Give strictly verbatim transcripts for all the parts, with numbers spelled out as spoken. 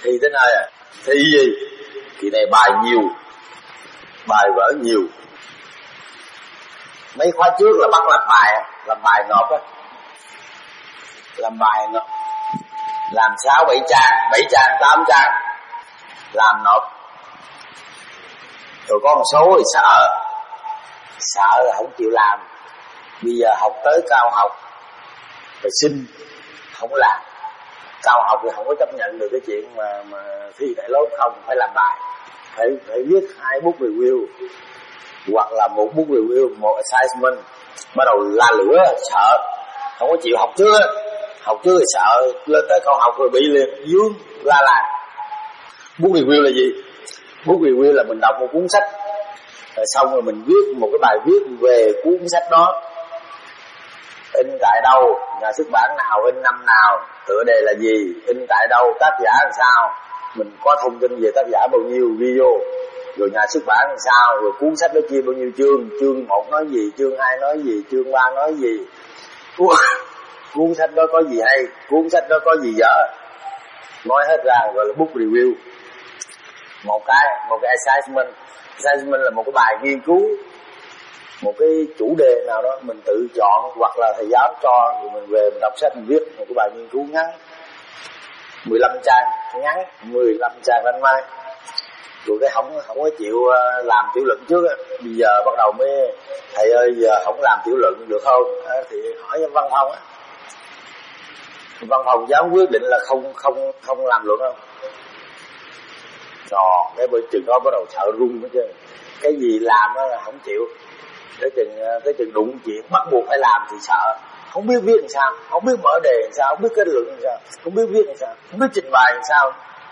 Thi tới nơi à? Thi gì? Kỳ này bài nhiều, bài vở nhiều. Mấy khóa trước là bắt làm bài, làm bài nộp á, làm bài nộp, làm sáu bảy trang, bảy trang, tám trang, làm nộp. Rồi có một số thì sợ, sợ là không chịu làm. Bây giờ học tới cao học, rồi xin không làm. Cao học thì không có chấp nhận được cái chuyện mà mà thi tại lớp không, phải làm bài, phải phải viết hai bút review hoặc là một bút review, một assignment. Bắt đầu la lửa, sợ, không có chịu học trước á. Học trước thì sợ, lên tới cao học rồi bị liền dướng la làng. Bút review là gì? Bút review là mình đọc một cuốn sách, rồi xong rồi mình viết một cái bài viết về cuốn sách đó. In tại đâu, nhà xuất bản nào, in năm nào, tựa đề là gì, in tại đâu, tác giả làm sao, mình có thông tin về tác giả bao nhiêu, video, rồi nhà xuất bản làm sao, rồi cuốn sách đó chia bao nhiêu chương, chương một nói gì, chương hai nói gì, chương ba nói gì, cuốn sách đó có gì hay, cuốn sách đó có gì dở, nói hết ra gọi là book review. Một cái, một cái assignment, assignment là một cái bài nghiên cứu, một cái chủ đề nào đó mình tự chọn hoặc là thầy giáo cho, rồi mình về mình đọc sách mình viết một cái bài nghiên cứu ngắn mười lăm trang, ngắn mười lăm trang đánh mai. Rồi cái không không có chịu làm tiểu luận trước á. Bây giờ bắt đầu mới thầy ơi giờ không làm tiểu luận được không? À, thì hỏi văn phòng á. Văn phòng giáo quyết định là không không không làm luận không? Rồi cái bữa chừng đó bắt đầu sợ run hết trơn. Cái gì làm á là không chịu. Tới chừng tới chừng đụng chuyện bắt buộc phải làm thì sợ, không biết viết làm sao, không biết mở đề làm sao, không biết kết luận làm sao, không biết viết làm sao, không biết trình bày làm sao.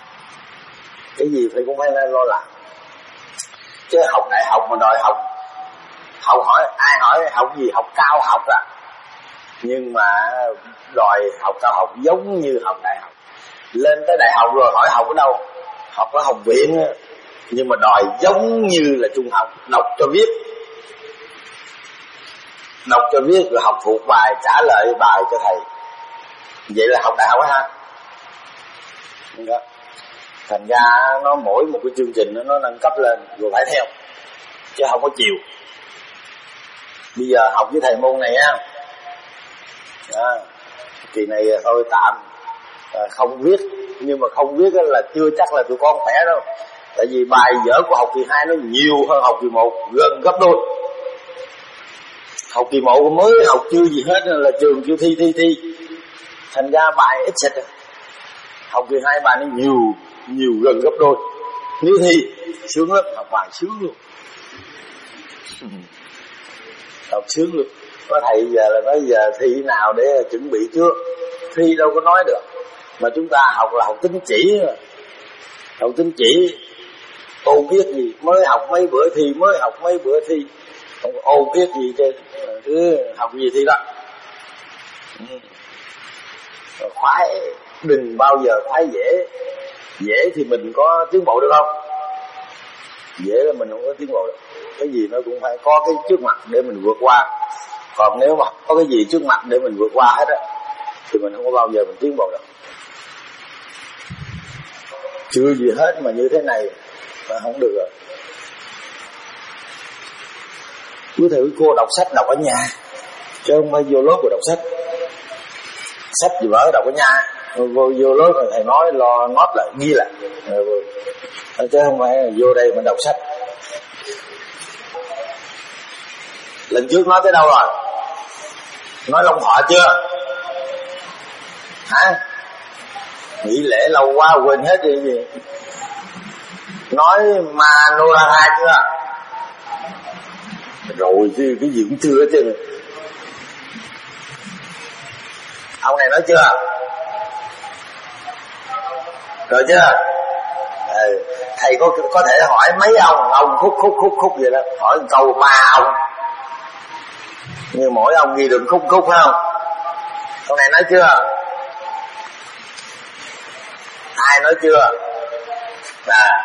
Cái gì phải cũng phải lo làm. Chứ học đại học mà đòi học, học hỏi ai hỏi học gì, học cao học à. Nhưng mà đòi học cao học giống như học đại học. Lên tới đại học rồi hỏi học ở đâu, học ở học viện, nhưng mà đòi giống như là trung học, đọc cho viết. Đọc cho viết rồi học thuộc bài, trả lời bài cho thầy. Vậy là học đại học ha. Đó. Thành ra nó mỗi một cái chương trình nó nâng cấp lên rồi phải theo, chứ không có chiều. Bây giờ học với thầy môn này á, à, kỳ này thôi tạm à, không viết. Nhưng mà không viết là chưa chắc là tụi con khỏe đâu. Tại vì bài vở của học kỳ hai nó nhiều hơn học kỳ một, gần gấp đôi. Học kỳ một mới học chưa gì hết là trường kêu thi thi thi. Thành ra bài ít xịt. Học kỳ hai bài nó nhiều, nhiều gần gấp đôi. Nếu thi sướng lắm, học bài sướng luôn. Học sướng luôn. Có thầy giờ là nói giờ thi nào để chuẩn bị trước. Thi đâu có nói được. Mà chúng ta học là học tín chỉ mà. Học tín chỉ ô viết gì, mới học mấy bữa thi, mới học mấy bữa thi, không có ô viết gì trên, cứ học gì thi đó. Ừ. Khoái, đừng bao giờ khoái dễ. Dễ thì mình có tiến bộ được không? Dễ là mình không có tiến bộ được. Cái gì nó cũng phải có cái trước mặt để mình vượt qua. Còn nếu mà có cái gì trước mặt để mình vượt qua hết á, thì mình không có bao giờ mình tiến bộ được. Chưa gì hết mà như thế này mà không được rồi. Quý thầy quý cô đọc sách đọc ở nhà, chứ không phải vô lớp rồi đọc sách. Sách gì vở đọc ở nhà, vô, vô lớp rồi thầy nói lo nót lại, ghi lại, chứ không phải vô đây mà đọc sách. Lần trước nói tới đâu rồi? Nói Long Thọ chưa? Hả? Nghỉ lễ lâu quá quên hết đi gì. Nói Manoraha chưa? Rồi chứ cái gì cũng chưa chứ. Ông này nói chưa? Rồi chưa? Ừ. Thầy có có thể hỏi mấy ông, ông khúc khúc khúc khúc vậy đó, hỏi một câu ba ông. Nhưng mỗi ông ghi được khúc khúc phải không? Ông này nói chưa? Ai nói chưa? À.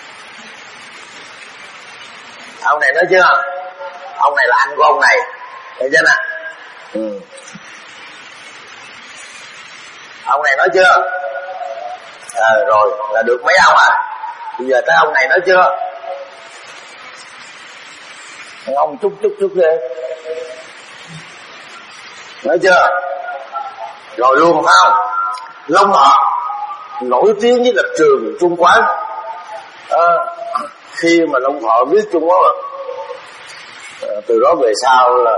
Ông này nói chưa? Ông này là anh của ông này, thấy chưa nè? Ừ. Ông này nói chưa? À, rồi là được mấy ông à? Bây giờ tới ông này nói chưa? Ông chút chút chút đi, nói chưa? Rồi luôn phải không? Long Thọ nổi tiếng với lập trường Trung Quán. À, khi mà Long Thọ viết Trung Quốc, à, từ đó về sau là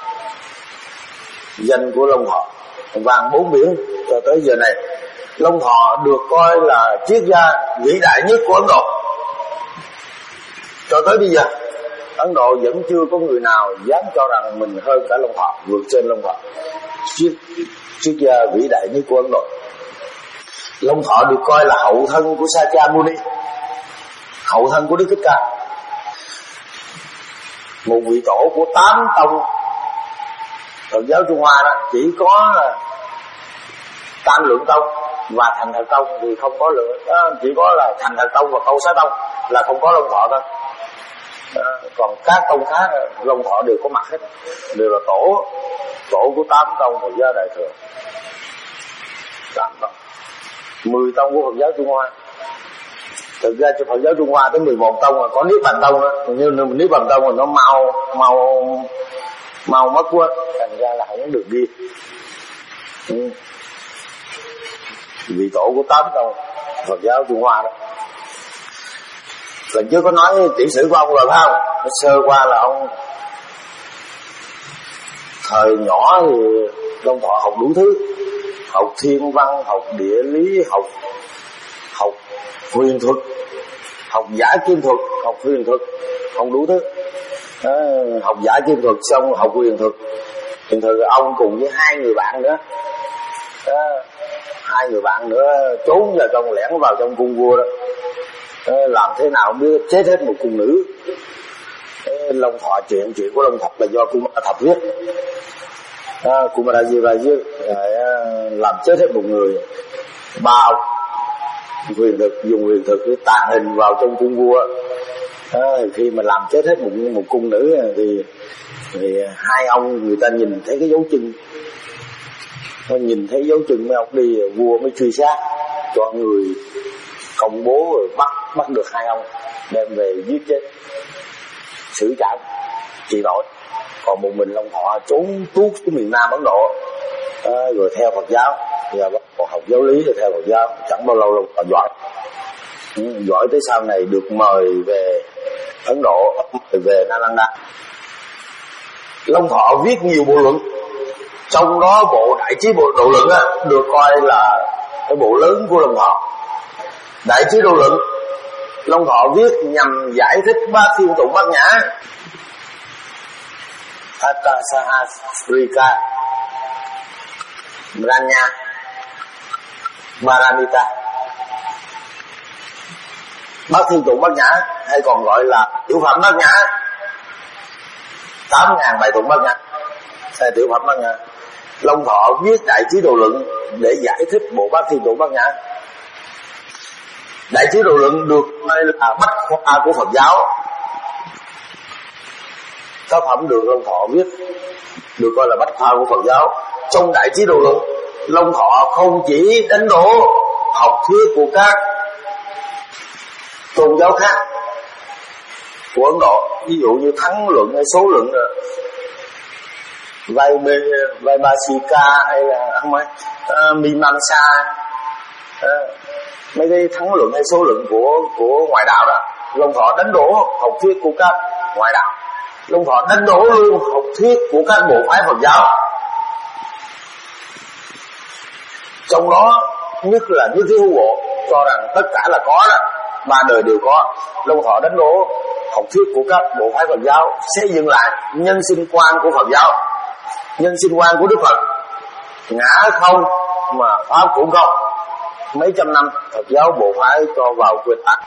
danh của Long Thọ vang bốn biển cho tới giờ này. Long Thọ được coi là triết gia vĩ đại nhất của Ấn Độ. Cho tới bây giờ Ấn Độ vẫn chưa có người nào dám cho rằng mình hơn cả Long Thọ, vượt trên Long Thọ, triết triết gia vĩ đại nhất của Ấn Độ. Long Thọ được coi là hậu thân của Sakyamuni, hậu thân của Đức Thích Ca, một vị tổ của tám tông Phật giáo Trung Hoa. Đó chỉ có Tam Lượng Tông và Thành Thật Tông thì không có lượng, đó, chỉ có là Thành Thật Tông và Câu Xá Tông là không có Long Thọ thôi. À, còn các tông khác Long Thọ đều có mặt hết, đều là tổ tổ của tám tông Phật giáo Đại thừa, tám tông, mười tông của Phật giáo Trung Hoa. Thực ra cho Phật giáo Trung Hoa tới mười một tông là có Niết Bàn Tông đó, nhưng Niết Bàn Tông là nó mau mau mau mất quá, thành ra là không được ghi. Ừ. Vị tổ của tám tông Phật giáo Trung Hoa đó. Lần trước có nói tiểu sử của ông rồi phải không? Nó sơ qua là ông thời nhỏ thì Long Thọ học đủ thứ, học thiên văn, học địa lý, học học huyền thuật, học giả kim thuật, học huyền thuật, học đủ thứ. À, học giả kim thuật xong học huyền thuật. Huyền thuật ông cùng với hai người bạn nữa, à, hai người bạn nữa trốn vào trong, lẻn vào trong cung vua đó. À, làm thế nào biết chết hết một cung nữ. À, Long Thọ chuyện chuyện của Long Thọ là do Kumara Thập viết. À, Kumara Jiva viết à, làm chết hết một người. Bao huyền thực, dùng huyền thực để tàn hình vào trong cung vua. À, khi mà làm chết hết một một cung nữ thì thì hai ông người ta nhìn thấy cái dấu chân, nó nhìn thấy dấu chân mấy ông đi, vua mới truy sát cho người công bố rồi bắt bắt được hai ông, đem về giết chết, xử trảm trị tội. Còn một mình Long Thọ trốn tuốt cái miền Nam Ấn Độ, à, rồi theo Phật giáo, giờ bắt đầu học giáo lý rồi theo Phật giáo. Chẳng bao lâu Long Thọ giỏi, ừ, giỏi tới sau này được mời về Ấn Độ, về Nalanda. Long Thọ viết nhiều bộ luận, trong đó bộ Đại Trí Bộ Độ Luận á, được coi là cái bộ lớn của Long Thọ. Đại Trí Độ Luận Long Thọ viết nhằm giải thích ba thiên tụng bát nhã, Atasahasrika, Brahmanya, Paramita. Bát thiên tụng bát nhã hay còn gọi là tiểu phẩm bát nhã, tám ngàn bài tụng bát nhã hay tiểu phẩm bát nhã. Long Thọ viết Đại Trí Độ Luận để giải thích bộ bát thiên tụng bát nhã. Đại Trí Độ Luận được đây là bách khoa của Phật giáo. Tác phẩm được Long Thọ viết được coi là bách khoa của Phật giáo. Trong Đại Trí Độ Luận, Long Thọ không chỉ đánh đổ học thuyết của các tôn giáo khác của Ấn Độ, ví dụ như thắng luận hay số luận rồi, Vaibhasika hay là không phải uh, Mimamsa, uh, mấy cái thắng luận hay số luận của của ngoại đạo đó, Long Thọ đánh đổ học thuyết của các ngoại đạo. Long Thọ đánh đổ luôn học thuyết của các bộ phái Phật giáo, trong đó nhất là Nhất Thiết Hữu Bộ cho rằng tất cả là có đó, ba đời đều có. Long Thọ đánh đổ học thuyết của các bộ phái Phật giáo, xây dựng lại nhân sinh quan của Phật giáo, nhân sinh quan của Đức Phật, ngã không mà pháp cũng không. Mấy trăm năm Phật giáo bộ phái cho vào quyệt tắc.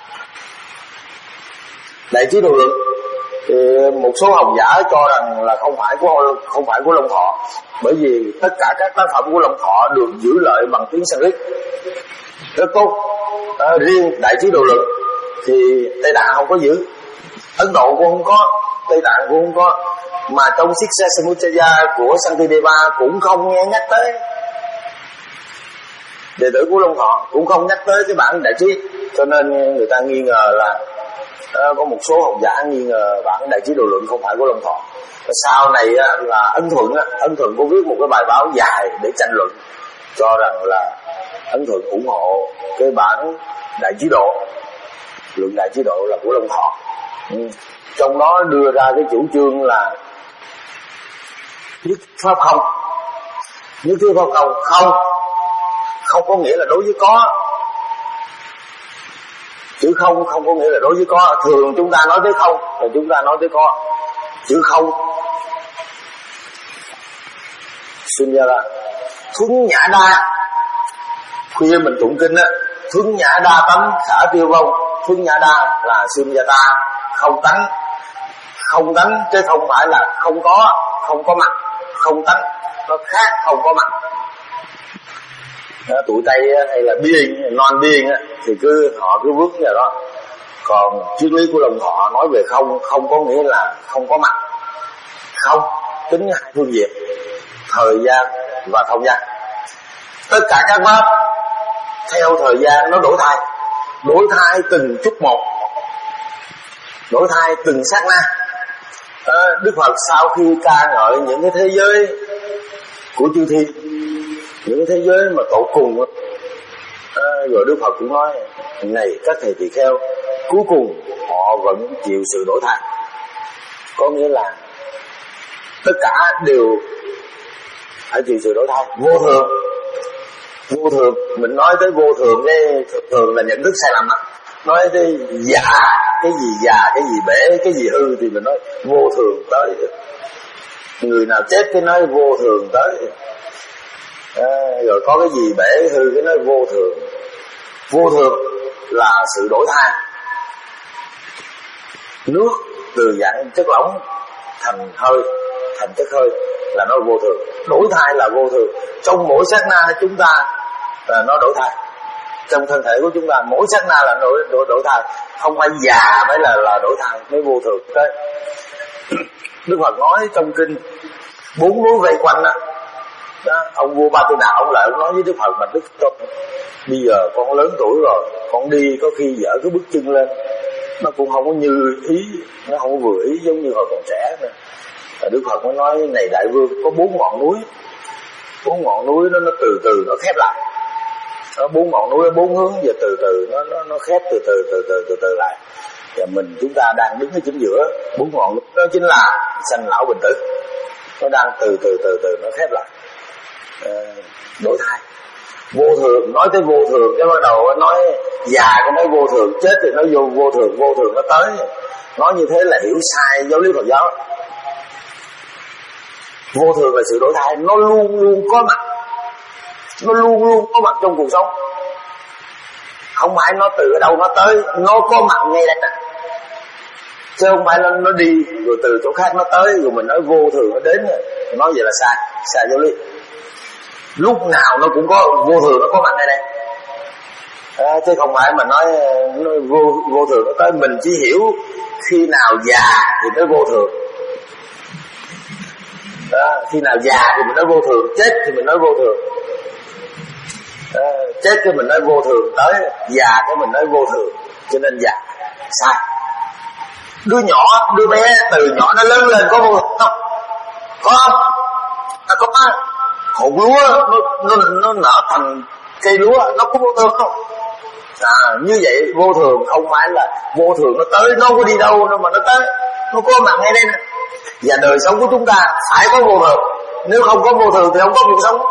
Đại Trí Độ Luận thì một số học giả cho rằng là không phải của không phải của Long Thọ, bởi vì tất cả các tác phẩm của Long Thọ được giữ lại bằng tiếng Sanskrit rất tốt. À, riêng Đại Trí Độ Luận thì Tây Tạng không có giữ, Ấn Độ cũng không có, Tây Tạng cũng không có, mà trong Siksa Samutaya của Santideva cũng không nghe nhắc tới. đệ tử của Long Thọ cũng không nhắc tới cái bản Đại Trí, cho nên người ta nghi ngờ là uh, có một số học giả nghi ngờ bản Đại Trí Độ Luận không phải của Long Thọ. Và sau này uh, là Ân Thuận, uh, Ân Thuận có viết một cái bài báo dài để tranh luận, cho rằng là Ân Thuận ủng hộ cái bản Đại Trí Độ, luận Đại Trí Độ là của Long Thọ. Ừ. Trong đó đưa ra cái chủ trương là nhất pháp không, nhất thiết pháp không, không không có nghĩa là đối với có, chữ không không có nghĩa là đối với có. Thường chúng ta nói tới không là chúng ta nói tới có, chữ không sinh ra là thuấn nhã đa. Khuya mình tụng kinh á, thuấn nhã đa tánh khả tiêu vong. Thuấn nhã đa là sinh ra ta, không tánh, không tánh chứ không phải là không có, không có mặt, không tánh nó khác không có mặt. Đó, tụi Tây hay là biên, non biên á, thì cứ họ cứ vướng vào đó. Còn triết lý của Long Thọ nói về không, không có nghĩa là không có mặt. Không tính hai phương diện, thời gian và không gian. Tất cả các pháp theo thời gian nó đổi thay, đổi thay từng chút một, đổi thay từng sát na. à, Đức Phật sau khi ca ngợi những cái thế giới của chư thiên, những thế giới mà tột cùng, à, rồi Đức Phật cũng nói này các thầy tỳ kheo, cuối cùng họ vẫn chịu sự đổi thay. Có nghĩa là tất cả đều phải chịu sự đổi thay. Vô thường, vô thường, mình nói tới vô thường, cái thường là nhận thức sai lầm. Nói tới già, cái gì già, cái gì bể, cái gì hư thì mình nói vô thường tới. Người nào chết cái nói vô thường tới. À, rồi có cái gì bể hư cái nói vô thường. Vô thường là sự đổi thay. Nước từ dạng chất lỏng thành hơi, thành chất hơi là nó vô thường. Đổi thay là vô thường. Trong mỗi sát na chúng ta là nó đổi thay. Trong thân thể của chúng ta mỗi sát na là đổi, đổi, đổi thay. Không phải già mới là, là đổi thay, mới vô thường. Đấy. Đức Phật nói trong kinh bốn núi vây quanh đó, đó, ông vua Ba Tư Đà ông lại ông nói với Đức Phật mà Đức Phật, bây giờ con lớn tuổi rồi, con đi có khi dở cái bước chân lên nó cũng không có như ý, nó không có vừa ý giống như hồi còn trẻ nữa. Và Đức Phật mới nói này đại vương, có bốn ngọn núi, bốn ngọn núi nó nó từ từ nó khép lại, nó bốn ngọn núi bốn hướng và từ từ nó nó nó khép từ từ từ từ từ từ lại. Và mình chúng ta đang đứng ở chính giữa bốn ngọn núi, đó chính là sanh lão bệnh tử, nó đang từ từ từ từ nó khép lại. À, đổi thay vô thường. Nói tới vô thường cái bắt đầu nói già cái nói vô thường, chết thì nói vô vô thường, vô thường nó tới. Nói như thế là hiểu sai giáo lý Phật giáo. Vô thường là sự đổi thay, nó luôn luôn có mặt, nó luôn luôn có mặt trong cuộc sống. Không phải nó từ ở đâu nó tới, nó có mặt ngay đây nè, chứ không phải là nó đi rồi từ chỗ khác nó tới rồi mình nói vô thường nó đến. Nói vậy là sai, sai giáo lý. Lúc nào nó cũng có vô thường, nó có mặt ngay đây, à, chứ không phải mà nói, nói vô, vô thường nó tới. Mình chỉ hiểu khi nào già thì mới vô thường, à, khi nào già thì mình nói vô thường, chết thì mình nói vô thường, à, chết cái mình nói vô thường tới, già cái mình nói vô thường. Cho nên già sai. Đứa nhỏ, đứa bé từ nhỏ nó lớn lên có vô thường không? Có không? À, có không? Hột lúa nó, nó, nó nở thành cây lúa, nó có vô thường không? À, như vậy vô thường không phải là vô thường nó tới, nó không có đi đâu đâu mà nó tới, nó có mặt ngay đây nè. Và đời sống của chúng ta phải có vô thường, nếu không có vô thường thì không có cuộc sống,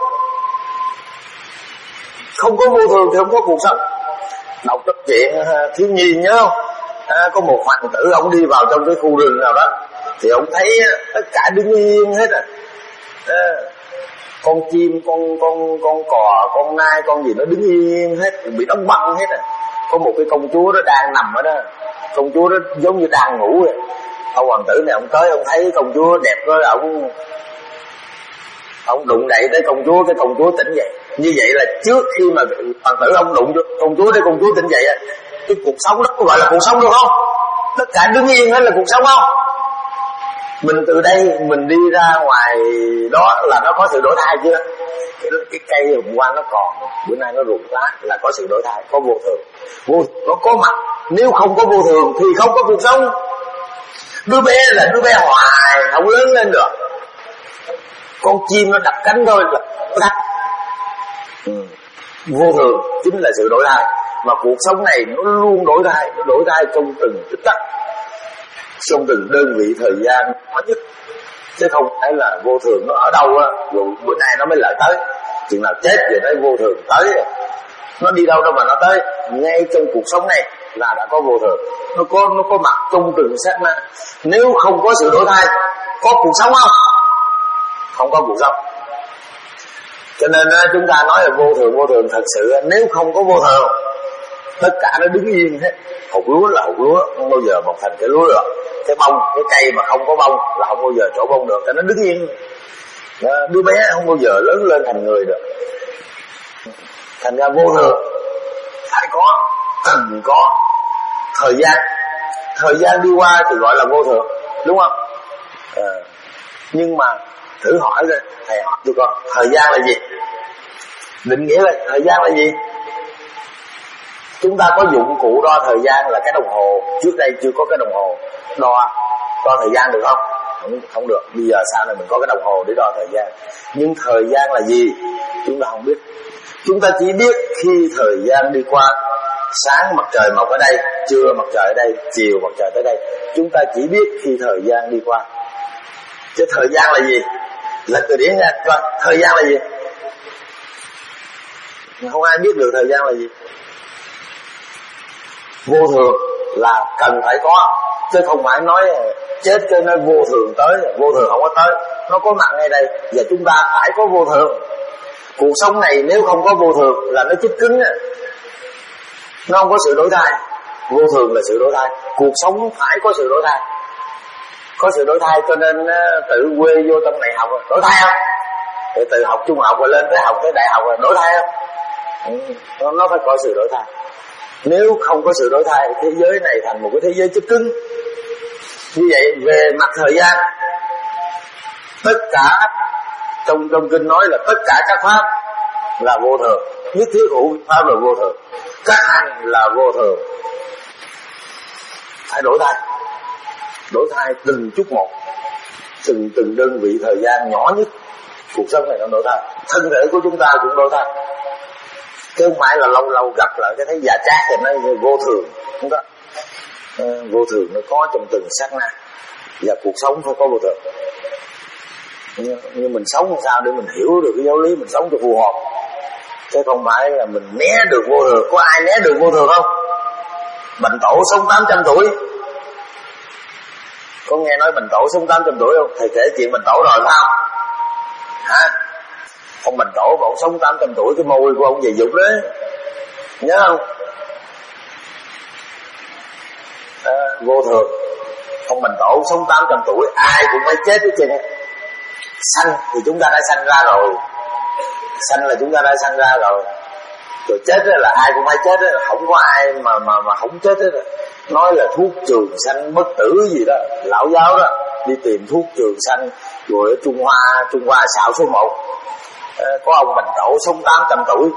không có vô thường thì không có cuộc sống. Đọc tập chuyện thiếu nhi nhớ không? À, có một hoàng tử ông đi vào trong cái khu rừng nào đó thì ông thấy tất cả đứng yên hết à. À, con chim, con con con cò, con nai, con gì nó đứng yên hết, bị đóng băng hết à. Có một cái công chúa đó đang nằm ở đó, công chúa đó giống như đang ngủ vậy. Ông hoàng tử này ông tới, ông thấy công chúa đẹp quá, ông ông đụng đậy tới công chúa, cái công chúa tỉnh dậy. Như vậy là trước khi mà hoàng tử ông đụng cho công chúa để công chúa tỉnh dậy, cái cuộc sống đó có gọi là cuộc sống được không? Tất cả đứng yên hết là cuộc sống không? Mình từ đây mình đi ra ngoài đó là nó có sự đổi thay chưa? cái, cái cây hôm qua nó còn, bữa nay nó rụng lá, là có sự đổi thay, có vô thường. Vô nó có mặt, nếu không có vô thường thì không có cuộc sống. Đứa bé là đứa bé hoài, không lớn lên được. Con chim nó đập cánh thôi là nó đập. Ừ. Vô thường chính là sự đổi thay. Mà cuộc sống này nó luôn đổi thay, nó đổi thay trong từng tích tắc, trong từng đơn vị thời gian khó nhất, chứ không phải là vô thường nó ở đâu á, rồi bữa nay nó mới lại tới, chừng nào chết rồi nó vô thường tới rồi. Nó đi đâu đâu mà nó tới, ngay trong cuộc sống này là đã có vô thường, nó có nó có mặt trong từng sát na. Nếu không có sự đổi thay, có cuộc sống không? Không có cuộc sống. Cho nên chúng ta nói là vô thường, vô thường thật sự nếu không có vô thường, tất cả nó đứng yên hết. Hột lúa là hột lúa, không bao giờ mọc thành cái lúa được. Cái bông, cái cây mà không có bông là không bao giờ trổ bông được, cho nó đứng yên. Đứa bé không bao giờ lớn lên thành người được. Thành ra vô thường phải có, cần có thời gian. Thời gian đi qua thì gọi là vô thường, đúng không? À, nhưng mà thử hỏi rồi, thầy hỏi tôi con, thời gian là gì? Định nghĩa là thời gian là gì? Chúng ta có dụng cụ đo thời gian là cái đồng hồ. Trước đây chưa có cái đồng hồ đo đo thời gian được không? Không, không được. Bây giờ sau này mình có cái đồng hồ để đo thời gian. Nhưng thời gian là gì? Chúng ta không biết. Chúng ta chỉ biết khi thời gian đi qua, sáng mặt trời mọc ở đây, trưa mặt trời ở đây, chiều mặt trời tới đây. Chúng ta chỉ biết khi thời gian đi qua. Chứ thời gian là gì? Là từ điển nha. Coi, thời gian là gì? Không ai biết được thời gian là gì. Vô thường là cần phải có, chứ không phải nói chết cho nó vô thường tới, vô thường không có tới. Nó có mặt ngay đây, và chúng ta phải có vô thường. Cuộc sống này nếu không có vô thường là nó chết cứng á, nó không có sự đổi thay. Vô thường là sự đổi thay, cuộc sống phải có sự đổi thay. Có sự đổi thay cho nên tự quê vô trong này học đổi thay không? Thì từ học trung học rồi lên tới học tới đại học rồi đổi thay không? Ừ, nó phải có sự đổi thay. Nếu không có sự đổi thay, thế giới này thành một cái thế giới chết cứng. Như vậy về mặt thời gian, tất cả trong trong kinh nói là tất cả các pháp là vô thường, nhất thiết hữu pháp là vô thường, các hành là vô thường. Phải đổi thay, đổi thay từng chút một, từng từng đơn vị thời gian nhỏ nhất. Cuộc sống này nó đổi thay, thân thể của chúng ta cũng đổi thay. Chứ không phải là lâu lâu gặp lại cái thấy già chát thì nó vô thường, không có. À, vô thường nó có trong từng sát na, và cuộc sống phải có vô thường. Nhưng, nhưng mình sống làm sao để mình hiểu được cái giáo lý, mình sống cho phù hợp, chứ không phải là mình né được vô thường. Có ai né được vô thường không? Bành Tổ sống tám trăm tuổi, có nghe nói Bành Tổ sống tám trăm tuổi không? Thầy kể chuyện Bành Tổ rồi sao? Hả? Ông Bành Tổ mà ông sống tám trăm tuổi, cái môi của ông về dục đấy, nhớ không? À, vô thường. Ông Bành Tổ sống tám trăm tuổi, ai cũng phải chết hết trơn. Sanh thì chúng ta đã sanh ra rồi, sanh là chúng ta đã sanh ra rồi, rồi chết đó là ai cũng phải chết đó, không có ai mà mà mà không chết hết. Nói là thuốc trường sanh bất tử gì đó, lão giáo đó đi tìm thuốc trường sanh, rồi ở Trung Hoa, Trung Hoa xạo số một. Có ông Bành Tổ sống tám trăm tuổi.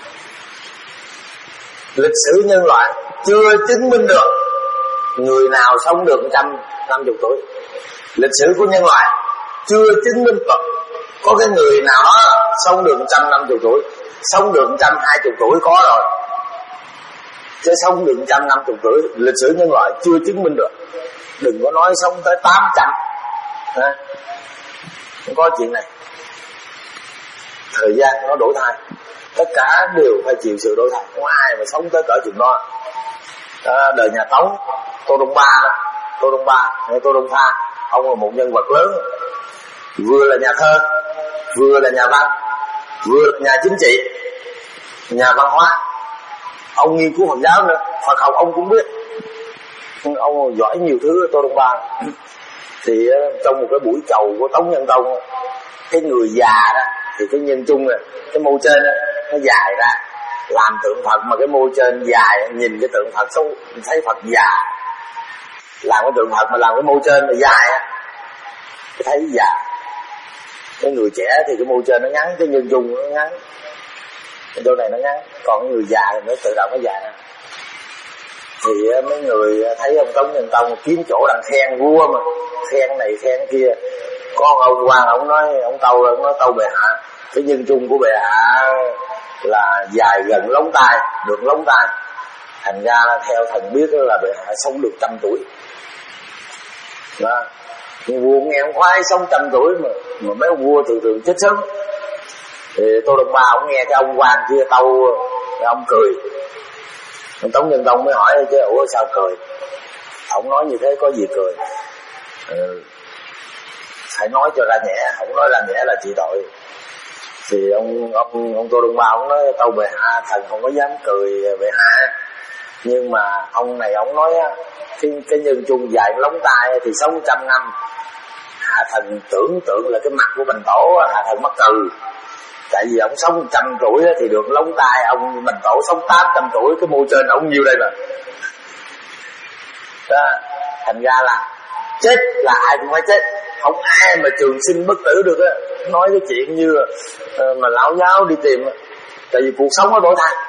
Lịch sử nhân loại chưa chứng minh được người nào sống được một trăm năm mươi tuổi. Lịch sử của nhân loại chưa chứng minh được có cái người nào đó sống được một trăm năm mươi tuổi. Sống được một trăm hai mươi tuổi có rồi, chứ sống được một trăm năm mươi tuổi lịch sử nhân loại chưa chứng minh được. Đừng có nói sống tới tám trăm. À, không có chuyện này. Thời gian nó đổi thay, tất cả đều phải chịu sự đổi thay, không ai mà sống tới cỡ chừng đó. À, đời nhà Tống, Tô Đông Ba đó, Tô Đông Ba hay Tô Đông Pha, ông là một nhân vật lớn, vừa là nhà thơ, vừa là nhà văn, vừa là nhà chính trị, nhà văn hóa. Ông nghiên cứu Phật giáo nữa, Phật học ông cũng biết. Ông giỏi nhiều thứ. Tô Đông Ba thì trong một cái buổi chầu của Tống Nhân Tông, cái người già đó thì cái nhân trung này, cái môi trên đó, nó dài ra làm tượng Phật, mà cái môi trên dài, nhìn cái tượng Phật xấu, thấy Phật già. Làm cái tượng Phật mà làm cái môi trên mà dài á, thấy già. Cái người trẻ thì cái môi trên nó ngắn, cái nhân dung nó ngắn, cái chỗ này nó ngắn, còn cái người già thì nó tự động nó dài. Thì mấy người thấy ông Tống Nhân Tông kiếm chỗ đang khen vua mà, khen này khen kia. Có ông quan ông nói ông Tâu ông nói Tâu bệ hạ, cái nhân trung của bệ hạ là dài gần lóng tay, được lóng tay. Thành ra theo thần biết là bệ hạ sống được trăm tuổi. Đó. Nhưng vua nghe ông khoái sống trăm tuổi mà mà mấy ông vua thường thường chết sớm. Thì Tô Đông Ba ông nghe cái ông quan kia Tâu, cái ông cười. Ông Tống Nhân Tông mới hỏi chứ ủa sao cười? Ông nói như thế có gì cười? Ừ. Phải nói cho ra nhẹ, không nói ra nhẹ là trị tội. Thì ông ông ông Tô Đông Ba ông nói Tâu bệ hạ, thần không có dám cười bệ hạ. Nhưng mà ông này ông nói cái cái nhân trung dài lóng tay thì sống trăm năm. Hạ thần tưởng tượng là cái mặt của Bành Tổ, hạ thần mắc cười. Tại vì ông sống trăm tuổi thì được lóng tay, ông Bành Tổ sống tám trăm tuổi, cái môi trên ông nhiêu đây mà. Đó. Thành ra là chết là ai cũng phải chết, không ai mà trường sinh bất tử được á. Nói cái chuyện như mà lão giáo đi tìm, tại vì cuộc sống nó đổi thay.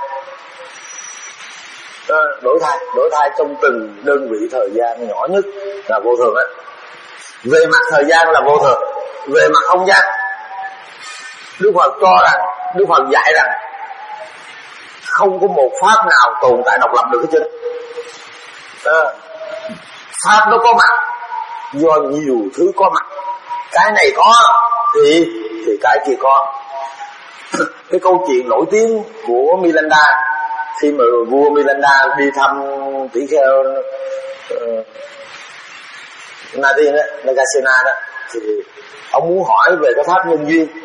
Đó, đổi thay, đổi thay trong từng đơn vị thời gian nhỏ nhất là vô thường á. Về mặt thời gian là vô thường, về mặt không gian Đức Phật cho rằng, Đức Phật dạy rằng không có một pháp nào tồn tại độc lập được hết trơn. Đó. Pháp nó có mặt do nhiều thứ có mặt. Cái này có thì thì cái kia có. Cái câu chuyện nổi tiếng của Milanda, khi mà vua Milanda đi thăm tỷ kheo uh, Natin đó, Nagasena đó, thì ông muốn hỏi về cái pháp nhân duyên.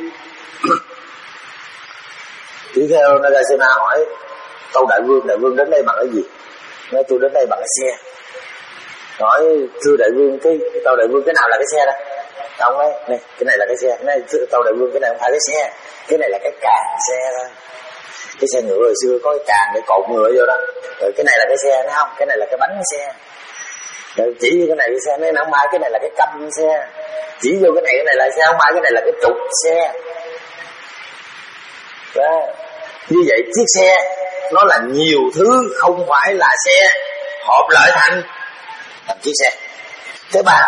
Tỷ kheo Nagasena hỏi Tâu đại vương, đại vương đến đây bằng cái gì? Nói tôi đến đây bằng cái xe. Nói thưa đại vương, cái, cái Tâu đại vương cái nào là cái xe đó? Ông nói này, cái này là cái xe. Nói thưa Tâu đại vương cái này không phải cái xe, cái này là cái càng xe thôi. Cái xe ngựa hồi xưa có cái càng để cột ngựa vô đó. Rồi cái này là cái xe, thấy không? Cái này là cái bánh xe. Rồi chỉ cái này cái xe, nói không ai, cái này là cái căm xe. Chỉ vô cái này cái này là xe, không ai, cái này là cái trục xe. Đó. Như vậy chiếc xe nó là nhiều thứ, không phải là xe hợp lại thành thành chiếc xe. Cái bàn,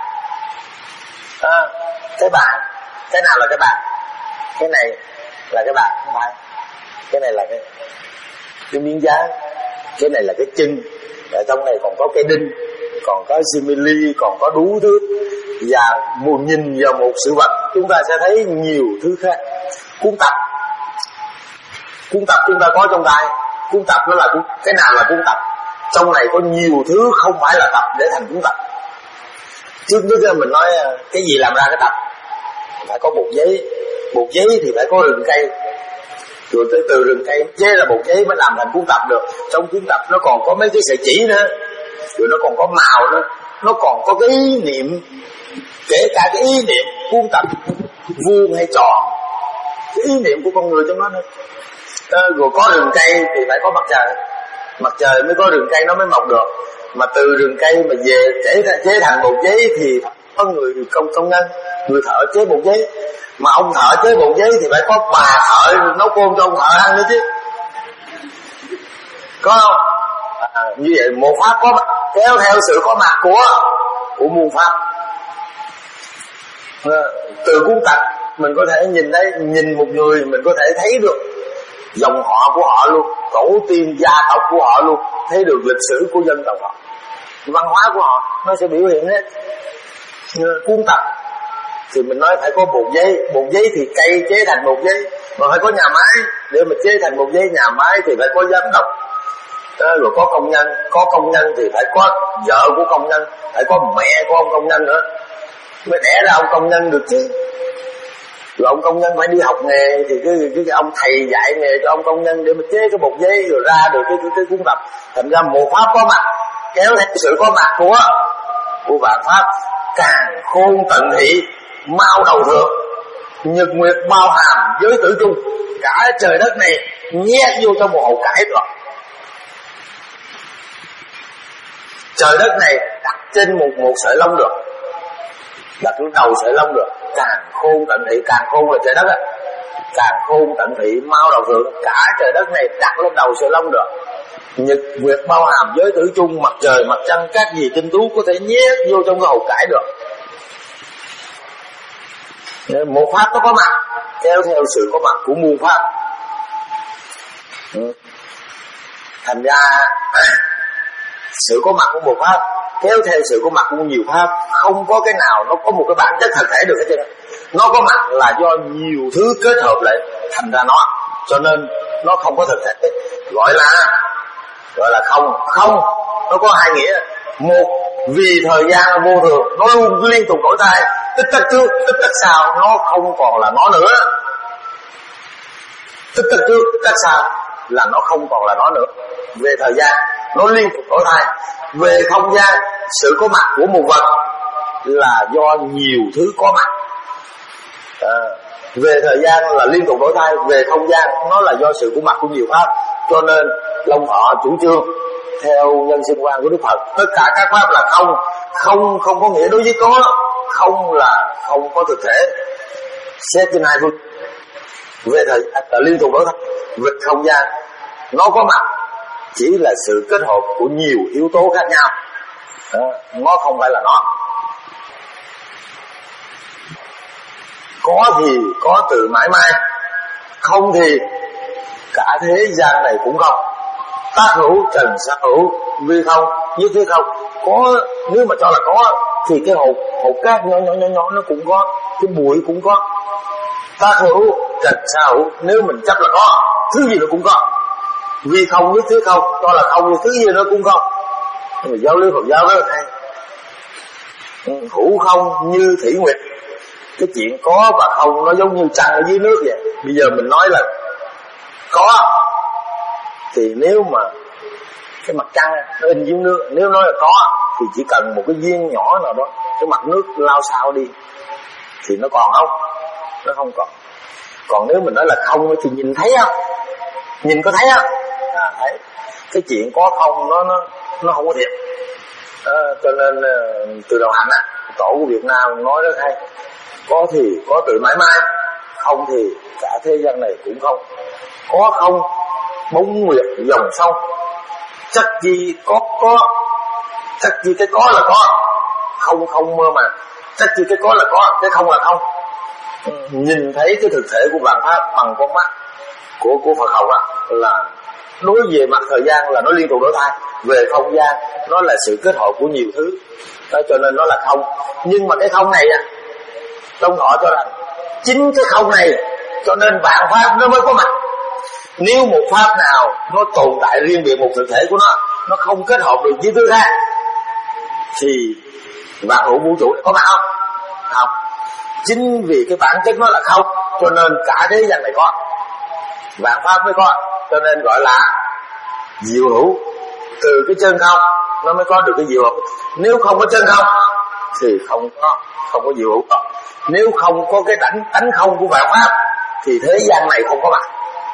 à, cái bàn, cái nào là cái bàn? Cái này là cái bàn, không phải. Cái này là cái cái miếng dán, cái này là cái chân. Ở trong này còn có cái đinh, còn có simili, còn có đủ thứ. Và một nhìn vào một sự vật, chúng ta sẽ thấy nhiều thứ khác. Cuốn tập, cuốn tập chúng ta có trong tay. Cuốn tập nó là cuốn, cái nào là cuốn tập? Trong này có nhiều thứ không phải là tập để thành cuốn tập. Trước nhất mình nói cái gì làm ra cái tập? Phải có bột giấy, bột giấy thì phải có rừng cây. Rồi từ, từ rừng cây chế là bột giấy mới làm thành cuốn tập được. Trong cuốn tập nó còn có mấy cái sợi chỉ nữa, rồi nó còn có màu nữa, nó còn có cái ý niệm, kể cả cái ý niệm cuốn tập vuông hay tròn, cái ý niệm của con người trong đó nữa. À, rồi có rừng cây thì phải có mặt trời, mặt trời mới có rừng cây nó mới mọc được. Mà từ rừng cây mà về chế, chế thành bột giấy thì có người công công nhân, người thợ chế bột giấy. Mà ông thợ chế bột giấy thì phải có bà thợ nấu cơm cho ông thợ ăn nữa chứ, có không? À, như vậy một pháp có mặt kéo theo sự có mặt của của muôn pháp. À, từ cuốn tập mình có thể nhìn thấy, nhìn một người mình có thể thấy được dòng họ của họ luôn, tổ tiên gia tộc của họ luôn, thấy được lịch sử của dân tộc họ, văn hóa của họ nó sẽ biểu hiện hết. Cuốn tập thì mình nói phải có bột giấy, bột giấy thì cây chế thành bột giấy, mà phải có nhà máy để mà chế thành bột giấy. Nhà máy thì phải có giám đốc, à, rồi có công nhân, có công nhân thì phải có vợ của công nhân, phải có mẹ của ông công nhân nữa mới đẻ ra ông công nhân được chứ. Rồi ông công nhân phải đi học nghề thì cái, cái, cái ông thầy dạy nghề cho ông công nhân để mà chế cái bột giấy rồi ra được cái, cái, cái cuốn tập. Thành ra một pháp có mặt kéo theo sự có mặt của của vạn pháp. Càng khôn tận thị mau đầu thượng, nhật nguyệt bao hàm giới tử trung. Cả trời đất này nhét vô trong một hộp cải rồi. Trời đất này đặt trên một một sợi lông được, đặt lên đầu sợi lông được. Càng khôn tận thị. Càng khôn là trời đất á, càng khôn tận thị mau đầu thượng. Cả trời đất này đặt lên đầu Sự Long được. Nhật Nguyệt bao hàm giới tử chung, mặt trời mặt trăng các gì tinh tú có thể nhét vô trong cái hột cải được. Một pháp nó có mặt kéo theo sự có mặt của muôn pháp. Thành ra sự có mặt của một pháp kéo theo sự có mặt của nhiều pháp. Không có cái nào nó có một cái bản chất thật thể được hết trơn. Nó có mặt là do nhiều thứ kết hợp lại thành ra nó, cho nên nó không có thực thể. Gọi là gọi là không. Không nó có hai nghĩa. Một, vì thời gian nó vô thường, nó luôn liên tục đổi thay, tích tắc trước tích tắc sau, nó không còn là nó nữa. Tích tắc trước tích tắc sau là nó không còn là nó nữa. Về thời gian nó liên tục đổi thay. Về không gian, sự có mặt của một vật là do nhiều thứ có mặt. à, Về thời gian là liên tục đổi thay. Về không gian nó là do sự có mặt của nhiều pháp. Cho nên Long Thọ chủ trương theo nhân sinh quan của Đức Phật, tất cả các pháp là không. Không không có nghĩa đối với có. Không là không có thực thể. Xét trên hai phương. Về thời gian là liên tục đổi thay. Về không gian nó có mặt chỉ là sự kết hợp của nhiều yếu tố khác nhau. à, Nó không phải là nó. Có thì có từ mãi mãi, không thì cả thế gian này cũng không. Tác hữu trần sắc hữu, vi không nhất thiết không. Có, nếu mà cho là có thì cái hột hột cát nhỏ nhỏ nhỏ nhỏ nó cũng có, cái bụi cũng có. Tác hữu trần sắc hữu, nếu mình chấp là có, thứ gì nó cũng có. Vi không nhất thiết không, cho là không thì thứ gì nó cũng không. Nhưng mà giáo lý Phật giáo rất là hay. Hữu không như thủy nguyệt. Cái chuyện có và không nó giống như trăng ở dưới nước vậy. Bây giờ mình nói là có, thì nếu mà cái mặt trăng nó in dưới nước, nếu nói là có thì chỉ cần một cái viên nhỏ nào đó, cái mặt nước lao sao đi thì nó còn không? Nó không còn. Còn nếu mình nói là không thì nhìn thấy không? Nhìn có thấy không? À, thấy. Cái chuyện có không nó nó nó không có thiệt. À, cho nên từ đầu hành á, tổ của Việt Nam nói rất hay. Có thì có từ mãi mãi, không thì cả thế gian này cũng không. Có không bóng nguyệt dòng sông, chắc gì có có, chắc gì cái có là có, không không mơ mà, chắc gì cái có là có, cái không là không. ừ, Nhìn thấy cái thực thể của vạn pháp bằng con mắt của của Phật học á, là đối về mặt thời gian là nó liên tục đổi thay. Về không gian nó là sự kết hợp của nhiều thứ đó, cho nên nó là không. Nhưng mà cái không này á, Long Thọ cho rằng chính cái không này cho nên vạn pháp nó mới có mặt. Nếu một pháp nào nó tồn tại riêng biệt một thực thể của nó, nó không kết hợp được với thứ khác, thì vạn hữu vũ trụ có mặt không? Không. Chính vì cái bản chất nó là không, cho nên cả thế gian này có, vạn pháp mới có. Cho nên gọi là diệu hữu. Từ cái chân không nó mới có được cái diệu hữu. Nếu không có chân không thì không có không có diệu hữu. Nếu không có cái tánh tánh không của vạn pháp thì thế gian này không có mặt.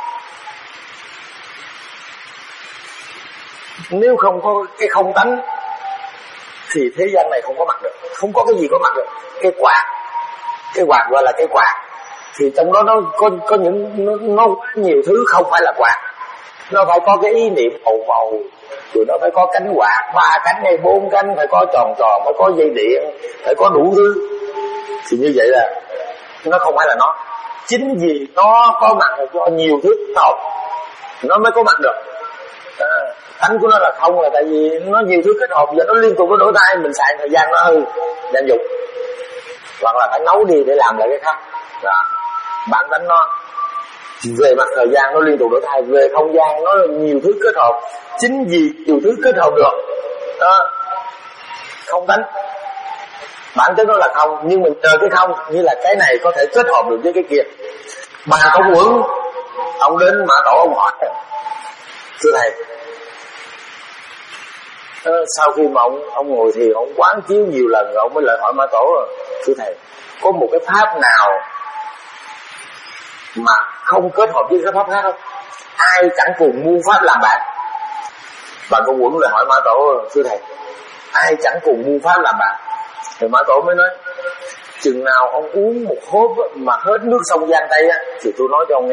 Nếu không có cái không tánh thì thế gian này không có mặt được. Không có cái gì có mặt được. Cái quạt, cái quạt gọi là cái quạt, thì trong đó nó có có những nó, nó nhiều thứ không phải là quạt. Nó phải có cái ý niệm bầu bầu, rồi nó phải có cánh quạt, ba cánh hay bốn cánh, phải có tròn tròn, phải có dây điện, phải có đủ thứ. Thì như vậy là nó không phải là nó. Chính vì nó có mặt là do nhiều thứ tồn nó mới có mặt được. À, tánh của nó là không là tại vì nó nhiều thứ kết hợp và nó liên tục nó đổi thay. Mình xài thời gian nó hư danh dụng, hoặc là phải nấu đi để làm lại cái khác. Đó, bản tánh nó về mặt thời gian nó liên tục đổi thay. Về không gian nó là nhiều thứ kết hợp. Chính vì nhiều thứ kết hợp được đó, không tánh bản chất nó là không. Nhưng mình chờ cái không như là cái này có thể kết hợp được với cái kia. Bà Công Quẩn ông đến Mã Tổ ông hỏi: thưa thầy, ờ, sau khi mà ông ông ngồi thì ông quán chiếu nhiều lần rồi ông mới lại hỏi Mã Tổ: thưa thầy, có một cái pháp nào mà không kết hợp với cái pháp khác không? Ai chẳng cùng muôn pháp làm bạn. Bà Công Quẩn lại hỏi Mã Tổ: thưa thầy, ai chẳng cùng muôn pháp làm bạn? Thì Mã Tổ mới nói: chừng nào ông uống một hớp mà hết nước sông Giang Tây á, thì tôi nói cho ông nghe.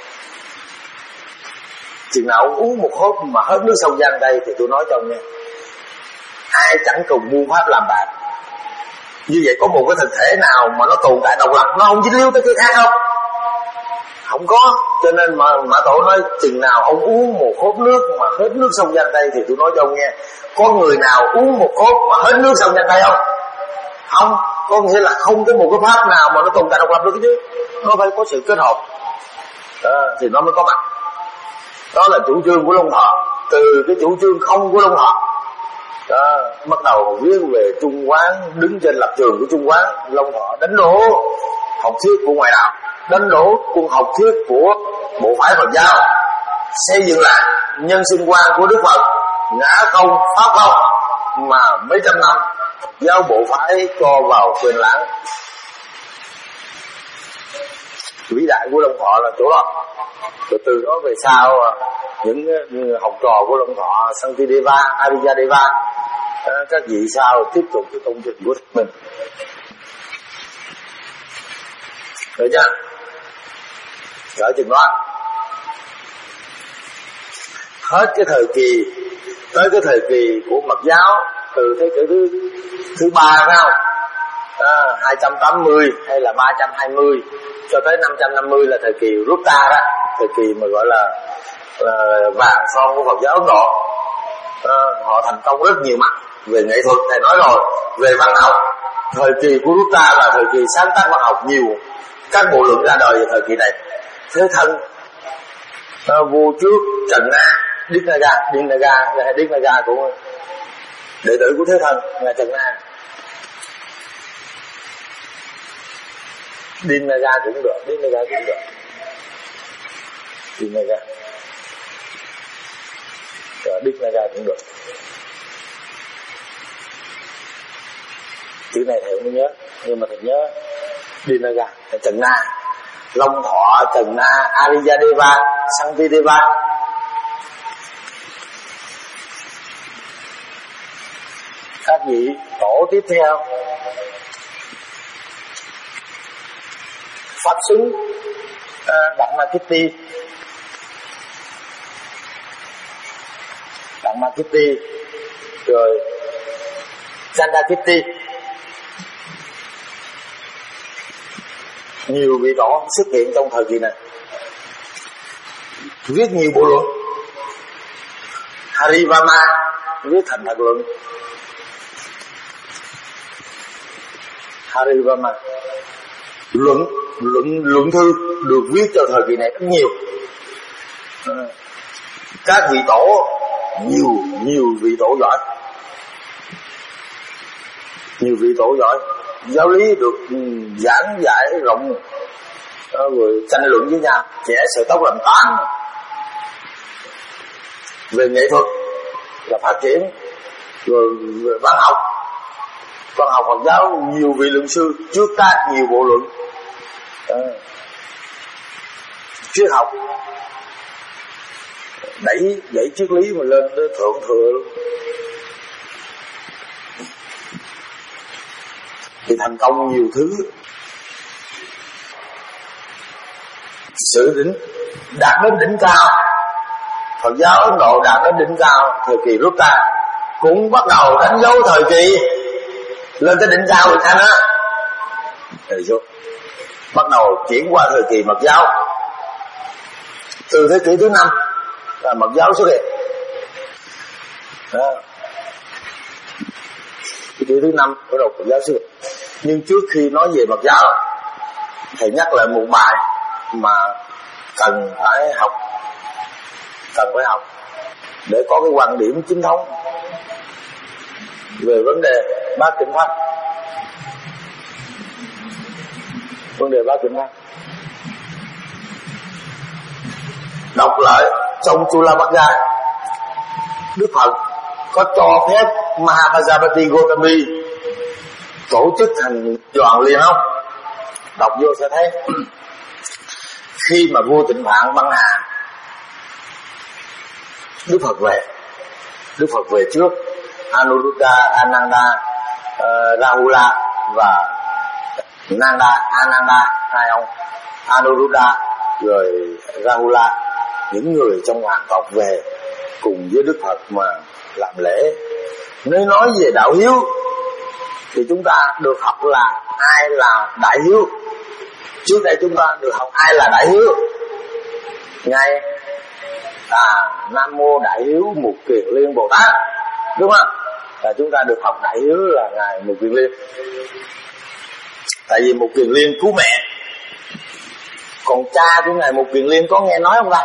Chừng nào ông uống một hớp mà hết nước sông Giang Tây thì tôi nói cho ông nghe. Ai chẳng cùng muôn pháp làm bạn. Như vậy có một cái thực thể nào mà nó tồn tại độc lập, nó không dính líu tới cái khác không? Không có. Cho nên mà Mã Tổ nói chừng nào ông uống một hớp nước mà hết nước sông Giang Tây thì tôi nói cho ông nghe. Có người nào uống một hớp mà hết nước sông Giang Tây không? Không. Có nghĩa là không có một cái pháp nào mà nó tồn tại độc lập được chứ. Nó phải có sự kết hợp à, thì nó mới có mặt. Đó là chủ trương của Long Thọ. Từ cái chủ trương không của Long Thọ đó, bắt đầu viết về Trung Quán, đứng trên lập trường của Trung Quán. Long Thọ đánh đổ học thuyết của ngoại đạo, đánh đổ quân học thuyết của bộ phái Phật giáo, xây dựng lại nhân sinh quan của Đức Phật, ngã không pháp không, mà mấy trăm năm giáo bộ phái cho vào quyền lãng. Vĩ đại của Long Thọ là chỗ đó. Rồi từ đó về sau những học trò của Long Thọ, Santideva, Arijadeva, các vị sau tiếp tục cái công trình của mình. Được chưa? Ở chừng đó hết cái thời kỳ tới cái thời kỳ của Mật giáo, từ thế kỷ thứ thứ ba phải không? À, hai trăm tám mươi hay là ba trăm hai mươi cho tới năm trăm năm mươi là thời kỳ Ruta đó, thời kỳ mà gọi là, là vàng son của Phật giáo Ấn Độ. À, họ thành công rất nhiều mặt về nghệ thuật, thầy nói rồi. Về văn học, thời kỳ của Ruta là thời kỳ sáng tác văn học nhiều, các bộ luận ra đời vào thời kỳ này. Thế Thân à, vua trước Trần Na, Điết Naga, Điết Naga là Điết Naga của đệ tử của Thế Thân là Trần Na. Điên Naga cũng được, Điên Naga cũng được, Điên Naga, rồi Điên Naga cũng được. Chữ này thầy không nhớ, nhưng mà thầy nhớ Điên Naga, Trần Na, Long Thọ, Trần Na, Arijadeva, Santideva. Các vị tổ tiếp theo Pháp Xứng, Đặng Ma Kitty, Đặng Ma Kitty, rồi Chanda Kitty. Nhiều vị tổ xuất hiện trong thời kỳ này, viết nhiều bộ luận. Harivama viết thành thật luận. Harivama luận luận luận thư được viết cho thời kỳ này rất nhiều. À, các vị tổ nhiều nhiều vị tổ giỏi, nhiều vị tổ giỏi, giáo lý được giảng giải rộng, rồi tranh luận với nhau, trẻ sợi tóc làm tán. Về nghệ thuật là phát triển, rồi về văn học, văn học Phật giáo nhiều vị luận sư trước ta nhiều bộ luận. À, triết học đẩy đẩy triết lý mà lên tới thượng thừa luôn, thì thành công nhiều thứ. Sự đỉnh đạt đến đỉnh cao, Phật giáo Ấn Độ đạt đến đỉnh cao thời kỳ Ruta, cũng bắt đầu đánh dấu thời kỳ lên tới đỉnh cao được anh á. Rồi xuống bắt đầu chuyển qua thời kỳ Mật giáo. Từ thế kỷ thứ năm là Mật giáo xuất hiện. Đó. Thế kỷ thứ năm bắt đầu Mật giáo xuất hiện. Nhưng trước khi nói về Mật giáo, thầy nhắc lại một bài mà cần phải học, cần phải học để có cái quan điểm chính thống về vấn đề bát chánh pháp. Vấn đề bát chánh pháp đọc lại trong Chulabagga, Đức Phật có cho phép Mahapajapati Gotami tổ chức thành đoàn liền không? Đọc vô sẽ thấy. Khi mà vua Tịnh Phạn băng hà, Đức Phật về, Đức Phật về trước, Anuruddha, Ananda, uh, Rahula và Nanda, Ananda, hai ông Anuruddha rồi Rahula, những người trong hoàng tộc về cùng với Đức Phật mà làm lễ. Nếu nói về đạo hiếu thì chúng ta được học là ai là đại hiếu. Trước đây chúng ta được học ai là đại hiếu. Ngay à, Nam Mô Đại Hiếu Mục Kiền Liên Bồ Tát, đúng không? Là chúng ta được học đại hiếu là ngài Mục Kiền Liên. Tại vì Mục Kiền Liên cứu mẹ. Còn cha của ngài Mục Kiền Liên có nghe nói không ta?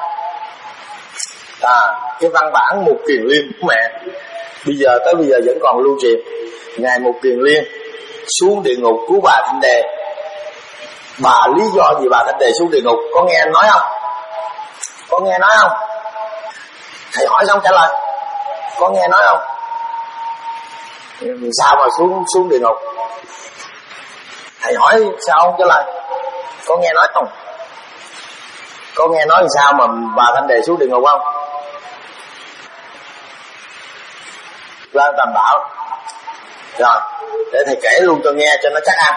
À, cái văn bản Mục Kiền Liên cứu mẹ bây giờ tới bây giờ vẫn còn lưu truyền. Ngài Mục Kiền Liên xuống địa ngục cứu bà Thanh Đề. Bà lý do gì bà Thanh Đề xuống địa ngục có nghe nói không? Có nghe nói không? Thầy hỏi xong trả lời. Có nghe nói không? Sao mà xuống xuống địa ngục? Thầy hỏi sao không trả lời? Có nghe nói không? Có nghe nói làm sao mà bà Thanh Đề xuống địa ngục không? Lan Tam bảo rồi để thầy kể luôn cho nghe cho nó chắc ăn.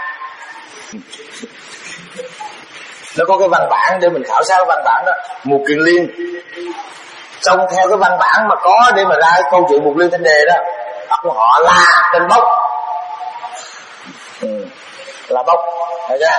Nó có cái văn bản để mình khảo sát cái văn bản đó. Mục Kiền Liên trong theo cái văn bản mà có để mà ra cái câu chuyện Mục Liên Thanh Đề đó, ông họ là tên Bốc. Ừ, là Bốc, thấy chưa?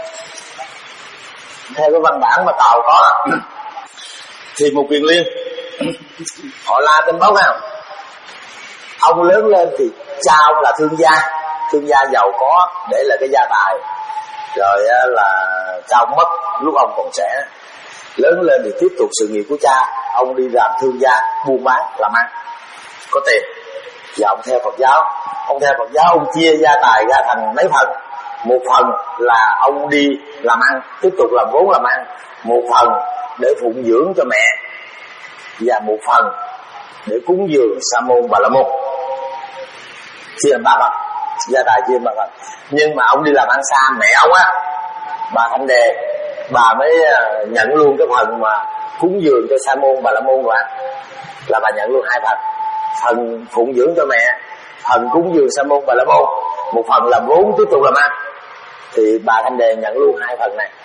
Theo cái văn bản mà Tàu có thì Mục Kiền Liên họ la tên Bốc nào. Ông lớn lên thì cha ông là thương gia, thương gia giàu có để là cái gia tài. Rồi là cha ông mất lúc ông còn trẻ. Lớn lên thì tiếp tục sự nghiệp của cha. Ông đi làm thương gia, buôn bán, làm ăn, có tiền. Và ông theo Phật giáo. Ông theo Phật giáo, ông chia gia tài ra thành mấy phần. Một phần là ông đi làm ăn, tiếp tục làm vốn làm ăn. Một phần để phụng dưỡng cho mẹ. Và một phần để cúng dường Sa môn Bà La môn. Chia làm ba phần, gia tài chia làm ba phần. Nhưng mà ông đi làm ăn xa mẹ ông á, bà Thanh Đề, bà mới nhận luôn cái phần mà cúng dường cho Sa môn Bà La môn rồi, là bà nhận luôn hai phần. Phần phụng dưỡng cho mẹ, phần cúng dường Sa môn Bà La môn. Một phần làm vốn tiếp tục làm ăn. Thì bà Thanh Đề nhận luôn hai phần này.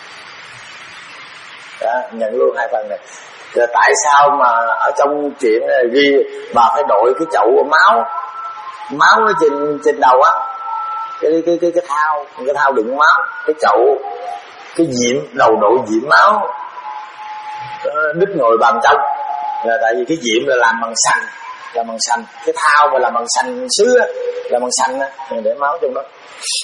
Đó, nhận luôn hai phần này. Rồi tại sao mà ở trong chuyện ghi bà phải đội cái chậu máu, máu nó trên trên đầu á, cái cái cái cái thao, cái thao đựng máu, cái chậu, cái diệm đầu đội diệm máu, đứt ngồi bàn trong. Là tại vì cái diệm là làm bằng sành, làm bằng sành, cái thao mà làm bằng sành sứ á, làm bằng sành á, để máu trong đó.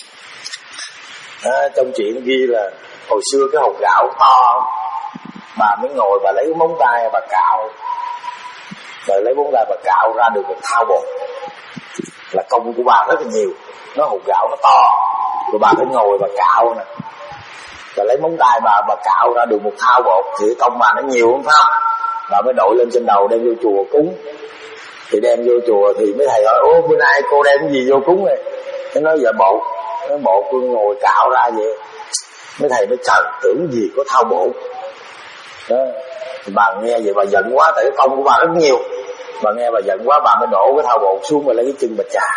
Đó, trong chuyện ghi là hồi xưa cái hột gạo to, bà mới ngồi bà lấy móng tay bà cạo, rồi lấy móng tay bà cạo ra được một thao bột. Là công của bà rất là nhiều. Nó hột gạo nó to, rồi bà phải ngồi bà cạo nè, rồi lấy móng tay bà bà cạo ra được một thao bột. Thì công bà nó nhiều không phải? Bà mới đội lên trên đầu đem vô chùa cúng. Thì đem vô chùa thì mấy thầy hỏi ố bữa nay cô đem cái gì vô cúng này? Nó nói dạ bột. Nó bột tôi ngồi cạo ra vậy. Mấy thầy mới trời tưởng gì có thao bột đó. Thì bà nghe vậy bà giận quá, tại cái công của bà rất nhiều. Bà nghe bà giận quá, bà mới đổ cái thao bột xuống và lấy cái chân bà chà.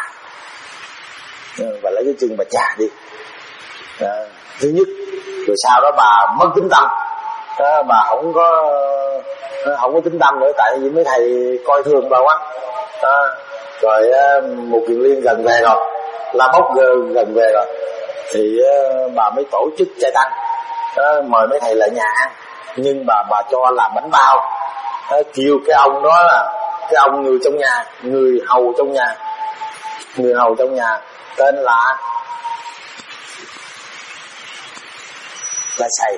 Bà lấy cái chân bà chà đi đó. Thứ nhất. Rồi sau đó bà mất tính tâm đó, bà không có không có tính tâm nữa, tại vì mấy thầy coi thường bà quá đó. Rồi Mục Kiền Liên gần về rồi, La Bốc gần về rồi, thì bà mới tổ chức trai tăng đó, mời mấy thầy lại nhà ăn. Nhưng bà bà cho làm bánh bao đó, kêu cái ông đó là cái ông người trong nhà, người hầu trong nhà, người hầu trong nhà tên là là Sầy.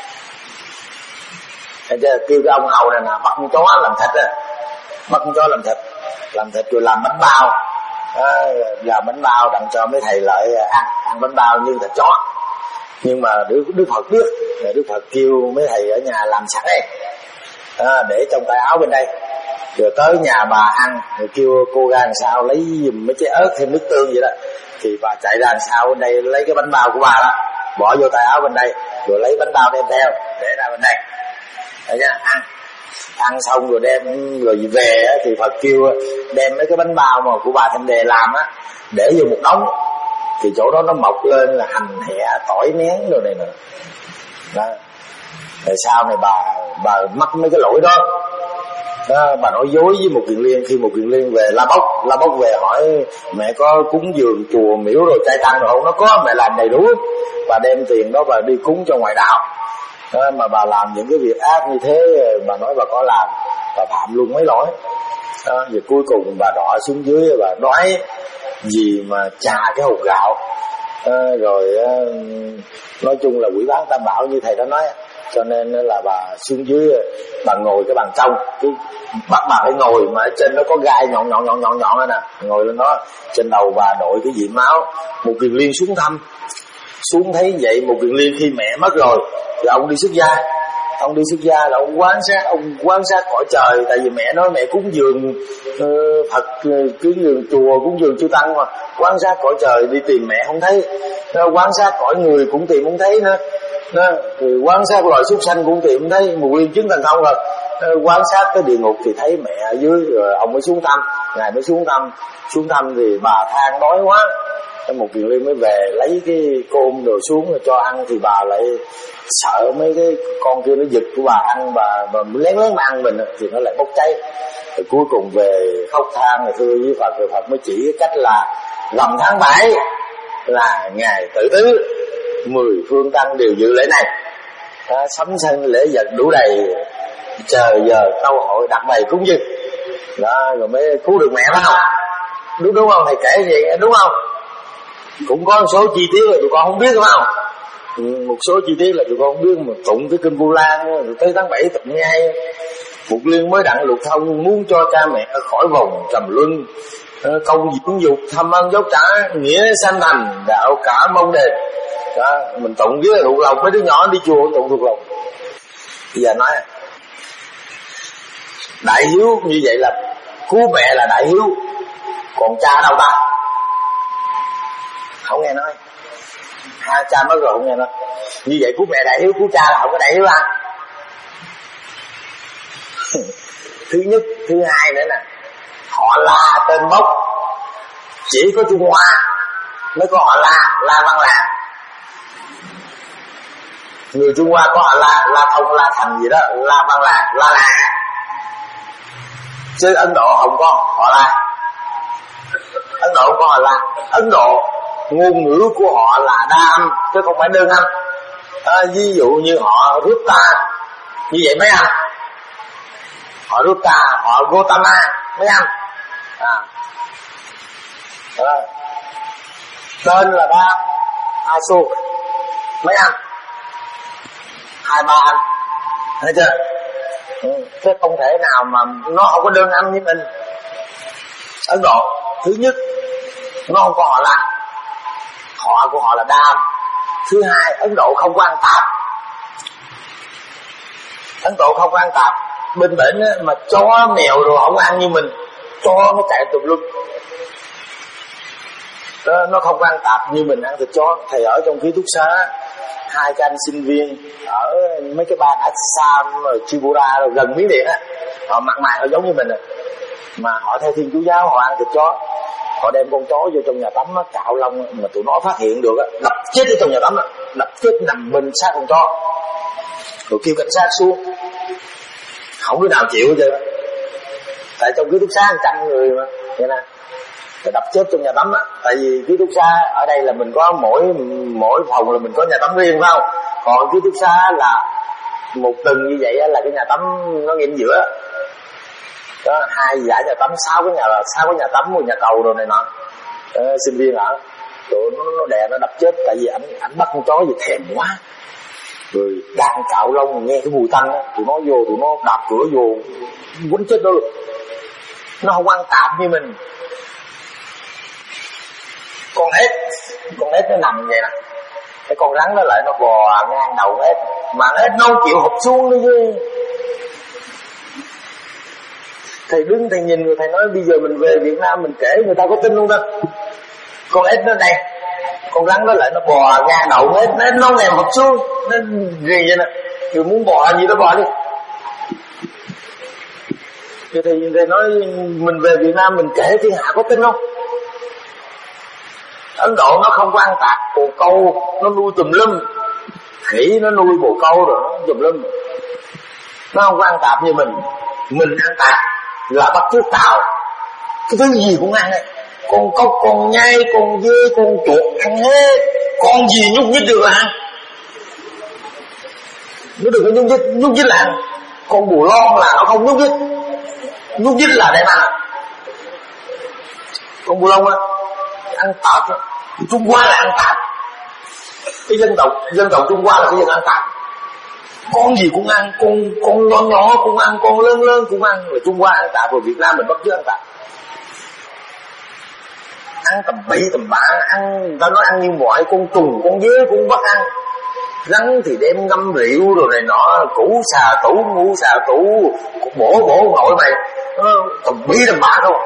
Kêu cái ông hầu này là bắt con chó làm thịt á, bắt con chó làm thịt, làm thịt rồi làm bánh bao đó, làm bánh bao đặng cho mấy thầy lại ăn, ăn bánh bao như thịt chó. Nhưng mà Đức, Đức Phật biết, Đức Phật kêu mấy thầy ở nhà làm sẵn đây à, để trong tay áo bên đây. Rồi tới nhà bà ăn, rồi kêu cô ra làm sao lấy giùm mấy trái ớt thêm nước tương vậy đó. Thì bà chạy ra làm sao bên đây lấy cái bánh bao của bà đó, bỏ vô tay áo bên đây, rồi lấy bánh bao đem theo để ra bên đây. Đấy nha, ăn ăn xong rồi đem rồi về thì Phật kêu đem mấy cái bánh bao mà của bà Thanh Đề làm á để vô một đống, thì chỗ đó nó mọc lên là hành hẹ tỏi nén rồi này nè đó. Rồi sau này bà bà mắc mấy cái lỗi đó. Đó, bà nói dối với một Kiền Liên. Khi một Kiền Liên về La Bốc, La Bốc về hỏi mẹ có cúng dường chùa miễu rồi trai tăng rồi không? Nó có, mẹ làm đầy đủ. Bà đem tiền đó bà đi cúng cho ngoại đạo. Đó, mà bà làm những cái việc ác như thế, bà nói bà có làm, bà phạm luôn mấy lỗi. Đó, và cuối cùng bà đọa xuống dưới, bà đói gì mà chà cái hột gạo. Đó, rồi nói chung là quỷ bán tam bảo như thầy đã nói. Cho nên là bà xuống dưới, bà ngồi cái bàn trong, cái bắt bà phải ngồi mà ở trên nó có gai nhọn nhọn nhọn nhọn nhọn đó nè, ngồi lên đó. Trên đầu bà đội cái diện máu. Một Kiền Liên xuống thăm, xuống thấy vậy một Kiền Liên khi mẹ mất rồi thì ông đi xuất gia. Ông đi xuất gia là ông quán sát, ông quán sát cõi trời. Tại vì mẹ nói mẹ cúng dường uh, Phật, uh, cúng dường chùa, cúng dường chư tăng mà quán sát cõi trời đi tìm mẹ không thấy. uh, Quán sát cõi người cũng tìm không thấy nữa. Đó, thì quan sát loài súc sanh cũng tìm thấy. Một Liên chứng thành công rồi, quan sát cái địa ngục thì thấy mẹ ở dưới, rồi ông mới xuống thăm. Ngài mới xuống thăm, xuống thăm thì bà than đói quá. Một Kiền Liên mới về lấy cái cơm rồi xuống rồi cho ăn. Thì bà lại sợ mấy cái con kia nó giật của bà ăn, bà, bà lén lén mà ăn mình thì nó lại bốc cháy. Rồi cuối cùng về khóc than rồi thưa với Phật, rồi Phật mới chỉ cái cách là rằm tháng bảy là ngày Tự Tứ, mười phương tăng đều dự lễ này. Đó, sắm sanh lễ vật đủ đầy, chờ giờ tâu hội đặt bày cúng dường. Đó, rồi mới cứu được mẹ phải không? Đúng đúng không? Thầy kể vậy đúng không? Cũng có một số chi tiết là tụi con không biết đúng không? Ừ, một số chi tiết là tụi con không biết, mà tụng cái kinh Vu Lan rồi tới tháng bảy tụng ngay. Một Liên mới đặng lục thông, muốn cho cha mẹ khỏi vòng trầm luân, công diễn dục thâm ân dốc trả, nghĩa sanh thành đạo cả mong đền. Đó, mình tụng với thuộc lòng, mấy đứa nhỏ đi chùa tụng thuộc lòng. Bây giờ nói đại hiếu như vậy là cứu mẹ là đại hiếu, còn cha đâu ta? Không nghe nói. Hai cha mất rồi không nghe nói. Như vậy cứu mẹ đại hiếu, cứu cha là không có đại hiếu à? Thứ nhất, thứ hai nữa nè, họ La tên Bốc, chỉ có Trung Hoa mới có họ La, La Văn Làng. Người Trung Hoa có họ La, La Thông, La Thành gì đó, La Văn Làng, La Làng. Chứ Ấn Độ không có họ La. Ấn Độ có họ La. Ấn Độ ngôn ngữ của họ là đa âm chứ không phải đơn âm. À, ví dụ như họ Rutta như vậy mấy âm. Họ Rutta, họ Gotama mấy âm. À. Rồi. Tên là đa Asok mấy âm, hai ba âm, thấy chưa? Ừ, chứ không thể nào mà nó không có đơn âm như mình. Ấn Độ thứ nhất nó không có họ La, họ của họ là đa âm. Thứ hai, Ấn Độ không có ăn tạp. Ấn Độ không có ăn tạp. Bên bệnh á, mà chó mèo rồi không ăn như mình, chó nó chạy tùm lum. Đó, nó không có ăn tạp như mình ăn thịt chó. Thầy ở trong ký túc xá, hai cái anh sinh viên ở mấy cái bang Assam rồi Tripura rồi gần Miến Điện á, họ mặt mày họ giống như mình à, mà họ theo Thiên Chúa giáo, họ ăn thịt chó. Họ đem con chó vô trong nhà tắm á, cạo lông mà tụi nó phát hiện được á, đập chết ở trong nhà tắm á, đập chết nằm bên xác con chó, rồi kêu cảnh sát xuống, không đứa nào chịu hết trơn. Tại trong ký túc xá trăm người mà, vậy nè, phải đập chết trong nhà tắm á. Tại vì ký túc xá ở đây là mình có mỗi mỗi phòng là mình có nhà tắm riêng phải không? Còn ký túc xá là một tầng như vậy á, là cái nhà tắm nó ngay giữa. Có hai dãy nhà tắm, sáu cái nhà là sáu cái nhà tắm, một nhà cầu rồi này nọ. Ờ, sinh viên ở, rồi nó nó đè nó đập chết. Tại vì ảnh ảnh bắt con chó gì thèm quá, rồi đang cạo lông nghe cái mùi tanh á, tụi nó vô, tụi nó đạp cửa vô quấn chết đó luôn. Nó không ăn tạp như mình. Con ếch, con ếch nó nằm vậy nè, cái con rắn nó lại nó bò ngang đầu ếch, mà ếch nó không chịu hụt xuống nữa chứ. Thầy đứng thầy nhìn rồi thầy nói bây giờ mình về Việt Nam mình kể người ta có tin không ta? Con ếch nó đây, con rắn nó lại nó bò ngang đầu ếch, nó nó nèm hụt xuống, nó gì vậy nè, rồi muốn bò gì nó bò đi. Thì thầy, thầy nói mình về Việt Nam mình kể thiên hạ có tin không? Ấn Độ nó không có ăn tạp, bồ câu nó nuôi tùm lum, khỉ nó nuôi bồ câu rồi nó tùm lum, nó không có ăn tạp như mình. Mình ăn tạp là bắt chước tạo, cái thứ gì cũng ăn ấy. Con cóc, con nhai, con dê, con chuột ăn hết, con gì nhúc nhích được là ăn. Nó đừng có nhúc nhích, nhúc nhích là ăn. Con bù lon là nó không nhúc nhích, nhúc nhích là để mà con bù lon á ăn tạp đó. Trung Hoa là ăn tạp, cái dân tộc dân tộc Trung Hoa là cái dân ăn tạp, con gì cũng ăn, con con nhỏ nhỏ cũng ăn, con lớn lớn cũng ăn. Rồi Trung Hoa ăn tạp, rồi Việt Nam mình bắt chước ăn tạp, ăn tầm bậy tầm bạ, ăn người ta nói ăn như mọi con trùng con dế cũng bắt ăn. Rắn thì đem ngâm rượu rồi này nọ, củ xà tủ ngu xà tủ, bổ bổ nội mày tầm bậy tầm bạ thôi.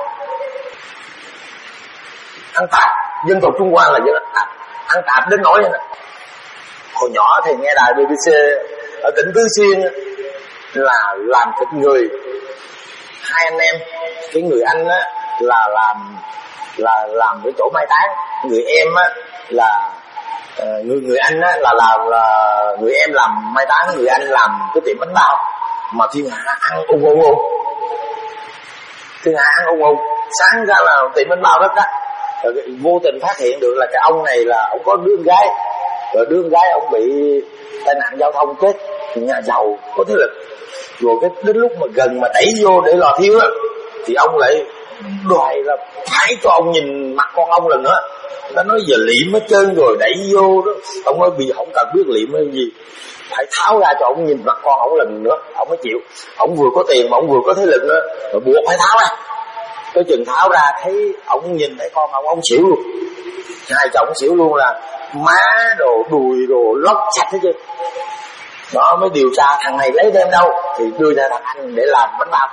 Ăn tạp, dân tộc Trung Hoa là dân ăn tạp, ăn tạp đến nỗi này. Hồi nhỏ thì nghe đài bê bê xê ở tỉnh Tứ Xuyên là làm thịt người, hai anh em, cái người anh á là làm là làm cái chỗ mai táng, người em á là uh, người người anh á là làm là người em làm mai táng, người anh làm cái tiệm bánh bao. Mà thiên hạ ăn ung ung ung, thiên hạ ăn ung ung, sáng ra là tiệm bánh bao rất đắt. Rồi vô tình phát hiện được là cái ông này là ông có đứa gái, rồi đứa gái ông bị tai nạn giao thông chết, nhà giàu có thế lực. Rồi cái đến lúc mà gần mà đẩy vô để lò thiêu á, thì ông lại đòi là phải cho ông nhìn mặt con ông lần nữa. Nó nói giờ liệm hết trơn rồi đẩy vô đó. Ông nói vì không cần biết liệm hay gì, phải tháo ra cho ông nhìn mặt con ông lần nữa ông mới chịu. Ông vừa có tiền mà ông vừa có thế lực nữa, rồi buộc phải tháo ra. Cái chừng tháo ra thấy ông nhìn thấy con ông, ông xỉu luôn. Hai chồng xỉu luôn, là má đồ đùi đồ lóc sạch hết chứ. Đó mới điều tra thằng này lấy đem đâu, thì đưa ra thằng anh để làm bánh bao.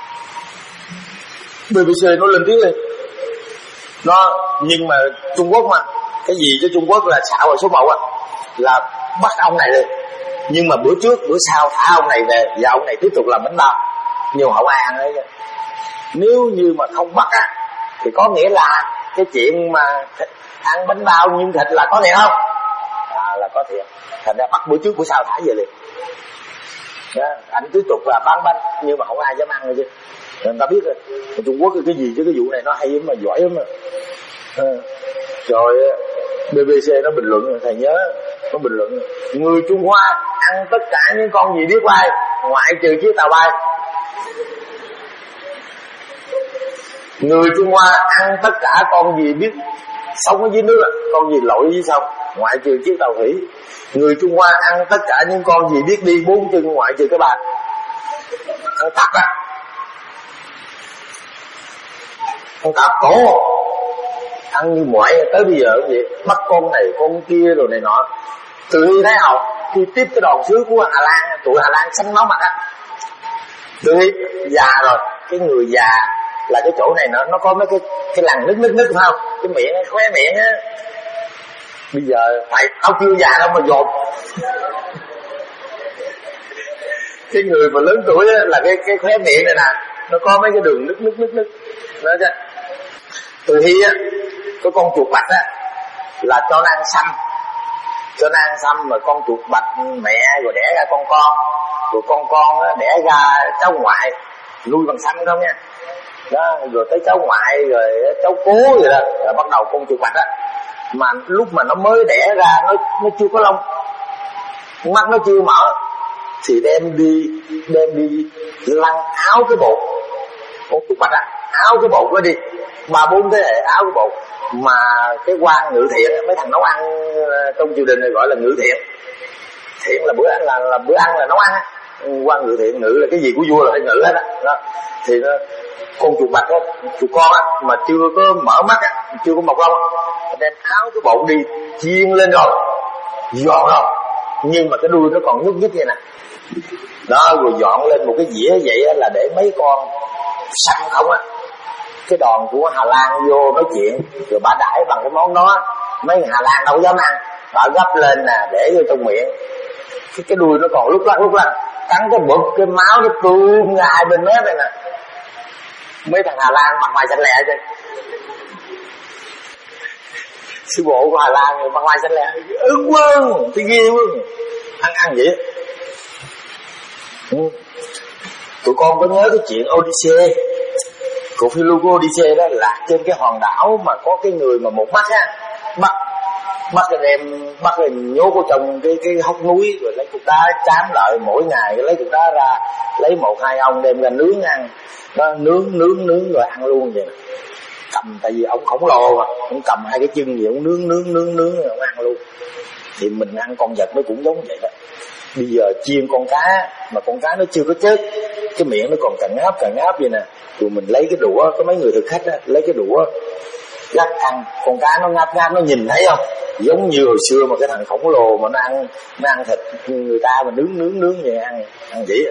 bê bê xê nó lên tiếng lên. Nó nhưng mà Trung Quốc mà, cái gì cho Trung Quốc là xạo ở số một á, là bắt ông này lên. Nhưng mà bữa trước bữa sau thả ông này về, và ông này tiếp tục làm bánh bao, nhiều hậu an ấy. Nếu như mà không bắt á thì có nghĩa là cái chuyện mà ăn bánh bao nhưng thịt là có thiệt không? À, là có thiệt. Thành ra bắt bữa trước bữa sau thả về liền. Đó, anh tiếp tục là bán bánh nhưng mà không ai dám ăn rồi chứ. Người ta biết rồi, Trung Quốc cái gì chứ, cái vụ này nó hay lắm mà, giỏi lắm mà. À, rồi bê bê xê nó bình luận, thầy nhớ nó bình luận, người Trung Hoa ăn tất cả những con gì biết bay ngoại trừ chiếc tàu bay. Người Trung Hoa ăn tất cả con gì biết sống ở dưới nước, con gì lội dưới sông ngoại trừ chiếc tàu thủy. Người Trung Hoa ăn tất cả những con gì biết đi bốn chân ngoại trừ cái bàn. Ăn tạp á, ăn tạp cổ, ăn như mọi tới bây giờ cũng vậy, bắt con này con kia rồi này nọ. Từ khi Thái học khi tiếp cái đoàn sứ của Hà Lan, tụi Hà Lan xanh máu mặt á. Từ khi già rồi, cái người già là cái chỗ này nó nó có mấy cái cái lằn nứt nứt nứt phải không? Cái miệng khóe miệng á. Bây giờ phải ông chưa già đâu mà dồn. Cái người mà lớn tuổi á, là cái cái khóe miệng này nè, nó có mấy cái đường nứt nứt nứt nứt. Đó chứ. Từ khi á cái con chuột bạch á là cho nó ăn sâm, cho nó ăn sâm rồi con chuột bạch mẹ rồi đẻ ra con con, rồi con con á đẻ ra cháu ngoại nuôi bằng sâm không nha. Đó, rồi tới cháu ngoại rồi cháu cố vậy đó, rồi bắt đầu con chuột bạch á, mà lúc mà nó mới đẻ ra nó nó chưa có lông, mắt nó chưa mở, thì đem đi đem đi lăn áo cái bột con chuột bạch á, áo cái bột nó đi ba bốn thế hệ áo cái bột. Mà cái quan ngự thiện, mấy thằng nấu ăn trong triều đình này gọi là ngự thiện. Thiện là bữa ăn là, là bữa ăn là nấu ăn á. Quan ngự thiện, ngự là cái gì của vua là phải ngự hết á. Đó. Thì nó, con chuột bạch á, chuột con á, mà chưa có mở mắt á, chưa có mọc lông á, đem áo cái bột đi chiên lên rồi, giòn rồi, nhưng mà cái đuôi nó còn nhúc nhích vậy nè. Đó, rồi dọn lên một cái dĩa vậy á, là để mấy con săn không á. Cái đoàn của Hà Lan vô nói chuyện, rồi bà đãi bằng cái món đó, mấy Hà Lan đâu dám ăn, bà gấp lên nè để vô trong miệng, cái, cái đuôi nó còn lúc lắc lúc lắc, cắn cái bực, cái máu nó tuôn ra hai bên mép này nè. Mấy thằng Hà Lan mặt mày xanh lẹ chứ. Sư bộ của Hà Lan băng lai xanh lè ưng quân thì ghê quá, ăn ăn vậy. Ừ. Tụi con có nhớ cái chuyện Odyssey, cuộc phiêu lưu của Odyssey đó, lạc trên cái hòn đảo mà có cái người mà một mắt á, mắt bắt cái đem bắt cái nhốt ở trong cái cái hốc núi, rồi lấy cục đá chám lại mỗi ngày, lấy cục đá ra lấy một hai ông đem ra nướng ăn, nó nướng nướng nướng rồi ăn luôn vậy. Cầm, tại vì ông khổng lồ mà, ông cầm hai cái chân gì ông nướng nướng nướng nướng rồi ông ăn luôn. Thì mình ăn con vật nó cũng giống vậy đó. Bây giờ chiên con cá mà con cá nó chưa có chết, cái miệng nó còn cặn ngáp cặn ngáp vậy nè, rồi mình lấy cái đũa, có mấy người thực khách á, lấy cái đũa gắp ăn, con cá nó ngáp ngáp, nó nhìn thấy không, giống như hồi xưa mà cái thằng khổng lồ mà nó ăn nó ăn thịt người ta mà nướng nướng nướng vậy, ăn ăn vậy.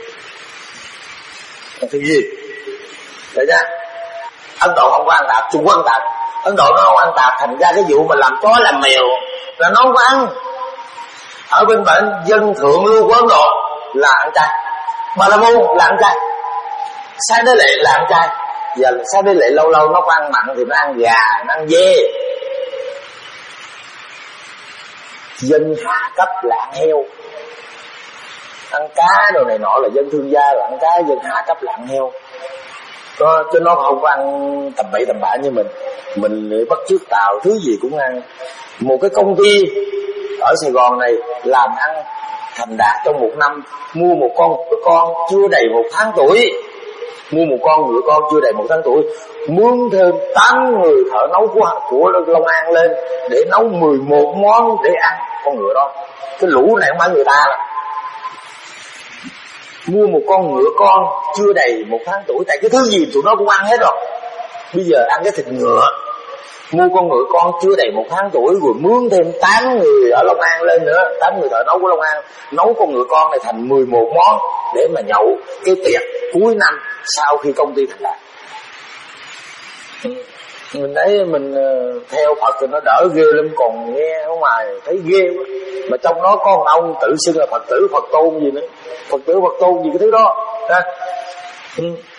Ăn cái gì đấy nha. Ấn Độ không có ăn tạp, Trung Quốc ăn tạp. Ấn Độ nó không ăn tạp, thành ra cái vụ mà làm chó làm mèo là nó không có ăn. Ở bên bệnh dân thượng lưu của Ấn Độ là ăn chay, Bà La Môn là ăn chay, Sa Đế Lệ là ăn chay. Giờ Sa Đế Lệ lâu lâu nó có ăn mặn thì nó ăn gà, nó ăn dê. Dân hạ cấp là ăn heo, ăn cá đồ này nọ là dân thương gia là ăn cá, dân hạ cấp là ăn heo. Đó, chứ nó không có ăn tầm bậy tầm bạ như mình. Mình bắt chước Tàu thứ gì cũng ăn. Một cái công ty ở Sài Gòn này làm ăn thành đạt trong một năm, mua một con con chưa đầy một tháng tuổi, mua một con ngựa con chưa đầy một tháng tuổi, mướn thêm tám người thợ nấu của của Long An lên để nấu mười một món để ăn con ngựa đó. Cái lũ này không phải người ta là mua một con ngựa con chưa đầy một tháng tuổi, tại cái thứ gì tụi nó cũng ăn hết rồi. Bây giờ ăn cái thịt ngựa, mua con ngựa con chưa đầy một tháng tuổi, rồi mướn thêm tám người ở Long An lên nữa, tám người thợ nấu của Long An nấu con ngựa con này thành mười một món để mà nhậu cái tiệc cuối năm sau khi công ty thành lập. Mình thấy mình theo Phật thì nó đỡ ghê lắm, còn nghe ở ngoài thấy ghê quá. Mà trong đó có một ông tự xưng là Phật tử Phật tôn gì nữa, Phật tử Phật tôn gì cái thứ đó. Ừ.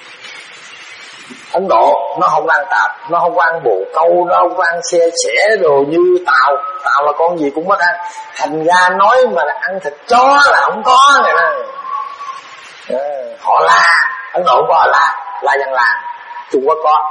Ấn Độ nó không ăn tạp, nó không ăn bồ câu, nó không ăn xe xẻ đồ như Tàu. Tàu là con gì cũng mất ăn. Thành ra nói mà là ăn thịt chó là không có này nè. À, họ La, Ấn Độ có họ La, La dân làng, Trung Quốc có.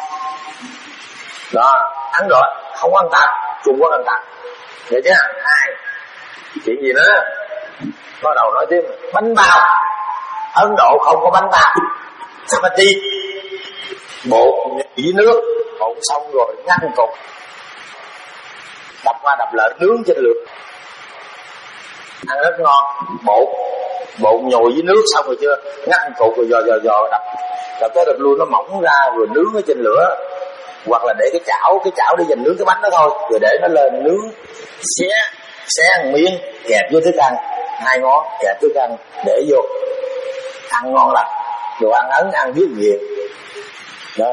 Đó, Ấn Độ không ăn tạp, Trung Quốc ăn tạp. Vậy chứ hai chuyện gì nữa? Bắt đầu nói tiếp bánh bao. Ấn Độ không có bánh bao, chapati, bột với nước trộn xong rồi ngăn cục, đập qua đập lại nướng trên lửa, ăn rất ngon. Bột bột nhồi với nước xong rồi chưa, ngăn cục rồi dò dò dò đập đập tới đập luôn, nó mỏng ra rồi nướng ở trên lửa. Hoặc là để cái chảo cái chảo để dành nướng cái bánh đó thôi, rồi để nó lên nướng, xé xé ăn miếng kẹp với thức ăn, hai ngón kẹp thức ăn để vô ăn ngon lành. Đồ ăn Ấn ăn biết nghiền đó,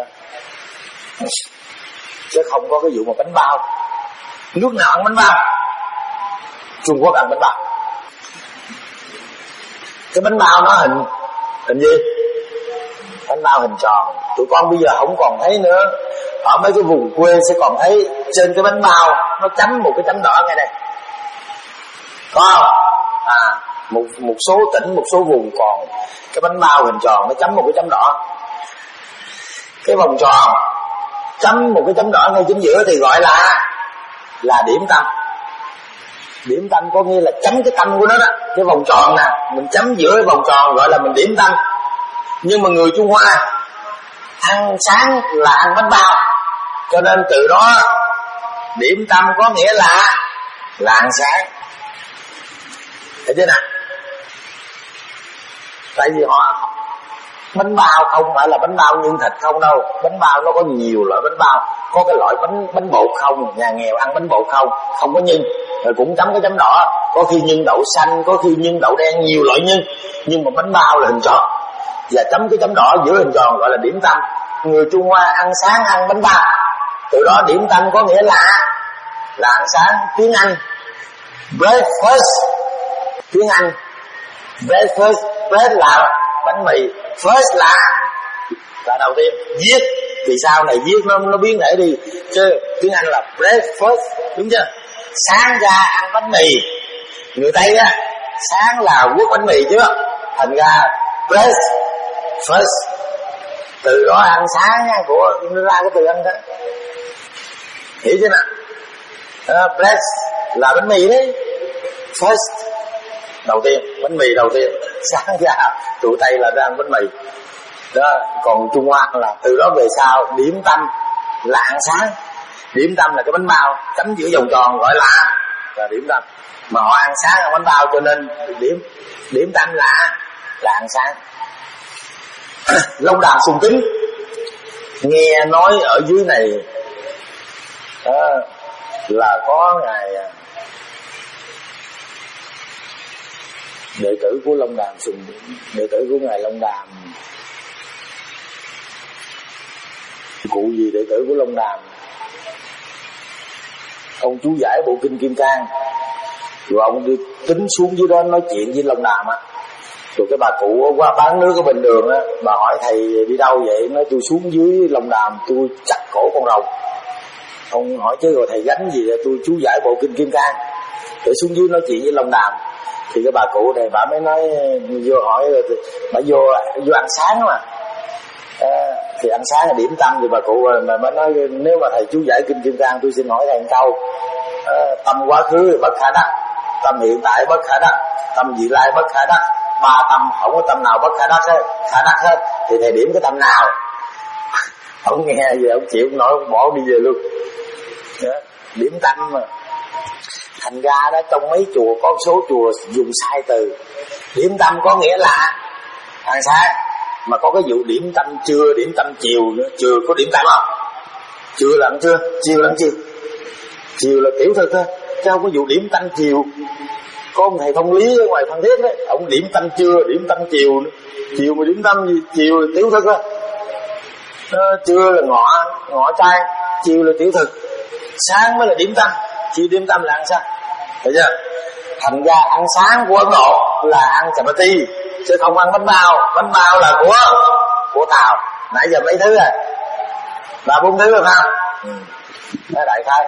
chứ không có cái vụ mà bánh bao. Nước nào ăn bánh bao? Trung Quốc ăn bánh bao. Cái bánh bao nó hình hình gì? Bánh bao hình tròn. Tụi con bây giờ không còn thấy nữa. Ở mấy cái vùng quê sẽ còn thấy trên cái bánh bao nó chấm một cái chấm đỏ ngay đây, có không? À, một một số tỉnh, một số vùng còn cái bánh bao hình tròn nó chấm một cái chấm đỏ. Cái vòng tròn chấm một cái chấm đỏ ngay chính giữa thì gọi là là điểm tâm. Điểm tâm có nghĩa là chấm cái tâm của nó đó. Cái vòng tròn nè, mình chấm giữa cái vòng tròn gọi là mình điểm tâm. Nhưng mà người Trung Hoa ăn sáng là ăn bánh bao, cho nên từ đó điểm tâm có nghĩa là là ăn sáng. Thấy chưa nào? Tại vì họ bánh bao không phải là bánh bao nhân thịt không đâu. Bánh bao nó có nhiều loại bánh bao. Có cái loại bánh bánh bột không, nhà nghèo ăn bánh bột không, không có nhân, rồi cũng chấm cái chấm đỏ. Có khi nhân đậu xanh, có khi nhân đậu đen, nhiều loại nhân. Nhưng mà bánh bao là hình tròn, và chấm cái chấm đỏ giữa hình tròn gọi là điểm tâm. Người Trung Hoa ăn sáng ăn bánh bao, từ đó điểm tâm có nghĩa là là ăn sáng. Tiếng Anh breakfast, tiếng Anh breakfast, bread là bánh mì, first là là đầu tiên, viết thì sau này viết nó nó biến thể đi, chứ tiếng Anh là breakfast, đúng chưa? Sáng ra ăn bánh mì. Người Tây á, sáng là quất bánh mì chứ, thành ra breakfast, từ đó ăn sáng nha, của nó ra cái từ ăn đó, hiểu chưa nào? Uh, bread là bánh mì đấy, first đầu tiên, bánh mì đầu tiên, sáng ra tụi Tây là ra ăn bánh mì đó. Còn Trung Hoa là từ đó về sau điểm tâm là ăn sáng. Điểm tâm là cái bánh bao cắm giữa vòng tròn gọi là là điểm tâm, mà họ ăn sáng ăn bánh bao cho nên điểm điểm tâm là là ăn sáng. Long Đàm Sùng Kính nghe nói ở dưới này đó, là có ngài đệ tử của Long Đàm Sùng đệ tử của ngài Long Đàm, cụ gì đệ tử của Long Đàm, ông chú giải bộ kinh Kim Cang, rồi ông đi tính xuống dưới đó nói chuyện với Long Đàm á. Rồi cái bà cụ qua bán nước ở bên đường á, bà hỏi thầy đi đâu vậy? Nói tôi xuống dưới Long Đàm tôi chặt cổ con rồng. Ông hỏi chứ rồi thầy gánh gì? Tôi chú giải bộ kinh Kim Cang. Để xuống dưới nói chuyện với Long Đàm. Thì cái bà cụ này bà mới nói vô hỏi rồi, bà vô vô ăn sáng mà. À, thì ăn sáng là điểm tâm, thì bà cụ mà mới nói nếu mà thầy chú giải kinh Kim Cang tôi xin hỏi thầy một câu. À, tâm quá khứ bất khả đắc, tâm hiện tại bất khả đắc, tâm vị lai bất khả đắc, ba tâm không có tâm nào bất khả đắc hết, khả đắc hết, thì thầy điểm cái tâm nào? Ông nghe vậy ông chịu không nổi, ông bỏ đi về luôn. Đó, điểm tâm mà. Thành ra đó, trong mấy chùa có số chùa dùng sai từ. Điểm tâm có nghĩa là ăn sáng, mà có cái vụ điểm tâm trưa, điểm tâm chiều nữa. Trưa có điểm tâm không? Trưa là ăn trưa, chiều là ăn chiều. Chiều là tiểu thực thôi, chứ không có vụ điểm tâm chiều. Có ông thầy thông lý ở ngoài Phan Thiết đấy, ông điểm tâm trưa, điểm tâm chiều nữa. Chiều mà điểm tâm gì? Chiều là tiểu thực thôi. Trưa là ngọ, ngọ trai, chiều là tiểu thực, sáng mới là điểm tâm. Chiều điểm tâm là ăn sáng, thấy chưa? Thành ra ăn sáng của Ấn Độ là ăn chapati, chứ không ăn bánh bao. Bánh bao là của của Tàu. Nãy giờ mấy thứ rồi, ba bốn thứ rồi không? Ừ. Đó, đại khái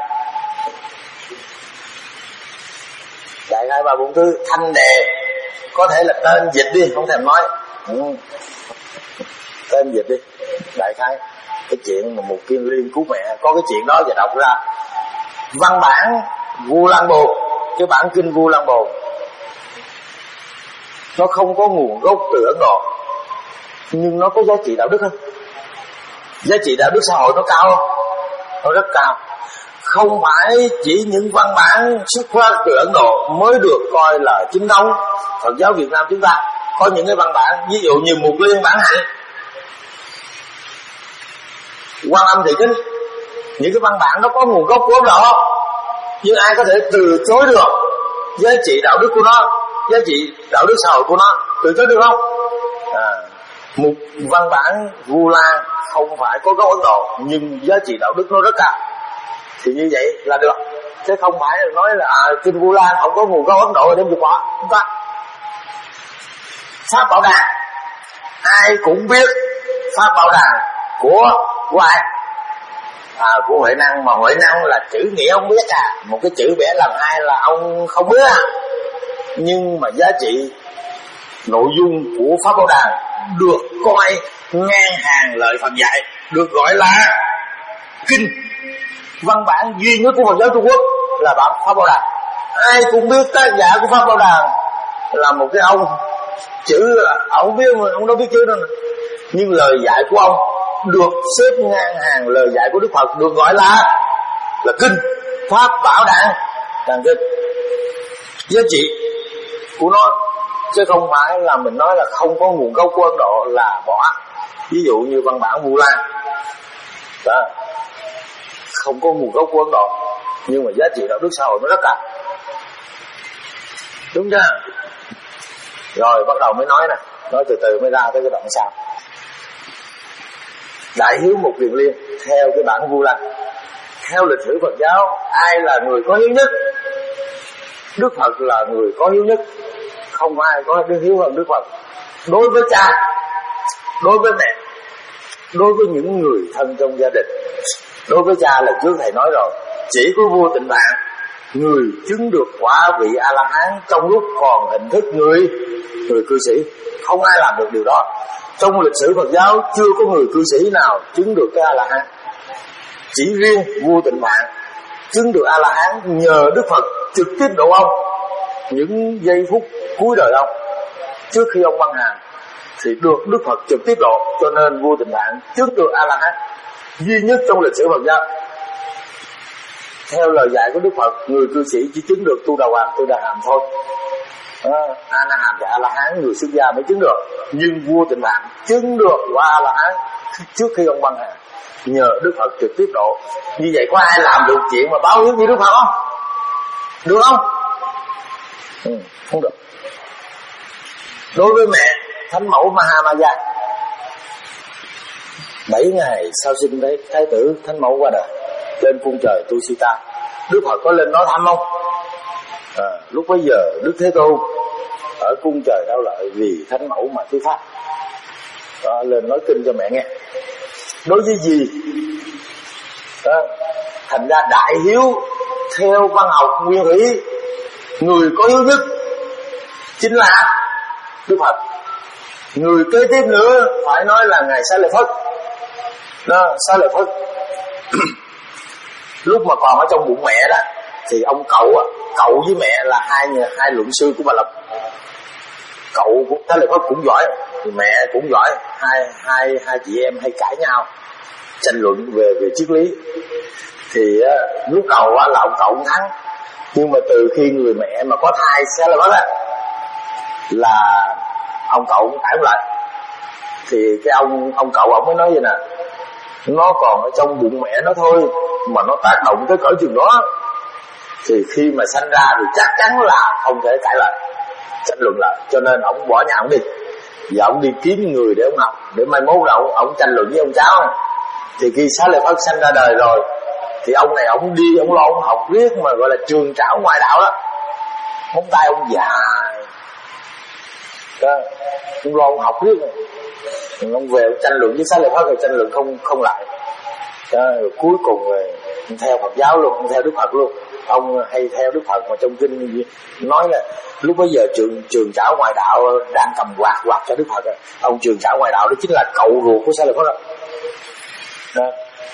đại khái ba bốn thứ. Thanh đề có thể là tên dịch đi, không thèm nói. Ừ. Tên dịch đi, đại khái cái chuyện mà một Kiên Liên cứu mẹ, có cái chuyện đó và đọc ra. Văn bản Vu Lan Bồ, cái bản kinh Vu Lan Bồ nó không có nguồn gốc từ Ấn Độ, nhưng nó có giá trị đạo đức không? Giá trị đạo đức xã hội nó cao không? Nó rất cao. Không phải chỉ những văn bản xuất phát từ Ấn Độ mới được coi là chính thống. Phật giáo Việt Nam chúng ta có những cái văn bản, ví dụ như Mục Liên Bản Hạnh, Quan Âm Thị Kinh, những cái văn bản đó có nguồn gốc của Ấn Độ, nhưng ai có thể từ chối được giá trị đạo đức của nó, giá trị đạo đức xã hội của nó, từ chối được không? À, một văn bản Vu Lan không phải có gốc Ấn Độ, nhưng giá trị đạo đức nó rất cao, thì như vậy là được, chứ không phải là nói là à, kinh Vu Lan không có nguồn gốc Ấn Độ đem được bỏ, không có. Pháp Bảo Đàn ai cũng biết, Pháp Bảo Đàn của của ai? À, của Huệ Năng, mà Huệ Năng là chữ nghĩa ông biết à, một cái chữ vẽ làm hai là ông không biết à. Nhưng mà giá trị nội dung của Pháp Bảo Đàn được coi ngang hàng lời Phật dạy, được gọi là kinh. Văn bản duy nhất của Phật giáo Trung Quốc là bản Pháp Bảo Đàn. Ai cũng biết tác giả của Pháp Bảo Đàn là một cái ông, chữ ông không biết, ông đâu biết chữ đâu, nhưng lời dạy của ông được xếp ngang hàng lời dạy của Đức Phật, được gọi là là kinh Pháp Bảo Đàn. Đàn kinh giá trị của nó, chứ không phải là mình nói là không có nguồn gốc của Ấn Độ là bỏ. Ví dụ như văn bản Vu Lan đó, không có nguồn gốc của Ấn Độ, nhưng mà giá trị đạo đức xã hội nó rất cao, đúng chưa? Rồi bắt đầu mới nói nè, nói từ từ mới ra tới cái đoạn sau. Đại hiếu một Kiền Liên theo cái bản Vu Lan, theo lịch sử Phật giáo, ai là người có hiếu nhất? Đức Phật là người có hiếu nhất, không ai có hiếu hơn Đức Phật. Đối với cha, đối với mẹ, đối với những người thân trong gia đình. Đối với cha lần trước thầy nói rồi, chỉ có vua Tịnh Vạn, người chứng được quả vị A-la-hán trong lúc còn hình thức người người cư sĩ. Không ai làm được điều đó. Trong lịch sử Phật giáo chưa có người cư sĩ nào chứng được cái A-la-hán. Chỉ riêng vua Tịnh Vạn chứng được A-la-hán nhờ Đức Phật trực tiếp độ ông. Những giây phút cuối đời ông, trước khi ông băng hà, thì được Đức Phật trực tiếp độ. Cho nên vua Tịnh Vạn chứng được A-la-hán duy nhất trong lịch sử Phật giáo. Theo lời dạy của Đức Phật, người cư sĩ chỉ chứng được Tu Đà Hoàng, Tu Đà Hàm thôi. A Na Hàm và A La Hán người xuất gia mới chứng được. Nhưng vua Tịnh Vạn chứng được quả A La Hán trước khi ông băng hà, nhờ Đức Phật trực tiếp độ. Như vậy có ai làm được chuyện mà báo hiếu như Đức Phật không? Được không? Ừ, không được. Đối với mẹ Thánh Mẫu Mahamaya, bảy ngày sau sinh đấy Thái tử Thánh Mẫu qua đời trên cung trời Tusita, Đức Phật có lên nói thăm không? À, lúc bấy giờ Đức Thế Tôn ở cung trời Đau Lợi vì Thánh Mẫu mà thuyết pháp, đó, lên nói kinh cho mẹ nghe. Đối với gì đó, thành ra đại hiếu theo văn học nguyên thủy, người có hiếu nhất chính là Đức Phật. Người kế tiếp nữa phải nói là ngài Xá Lợi Phất. Đó, Xá Lợi Phất lúc mà còn ở trong bụng mẹ đó, thì ông cậu cậu với mẹ là hai hai luận sư của Bà Lập. Cậu của Xá Lợi Phất cũng giỏi, thì mẹ cũng giỏi, hai hai hai chị em hay cãi nhau tranh luận về về triết lý. Thì uh, lúc đầu uh, là ông cậu cũng thắng, nhưng mà từ khi người mẹ mà có thai Xá Lợi Phất á, là ông cậu cũng cãi lại. Thì cái ông ông cậu ông mới nói vậy nè, nó còn ở trong bụng mẹ nó thôi mà nó tác động tới cỡ chừng đó, thì khi mà sanh ra thì chắc chắn là không thể cãi lại, tranh luận lại. Cho nên ông bỏ nhà ông đi, và ông đi kiếm người để ông học, để mai mốt là ông, ông tranh luận với ông cháu. Thì khi Xá Lợi Phất sanh ra đời rồi, thì ông này ông đi ông lo ông học riết mà gọi là trường trảo ngoại đạo đó, móng tay ông dài đó, ông lo ông học riết rồi. Ông về ông tranh luận với Xá Lợi Phất rồi tranh luận không không lại đó, rồi cuối cùng rồi ông theo Phật giáo luôn, ông theo Đức Phật luôn. Ông hay theo Đức Phật mà trong kinh nói là lúc bấy giờ trường trường trảo ngoại đạo đang cầm quạt quạt cho Đức Phật. Ông trường trảo ngoại đạo đó chính là cậu ruột của Xá Lợi Phất đó. Đó.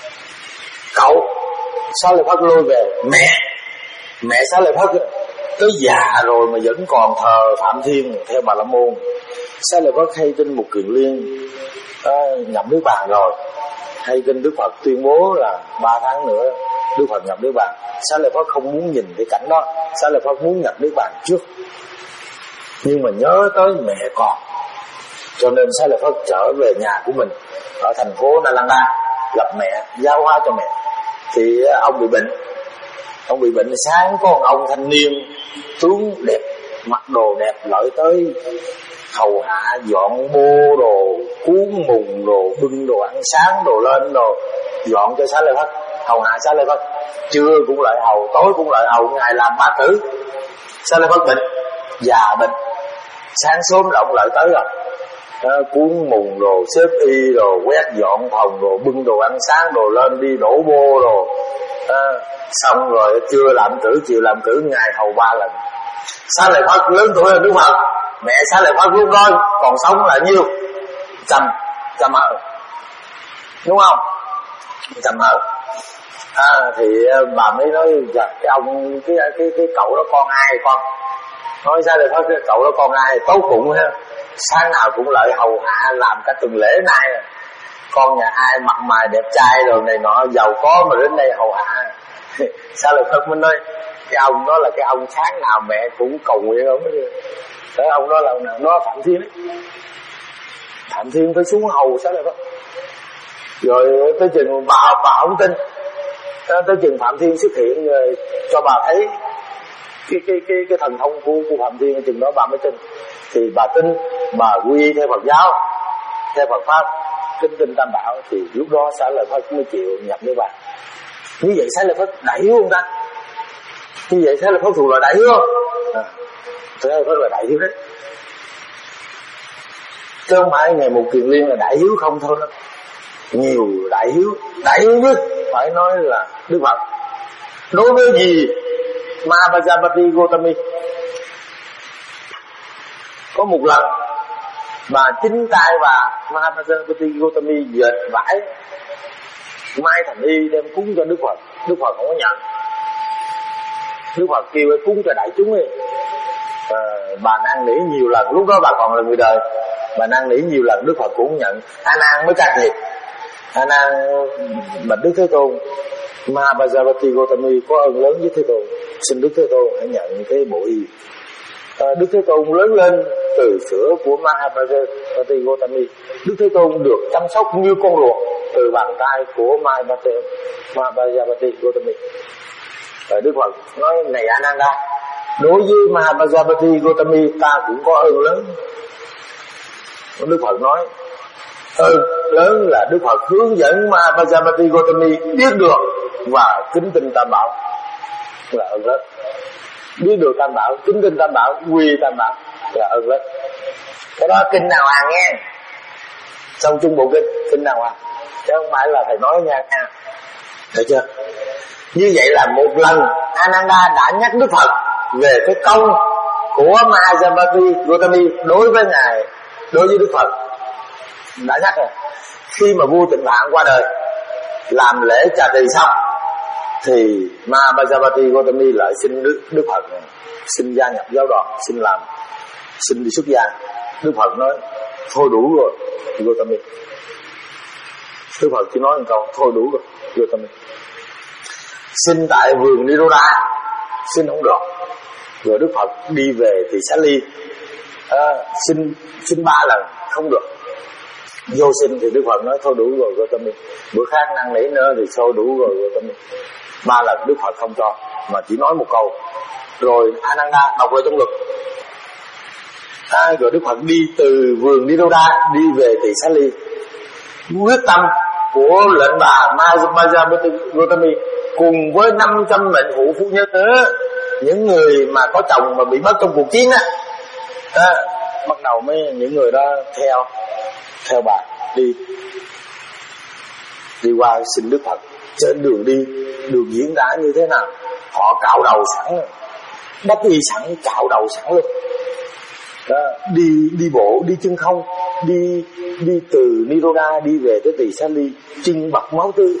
Cậu Xá Lợi Phất lôi về mẹ mẹ Xá Lợi Phất tới già rồi mà vẫn còn thờ Phạm Thiên theo Bà La Môn. Xá Lợi Phất hay tin một Kiền Liên à, nhập nước bàn rồi, hay tin Đức Phật tuyên bố là ba tháng nữa Đức Phật nhập nước bàn. Xá Lợi Phất không muốn nhìn cái cảnh đó, Xá Lợi Phất muốn nhập nước bàn trước, nhưng mà nhớ tới mẹ còn, cho nên Xá Lợi Phất trở về nhà của mình ở thành phố Nalanda gặp mẹ, giáo hóa cho mẹ. Thì ông bị bệnh, ông bị bệnh sáng có một ông thanh niên tướng đẹp, mặc đồ đẹp lợi tới hầu hạ dọn bô đồ, cuốn mùng đồ, bưng đồ ăn sáng đồ lên đồ, dọn cho Xá Lợi Phất, hầu hạ Xá Lợi Phất. Trưa cũng lại hầu, tối cũng lại hầu, ngày làm ba cử. Xá Lợi Phất bệnh, già bệnh, sáng sớm là ông lại tới rồi, à, cuốn mùng đồ, xếp y đồ, quét dọn phòng đồ, bưng đồ ăn sáng đồ lên, đi đổ bô đồ, à, xong rồi trưa làm cử, chiều làm cử, ngày hầu ba lần. Xá Lợi Phất lớn tuổi hơn Đức Phật, mẹ Xá Lợi Phất lúc đó còn sống là nhiêu? Trăm, trăm hơn, đúng không? Trăm hơn. À, thì bà mới nói cái ông cái cái cái cậu đó con ai con? Nói Xá Lợi Phất cái cậu đó con ai? Tốt bụng ha, sáng nào cũng lợi hầu hạ làm cả tuần lễ nay. Con nhà ai mặt mày đẹp trai rồi này nọ, giàu có mà đến đây hầu hạ. Xá Lợi Phất mới nói cái ông đó là cái ông sáng nào mẹ cũng cầu nguyện ông ấy. Cái ông đó là ông nào? Nó Phạm Thiên ấy. Phạm Thiên phải xuống hầu Xá Lợi Phất. Rồi tới chừng bà bà không tin, tới chừng Phạm Thiên xuất hiện rồi cho bà thấy cái cái cái cái thần thông của của Phạm Thiên, chừng đó bà mới tin. Thì bà tin, bà quy theo Phật giáo, theo Phật pháp, kính tin Tam Bảo, thì lúc đó Xá Lợi Phất mới chịu nhập với bà. Như vậy Xá Lợi Phất đại hiếu không ta? Như vậy Xá Lợi Phất thuộc loại đại hiếu không? À, Xá Lợi Phất là đại hiếu đấy, chứ không phải ngày một Kiền Liên là đại hiếu không thôi đó. nhiều đại hiếu. Đại hiếu nhất phải nói là Đức Phật. Đối với gì Mahapajapati Gotami, có một lần bà chính tay bà Mahapajapati Gotami dệt vải mai thành y đem cúng cho Đức Phật. Đức Phật không có nhận. Đức Phật kêu cúng cho đại chúng ấy. À, bà năn nỉ nhiều lần. Lúc đó bà còn là người đời. Bà năn nỉ nhiều lần Đức Phật cũng không nhận. A Nan mới can thiệp. A Nan bạch Đức Thế Tôn, Mahapajapati Gotami có ơn lớn với Thế Tôn, xin Đức Thế Tôn hãy nhận cái bộ y. À, Đức Thế Tôn lớn lên từ sữa của Mahapajapati Gotami. Đức Thế Tôn được chăm sóc như con ruột từ bàn tay của Mahapajapati Gotami. Rồi Đức Phật nói, này Ananda, đối với Mahapajapati Gotami ta cũng có ơn lớn. Đức Phật nói, ơn lớn là Đức Phật hướng dẫn Mahapajapati Gotami biết được và kính tin Tam Bảo, là ơn lớn. Biết được Tam Bảo, kính tin Tam Bảo, quy Tam Bảo là ơn lớn. Cái đó kinh nào à nghe, trong Trung Bộ Kinh, kinh nào à, chứ không phải là thầy nói nha nha. Được chưa? Như vậy là một lần Ananda đã nhắc Đức Phật về cái công của Mahapajapati Gotami đối với ngài, đối với Đức Phật đã nhắc rồi. Khi mà vua Tịnh Phạn qua đời, làm lễ trà tỳ xong thì Mahapajapati Gotami lại xin Đức, Đức Phật xin gia nhập giáo đoàn, xin làm, xin đi xuất gia. Đức Phật nói thôi đủ rồi Gotami. Đức Phật chỉ nói một câu thôi đủ rồi Gotami. Xin tại vườn Niroda, xin không được. Rồi Đức Phật đi về Tỳ Xá Ly, à, xin xin ba lần không được. Vô sinh thì Đức Phật nói thôi đủ rồi Gotami. Bữa khác năn nỉ nữa thì thôi đủ rồi Gotami. Ba lần Đức Phật không cho, mà chỉ nói một câu. Rồi Ananda đọc về trong luật. À, rồi Đức Phật đi từ vườn Niroda đi về Tỳ Xá Ly. Quyết tâm của lệnh bà Mahapajapati Gotami cùng với năm trăm mệnh phụ phu nhân nữa, những người mà có chồng mà bị mất trong cuộc chiến á, à, bắt đầu mấy những người đó theo theo bà đi đi qua xin Đức Phật. Trên đường đi, đường diễn đã như thế nào? Họ cạo đầu sẵn, đắp y sẵn, cạo đầu sẵn luôn. Đó, đi đi bộ, đi chân không, đi đi từ Niroda đi về tới Tỳ Xá Ly, chân bật máu tươi.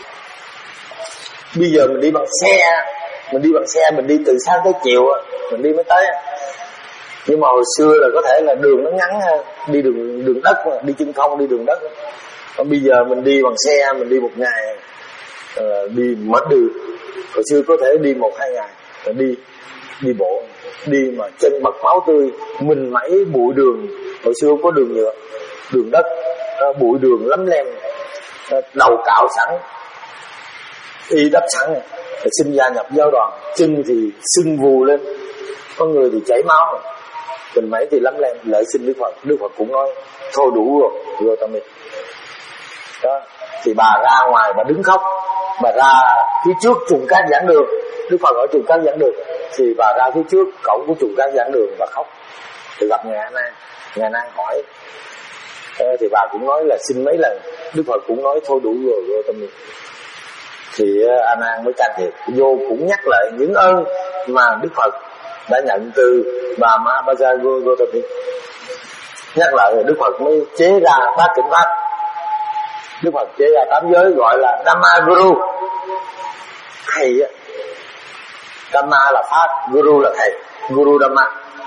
Bây giờ mình đi bằng xe, mình đi bằng xe mình đi từ sáng tới chiều mình đi mới tới. Nhưng mà hồi xưa là có thể là đường nó ngắn hơn, đi đường đường đất mà, đi chân không đi đường đất. Còn bây giờ mình đi bằng xe, mình đi một ngày, uh, đi mất đường. Hồi xưa có thể đi một hai ngày, rồi đi đi bộ, đi mà chân bật máu tươi, mình mẩy bụi đường. Hồi xưa không có đường nhựa, đường đất, uh, bụi đường lấm lem, uh, đầu cạo sẵn, y đắp sẵn, rồi xin gia nhập giáo đoàn. Chân thì sưng vù lên, có người thì chảy máu, mình mấy thì lắm lên lợi xin Đức Phật. Đức Phật cũng nói thôi đủ rồi Gotami. Đó, thì bà ra ngoài bà đứng khóc. Bà ra phía trước trùng cát giảng đường, Đức Phật ở trùng cát giảng đường, thì bà ra phía trước cổng của trùng cát giảng đường và khóc. Thì gặp ngài A Nan, ngài A Nan hỏi, thì bà cũng nói là xin mấy lần. Đức Phật cũng nói thôi đủ rồi Gotami. Thì A Nan mới can thiệp vô, cũng nhắc lại những ơn mà Đức Phật đã nhận từ bà Mahapajapati Gotami. Nhắc lại rồi Đức Phật mới chế ra bát kinh pháp. Đức Phật chế ra tám giới gọi là Dhamma Guru, thầy á. Dhamma là pháp, Guru là thầy, Guru Dhamma.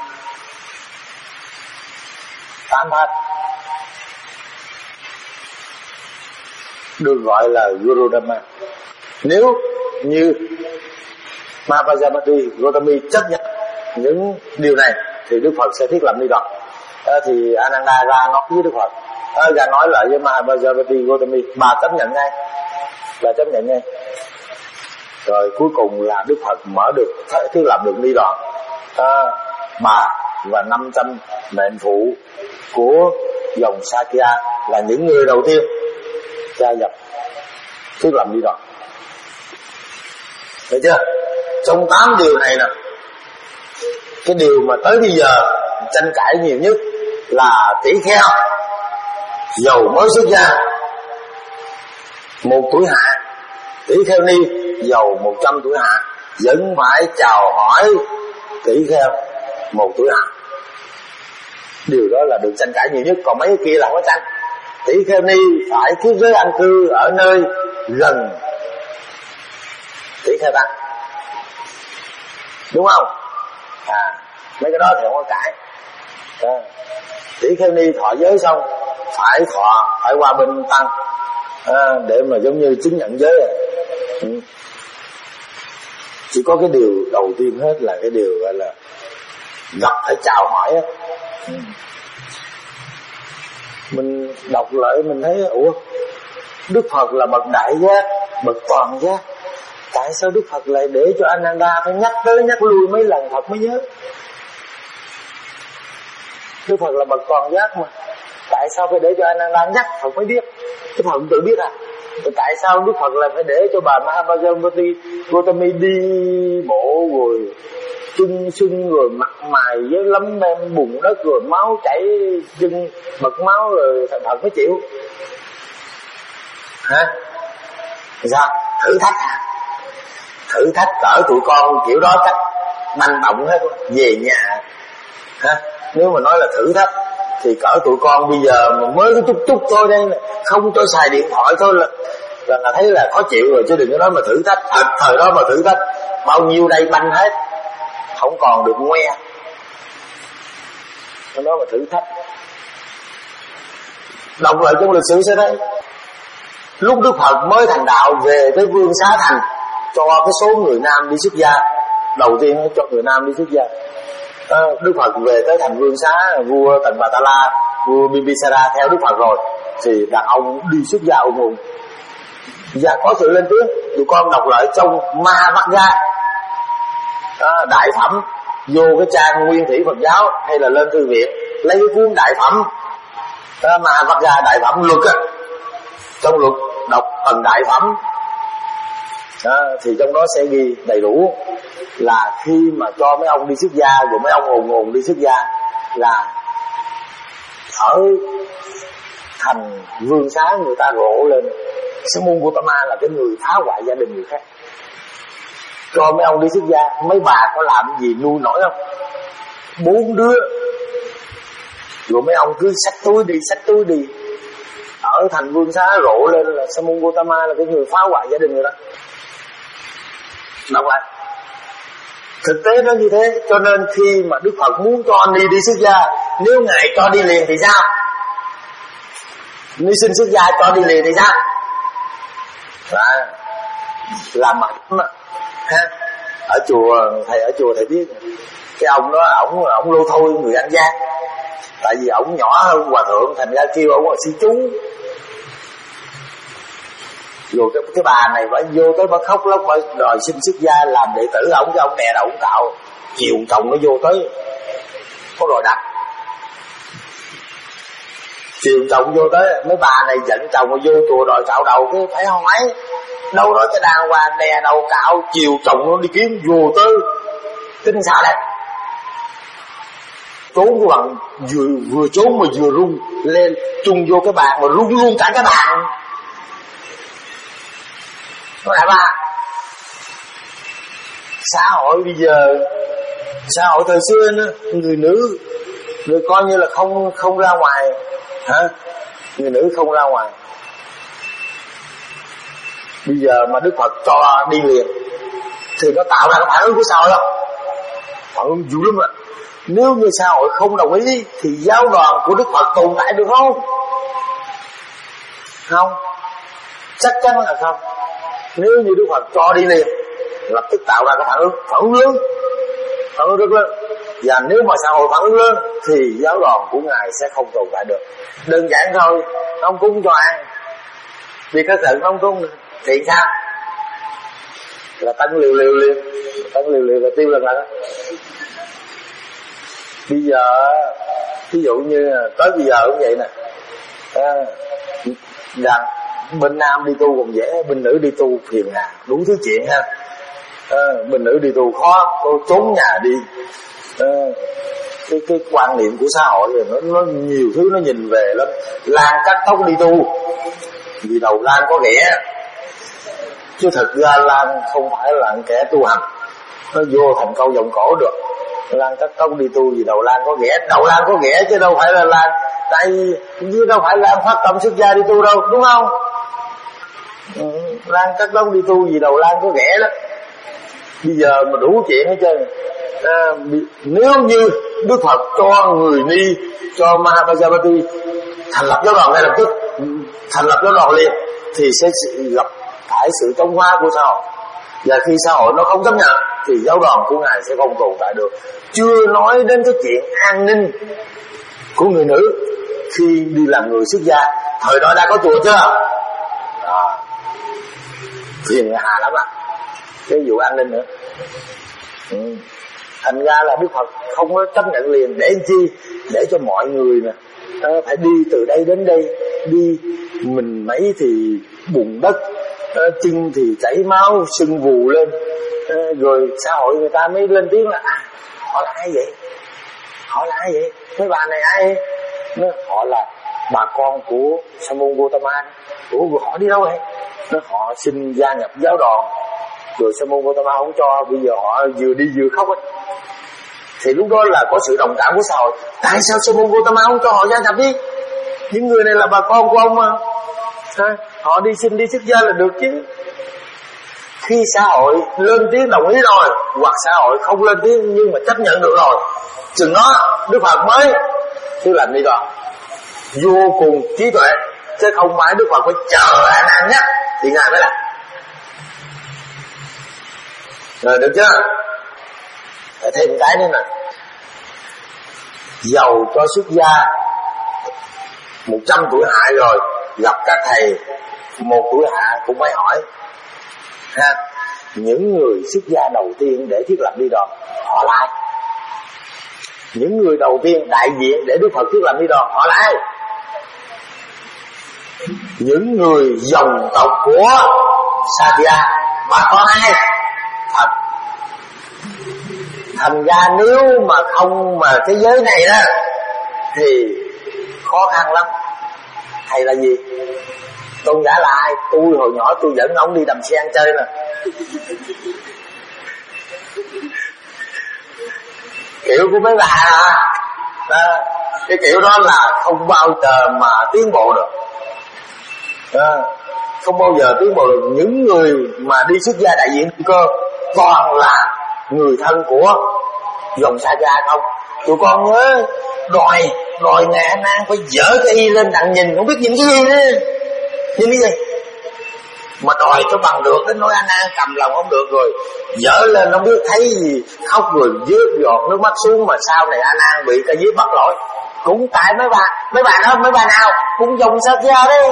Tám pháp được gọi là Guru Dhamma. Nếu như Mahapajapati Gotami chấp nhận những điều này thì Đức Phật sẽ thiết lập ni đoàn. À, thì Ananda ra nói với Đức Phật, à, ra nói lại với Mahapajapati Gotami, bà chấp nhận ngay, bà chấp nhận ngay. Rồi cuối cùng là Đức Phật mở được, thiết lập được ni đoàn. À, bà và năm trăm mệnh phụ của dòng Sakya là những người đầu tiên gia nhập thiết lập ni đoàn. Thấy chưa? Trong tám điều này nè, cái điều mà tới bây giờ tranh cãi nhiều nhất là tỷ kheo giàu mới xuất gia một tuổi hạ. Tỷ kheo ni giàu một trăm tuổi hạ vẫn phải chào hỏi tỷ kheo một tuổi hạ. Điều đó là được tranh cãi nhiều nhất, còn mấy cái kia là không có tranh. Tỷ kheo ni phải thiết giới an cư ở nơi gần tỷ kheo tăng, đúng không? À, mấy cái đó thì không có cãi. À, tỷ kheo ni thọ giới xong phải thọ, phải qua bên tăng, à, để mà giống như chứng nhận giới. Ừ. Chỉ có cái điều đầu tiên hết là cái điều gọi là gặp phải chào hỏi á. Ừ. Mình đọc lại mình thấy ủa, Đức Phật là bậc đại giác, bậc toàn giác, tại sao Đức Phật lại để cho Ananda phải nhắc tới nhắc lui mấy lần Phật mới nhớ? Đức Phật là bậc toàn giác mà, tại sao phải để cho Ananda nhắc Phật mới biết? Đức Phật tự biết à? Rồi tại sao Đức Phật lại phải để cho bà Mahabharati Gautami đi bộ rồi chân sưng rồi mặt mày với lấm lem bùn đất rồi máu chảy chân bật máu rồi thành Phật mới chịu? Hả? Sao? Thử thách hả? Thử thách cỡ tụi con kiểu đó chắc manh động hết về nhà. Hả? Nếu mà nói là thử thách thì cỡ tụi con bây giờ mà mới cái chút chút thôi đây, không cho xài điện thoại thôi là là, là thấy là khó chịu rồi, chứ đừng có nói mà thử thách. Thật thời đó mà thử thách bao nhiêu đây banh hết, không còn được ngoe. Cái đó mà thử thách. Đọc lại trong lịch sử sẽ thấy lúc Đức Phật mới thành đạo về tới Vương Xá Thành, cho cái số người nam đi xuất gia. Đầu tiên cho người nam đi xuất gia. à, Đức Phật về tới thành Vương Xá, vua Tần Bà Ta La, vua Bimbisara theo Đức Phật rồi, thì đàn ông đi xuất gia ủng ủng và có sự lên tiếng. Tụi con đọc lại trong Mahavagga, à, đại phẩm, vô cái trang Nguyên Thủy Phật Giáo hay là lên thư viện lấy cái cuốn đại phẩm, à, Mahavagga đại phẩm luật á, trong luật đọc phần đại phẩm, à, thì trong đó sẽ ghi đầy đủ là khi mà cho mấy ông đi xuất gia, rồi mấy ông ồn ồn đi xuất gia, là ở thành Vương Xá người ta rộ lên Sa môn Gautama là cái người phá hoại gia đình người khác. Cho mấy ông đi xuất gia, mấy bà có làm gì nuôi nổi không? Bốn đứa. Rồi mấy ông cứ xách túi đi, xách túi đi. Ở thành Vương Xá rộ lên là Sa môn Gautama là cái người phá hoại gia đình người đó. Đọc lại. Thực tế nó như thế, cho nên khi mà Đức Phật muốn cho anh đi đi xuất gia, nếu Ngài cho đi liền thì sao? Nếu xin xuất gia cho đi liền thì sao? Đó, làm mặt mà. Ha? Ở chùa, thầy ở chùa thầy biết, cái ông đó, ổng ổng lô thôi người An Giang. Tại vì ổng nhỏ hơn hòa thượng, thành ra kêu ổng là sư chú. Rồi cái, cái bà này bà vô tới bà khóc lóc, bà đòi xin xuất gia làm đệ tử ổng, cái ông đè đầu ổng cạo, chiều chồng nó vô tới có rồi đặt. Chiều chồng vô tới, mấy bà này giận chồng mà vô chùa đòi cạo đầu, cái phải hỏi đâu đó cái đàng hoàng đè đầu cạo, chiều chồng nó đi kiếm vô tới kinh sao đây, trốn cái bằng vừa vừa trốn mà vừa rung lên chung vô cái bàn mà rung luôn cả cái bàn. Nói lại ba, xã hội bây giờ, xã hội thời xưa nữa, người nữ người coi như là không không ra ngoài, hả? Người nữ không ra ngoài. Bây giờ mà Đức Phật cho đi liền thì nó tạo ra cái phản ứng của xã hội đó, phản ứng dữ lắm ạ. Nếu như xã hội không đồng ý thì giáo đoàn của Đức Phật tồn tại được không? Không, chắc chắn là không. Nếu như Đức Phật cho đi liền, lập tức tạo ra cái phản ứng, phản ứng lớn, phản ứng rất lớn. Và nếu mà xã hội phản ứng lớn thì giáo đoàn của Ngài sẽ không tồn tại được. Đơn giản thôi, ông cúng cho ăn, vì cái sự ông cúng thì sao? Là tấn liều liều liều, tấn liều liều là tiêu lần lần đó. Bây giờ, ví dụ như tới bây giờ cũng vậy nè, à, rằng bên nam đi tu còn dễ, bên nữ đi tu phiền hà, đủ thứ chuyện ha. À, bên nữ đi tu khó, cô trốn nhà đi. À, cái cái quan niệm của xã hội rồi nó, nó nhiều thứ nó nhìn về lắm. Lan cắt tóc đi tu, vì đầu lan có ghẻ, Chứ thật ra Lan không phải là kẻ tu hành, nó vô thành câu vòng cổ được. Lan cắt tóc đi tu gì đầu Lan có ghẻ, đầu Lan có ghẻ chứ đâu phải là Lan, tại vì đâu phải Lan phát tâm xuất gia đi tu đâu, đúng không? Ừ, Lan cắt tóc đi tu gì đầu Lan có ghẻ đó. Bây giờ mà đủ chuyện hết trơn. À, nếu như Đức Phật cho người ni, cho Mahapajapati thành lập giáo đoàn ngay lập tức, thành lập giáo đoàn liền, thì sẽ gặp phải sự chống phá của xã hội. Và khi xã hội nó không chấp nhận thì giáo đoàn của ngài sẽ không tồn tại được. Chưa nói đến cái chuyện an ninh của người nữ khi đi làm người xuất gia. Thời đó đã có chùa chưa? À, phiền hà lắm ạ. Cái vụ an ninh nữa. Ừ. Thành ra là Đức Phật không có chấp nhận liền. Để chi? Để cho mọi người nè phải đi từ đây đến đây, đi mình mấy thì bùn đất, chân thì chảy máu sưng vù lên, rồi xã hội người ta mới lên tiếng là à, họ là ai vậy? Họ là ai vậy? Mấy bà này ai? Nó, họ là bà con của Sa môn Gautama. Ủa họ đi đâu vậy? Nó, họ xin gia nhập giáo đoàn, rồi Sa môn Gautama không cho, bây giờ họ vừa đi vừa khóc ấy. Thì lúc đó là có sự đồng cảm của xã hội. Tại sao Sa môn Gautama không cho họ gia nhập đi? Những người này là bà con của ông mà. À, họ đi xin đi xuất gia là được chứ. Khi xã hội lên tiếng đồng ý rồi, hoặc xã hội không lên tiếng nhưng mà chấp nhận được rồi, chừng đó Đức Phật mới cứ làm đi rồi. Vô cùng trí tuệ, chứ không phải Đức Phật phải chờ A Nan nhắc thì ngài mới làm. Rồi được chưa? Để thêm cái nữa nè. Dầu cho xuất gia một trăm tuổi hạ rồi, gặp các thầy một tuổi hạ cũng phải hỏi ha, những người xuất gia đầu tiên để thiết lập đi đoàn họ là ai? Những người đầu tiên đại diện để Đức Phật thiết lập đi đoàn họ là ai? Những người dòng tộc của Sakya. Bà con ai? Thật. Thành ra nếu mà không mà cái giới này đó thì khó khăn lắm. Thầy là gì? Tôn giả là ai? Tôi hồi nhỏ tôi dẫn ông đi đầm xe ăn chơi nè. Kiểu của mấy bà à, cái kiểu đó là không bao giờ mà tiến bộ được à, không bao giờ tiến bộ được. Những người mà đi xuất gia đại diện cơ toàn là người thân của dòng Sakya không. Tụi con nhớ đòi đòi ngài A Nan phải dỡ cái y lên đặng nhìn, không biết nhìn cái gì nữa. Nhìn cái gì mà đòi cho bằng được, đến nói A Nan cầm lòng không được rồi dỡ lên không biết thấy gì, khóc rồi rớt giọt nước mắt xuống. Mà sau này A Nan bị cả dưới bắt lỗi cũng tại mấy bà mấy bà đó. Mấy bà nào cũng dòng Sakya đấy,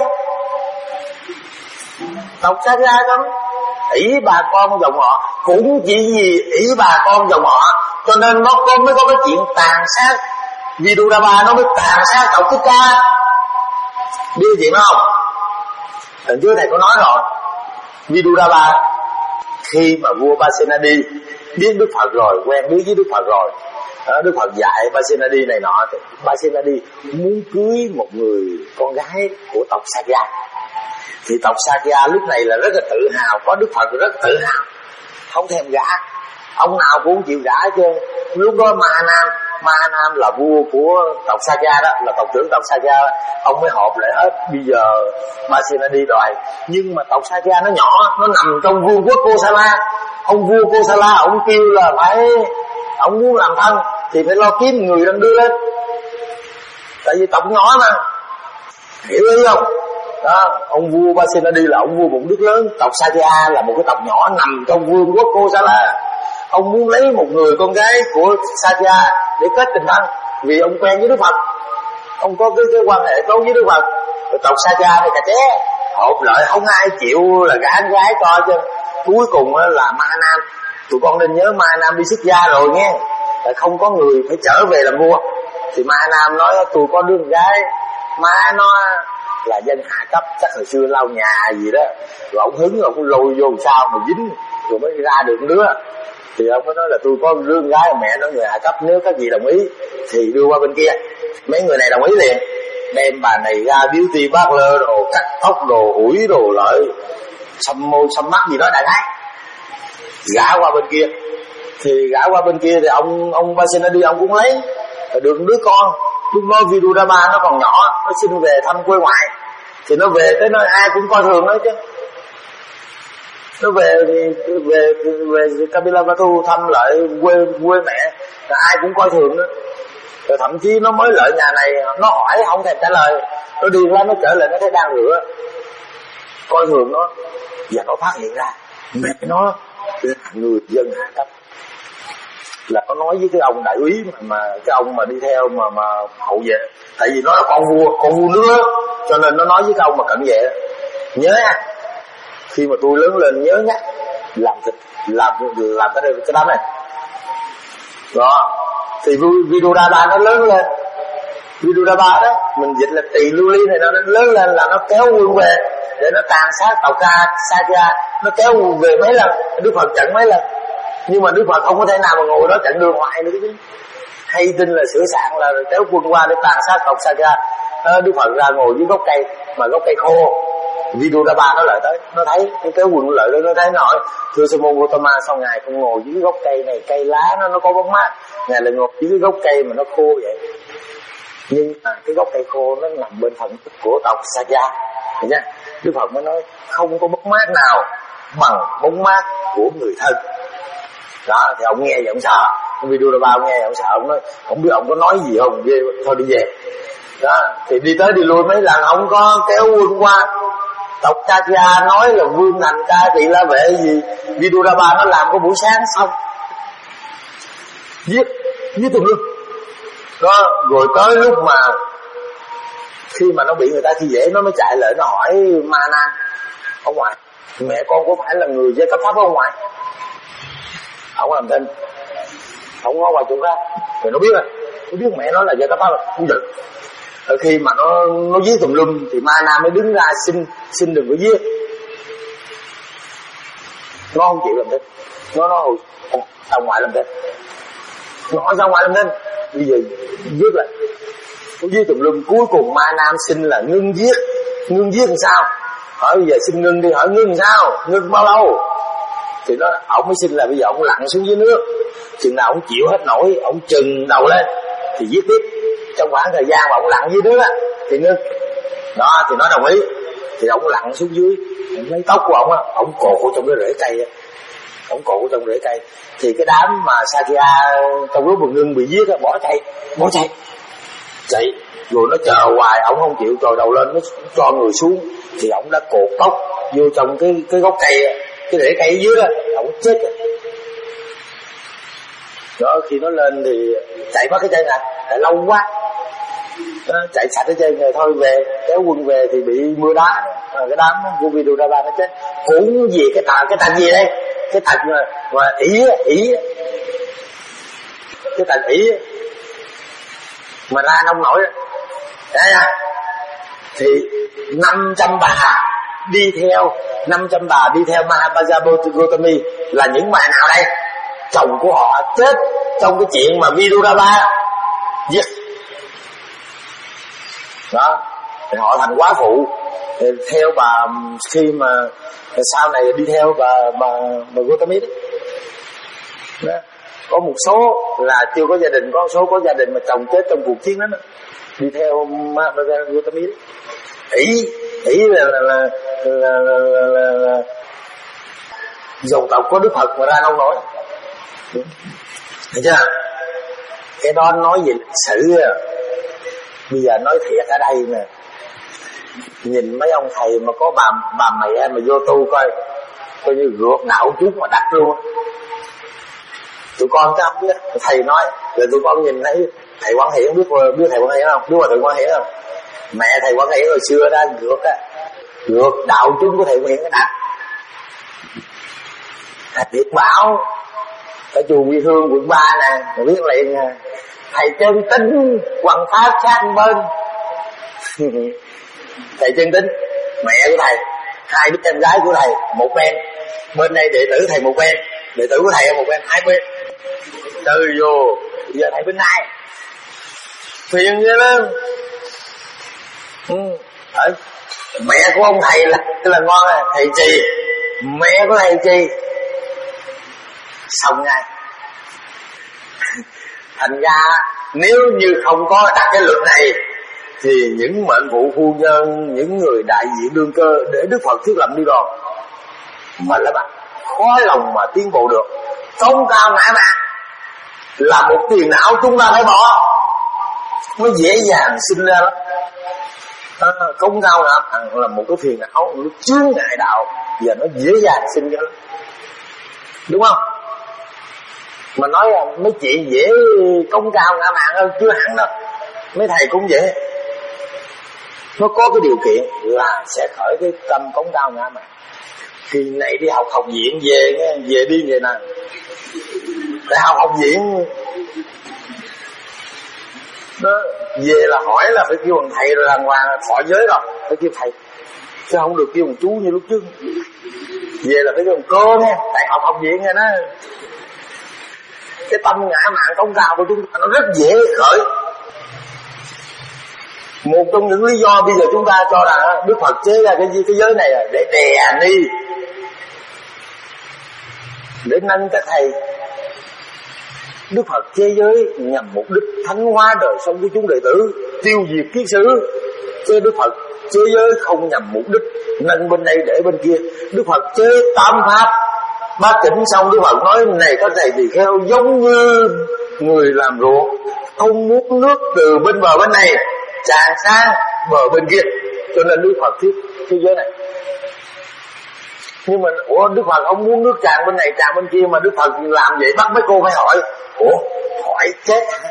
tộc Sakya không. ỷ bà con dòng họ cũng chỉ vì ỷ bà con dòng họ cho nên nó có mới có cái chuyện tàn sát. Vidurava nó mới tàn sát tộc Thích Ca. Biết chuyện đó không? Lần trước thầy có nói rồi. Vidurava khi mà vua Pasenadi biết Đức Phật rồi, quen biết với Đức Phật rồi, Đức Phật dạy Pasenadi này nọ, thì Pasenadi muốn cưới một người con gái của tộc Sakya. Thì tộc Sakya lúc này là rất là tự hào, có Đức Phật rất tự hào, không thèm gả, ông nào cũng không chịu gả chứ. Lúc đó Mahanam, Mahanam là vua của tộc Sakya đó, là tộc trưởng tộc Sakya đó. Ông mới họp lại hết. Bây giờ Pasenadi đòi, nhưng mà tộc Sakya nó nhỏ, nó nằm trong vương quốc Kosala. Ông vua Kosala ông kêu là phải, ông muốn làm thân thì phải lo kiếm người đang đưa lên, tại vì tộc nhỏ mà, hiểu ý không? Đó, ông vua Pasenadi là ông vua bụng nước lớn, tộc Sakya là một cái tộc nhỏ nằm trong vương quốc Kosala. Ông muốn lấy một người con gái của Sakya để kết tình thân, vì ông quen với Đức Phật, ông có cái, cái quan hệ tốt với Đức Phật. Rồi tộc Sakya này cà ché họp lại không ai chịu là gả con gái cho chứ. Cuối cùng là Mahanam, tụi con nên nhớ Mahanam đi xuất gia rồi nghe, là không có người phải trở về làm vua. Thì Mahanam nói tôi có đứa con gái, má nó là dân hạ cấp, chắc hồi xưa lau nhà gì đó, rồi ông hứng ông lôi vô sao mà dính rồi mới ra được đứa. Thì ông mới nói là tôi có đứa con gái, mẹ nó người hạ cấp, nếu các vị đồng ý thì đưa qua bên kia. Mấy người này đồng ý liền, đem bà này ra biếu ti bát lơ đồ, cắt tóc đồ, ủi đồ lợi, xăm môi xăm mắt gì đó đại khái, gã qua bên kia. Thì gã qua bên kia thì ông ông Pasenadi ông cũng lấy được đứa con. Lúc đó Viduraba nó còn nhỏ, nó xin về thăm quê ngoại. Thì nó về tới nơi ai cũng coi thường nó chứ. Nó về thì về về Kapilavatthu thăm lại quê quê mẹ, là ai cũng coi thường nó. Rồi thậm chí nó mới lại nhà này, nó hỏi không thèm trả lời, nó đi qua nó trở lại nó thấy đang rửa, coi thường nó. Và nó phát hiện ra mẹ nó là người dân hạ cấp, là nó nói với cái ông đại úy mà, mà cái ông mà đi theo mà mà hậu vệ, tại vì nó là con vua, con vua nước, cho nên nó nói với cái ông mà cận vệ, nhớ nha, khi mà tôi lớn lên nhớ nhá, làm thịt làm làm cái cái đám này đó. Thì Viduraba nó lớn lên, Viduraba đó mình dịch là tỳ lưu ly này, nó lớn lên là nó kéo quân về để nó tàn sát tàu ca Sakya, nó kéo quân về mấy lần, Đức Phật chặn mấy lần, nhưng mà Đức Phật không có thể nào mà ngồi đó chặn đường hoài nữa chứ. Hay tin là sửa soạn là kéo quân qua để tàn sát tộc Sakya. Đức Phật ra ngồi dưới gốc cây, mà gốc cây khô. Viduraba nó lại tới, nó thấy cái kéo quân lại đó, nó thấy nói thưa Sư môn Gautama, sao ngài không ngồi dưới gốc cây này, cây lá nó nó có bóng mát, ngài lại ngồi dưới cái gốc cây mà nó khô vậy. Nhưng mà cái gốc cây khô nó nằm bên phần của tộc Sakya, hiểu chưa? Đức Phật mới nói không có bóng mát nào bằng bóng mát của người thân. Đó thì ông nghe vậy ông sợ, Viduraba ông nghe vậy ông sợ, ông nói không biết ông có nói gì không, ghê thôi đi về. Đó thì đi tới đi lui mấy lần ông có kéo quân qua tộc Sakya, nói là vương hành ca tỳ la vệ gì. Viduraba nó làm có buổi sáng xong giết giết tùm lum đó. Rồi tới lúc mà khi mà nó bị người ta khi dễ, nó mới chạy lại nó hỏi Ma Nan, ông ngoại mẹ con có phải là người giai cấp thấp không ông ngoại? Ông làm tin, ông ngó qua chỗ khác rồi nó biết rồi, nó biết mẹ nó là giai cấp thấp rồi, không giận. Ở khi mà nó nó giết tùm lum thì Ma Nam mới đứng ra xin xin đừng có giết. Nó không chịu làm thinh, nó nói sao ngoại làm thinh, nó hỏi sao ngoại làm thinh, bây giờ giết lại, nó giết tùm lum. Cuối cùng Ma Nam xin là ngưng giết. Ngưng giết làm sao? Hỏi bây giờ xin ngưng đi, hỏi ngưng sao, ngưng bao lâu? Thì nó ổng mới xin là bây giờ ổng lặn xuống dưới nước, chừng nào ổng chịu hết nổi, ổng trừng đầu lên thì giết tiếp. Trong khoảng thời gian mà ổng lặn dưới nước á thì ngưng đó, thì nó đồng ý. Thì ổng lặn xuống dưới, ổng lấy tóc của ổng á, ổng cột trong cái rễ cây á, ổng cột trong rễ cây. Thì cái đám mà Sakya trong lúc mà ngưng bị giết á, bỏ chạy bỏ chạy chạy rồi nó chờ hoài, ổng không chịu trồi đầu lên, nó cho người xuống. Thì ổng đã cột tóc vô trong cái cái gốc cây á, cái rễ cây dưới á, ổng chết rồi. Đó, khi nó lên thì chạy mất cái chân này, tại lâu quá đó, chạy sạch cái chân rồi thôi về, kéo quân về thì bị mưa đá đó. Cái đám của Viduraba nó chết cũng vì cái tà cái tà gì đây, cái tà mà, mà ỷ ỷ cái tà ỷ mà ra nông nổi đấy à. Thì năm trăm bà đi theo năm trăm bà đi theo Mahapajapati Gautami là những bà nào đây? Chồng của họ chết trong cái chuyện mà Viduraba giết đó. Thì họ thành quá phụ theo bà, khi mà sau này đi theo bà bà, bà Gautami đó. Đó. Có một số là chưa có gia đình, có một số có gia đình mà chồng chết trong cuộc chiến đó, đó. Đi theo Mahapajapati Gautami đó. Ý ý là là là, là, là, là, là, là dòng tộc có Đức Phật mà ra nông nổi. Thấy chưa? Cái đó nói về lịch sử. Bây giờ nói thiệt ở đây nè, nhìn mấy ông thầy mà có bà bà mẹ mà vô tu coi, coi như ruột đạo chút mà đặt luôn. Tụi con chắc không biết, thầy nói là tụi con nhìn thấy thầy Quán Hiển, biết biết thầy Quán Hiển không? Biết thầy Quán Hiển không? Mẹ thầy Quán Hiển hồi xưa đó ruột á, ruột đạo chung của thầy Quán Hiển nó đặt. Thầy Việt Bảo ở chùa Quy Hương quận ba nè, mà biết liền à. Thầy Chân Tính Hoàng Pháp sát bên thầy Chân Tính mẹ của thầy, hai đứa em gái của thầy một bên, bên đây đệ tử thầy một bên, đệ tử của thầy ở một bên, hai bên từ vô. Giờ thầy bên này phiền vậy lắm. Ừ. Ở mẹ của ông thầy là là ngon à, thầy Trì mẹ có hay chi xong ngay. Thành ra nếu như không có đặt cái luật này thì những mệnh phụ phu nhân, những người đại diện đương cơ để Đức Phật thiết lập đi đòn mà là bạn khó lòng mà tiến bộ được. Công cao ngã mạn là một tiền não chúng ta phải bỏ, nó dễ dàng sinh ra lắm. À, công cao ngã mạn là một cái phiền não, nó chướng ngại đạo và nó dễ dàng sinh ra lắm, đúng không? Mà nói là mấy chuyện dễ công cao ngã mạn hơn chưa hẳn đâu. Mấy thầy cũng vậy, nó có cái điều kiện là sẽ khởi cái tâm công cao ngã mạn. Kỳ này đi học học viện về nghe, về đi về nè. Để học học viện đó, về là hỏi là phải kêu bằng thầy rồi đàng hoàng thọ giới rồi, phải kêu thầy, chứ không được kêu bằng chú như lúc trước. Về là phải kêu bằng cô nghe, tại học học viện rồi đó. Cái tâm ngã mạn công cao của chúng ta nó rất dễ khởi. Một trong những lý do bây giờ chúng ta cho rằng Đức Phật chế ra cái cái giới này là để đè ni, để nâng các thầy. Đức Phật chế giới nhằm mục đích thánh hóa đời sống của chúng đệ tử, tiêu diệt kiết sử. Chứ Đức Phật chế giới không nhằm mục đích nâng bên đây để bên kia. Đức Phật chế tam pháp bát chỉnh xong, Đức Phật nói này các thầy tỳ kheo giống như người làm ruộng, không muốn nước từ bên bờ bên này tràn sang bờ bên kia, cho nên Đức Phật thiết thế giới này. Nhưng mà ủa Đức Phật không muốn nước tràn bên này tràn bên kia mà Đức Phật làm vậy, bắt mấy cô phải hỏi, ủa hỏi chết hả?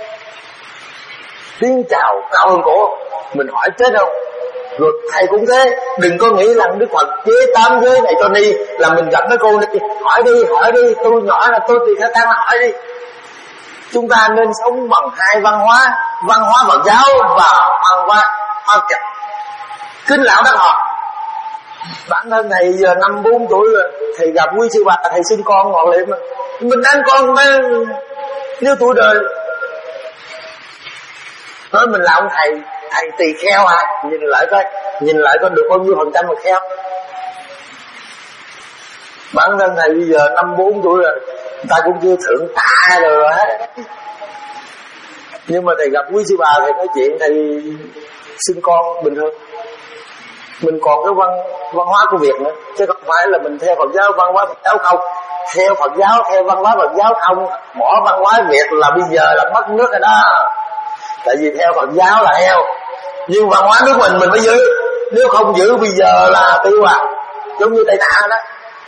Tiếng chào cao hơn cổ, mình hỏi chết không? Rồi thầy cũng thế, đừng có nghĩ rằng Đức Phật chế tám giới này cho ni là mình gặp mấy cô đi, hỏi đi hỏi đi, tôi nhỏ là tôi thì khả tăng là hỏi đi. Chúng ta nên sống bằng hai văn hóa, văn hóa Phật giáo và văn hóa Phật giáo. Kính lão đắc họ. Bản thân thầy giờ năm bốn tuổi rồi, thầy gặp quý sư bà, thầy sinh con ngọt liệm mà. Mình ăn con mà, nếu tuổi đời nói mình là ông thầy, thầy tỳ kheo à, nhìn lại coi, nhìn lại coi được bao nhiêu phần trăm mà kheo. Bản thân thầy bây giờ năm bốn tuổi rồi, người ta cũng chưa thượng tạ rồi hết. Nhưng mà thầy gặp quý sư bà, thầy nói chuyện, thầy sinh con bình thường. Mình còn cái văn văn hóa của Việt nữa, chứ không phải là mình theo Phật giáo, văn hóa Phật giáo không. Theo Phật giáo, theo văn hóa Phật giáo không, bỏ văn hóa Việt là bây giờ là mất nước rồi đó. Tại vì theo Phật giáo là theo, nhưng văn hóa nước mình mình mới giữ. Nếu không giữ bây giờ là tiêu à, giống như Tây Tạng đó.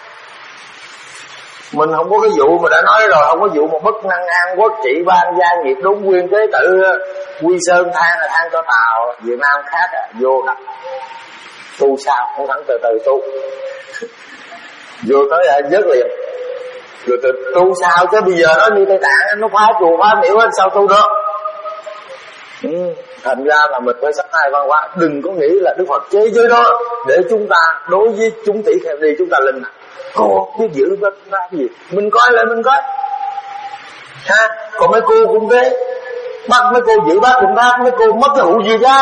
Mình không có cái vụ mà đã nói rồi, không có vụ mà bất năng an quốc trị ban gia nghiệp đốn nguyên tế tự, quy sơn than là than cho Tàu. Việt Nam khác à, vô đặt tu sao, không thẳng từ từ tu. Vô tới là vớt liền, rồi từ tu sao, chứ bây giờ nói như Tây Tạng nó phá chùa phá miễu hết sao tu được. Ừ, thành ra là mình phải sắp hai văn hóa. Đừng có nghĩ là Đức Phật chế giới đó để chúng ta đối với chúng tỷ kheo đi chúng ta linh à. Cô biết giữ bất pháp gì, mình coi lại mình coi ha. Còn mấy cô cũng thế, bắt mấy cô giữ bát cũng pháp, mấy cô mất cái hữu gì ra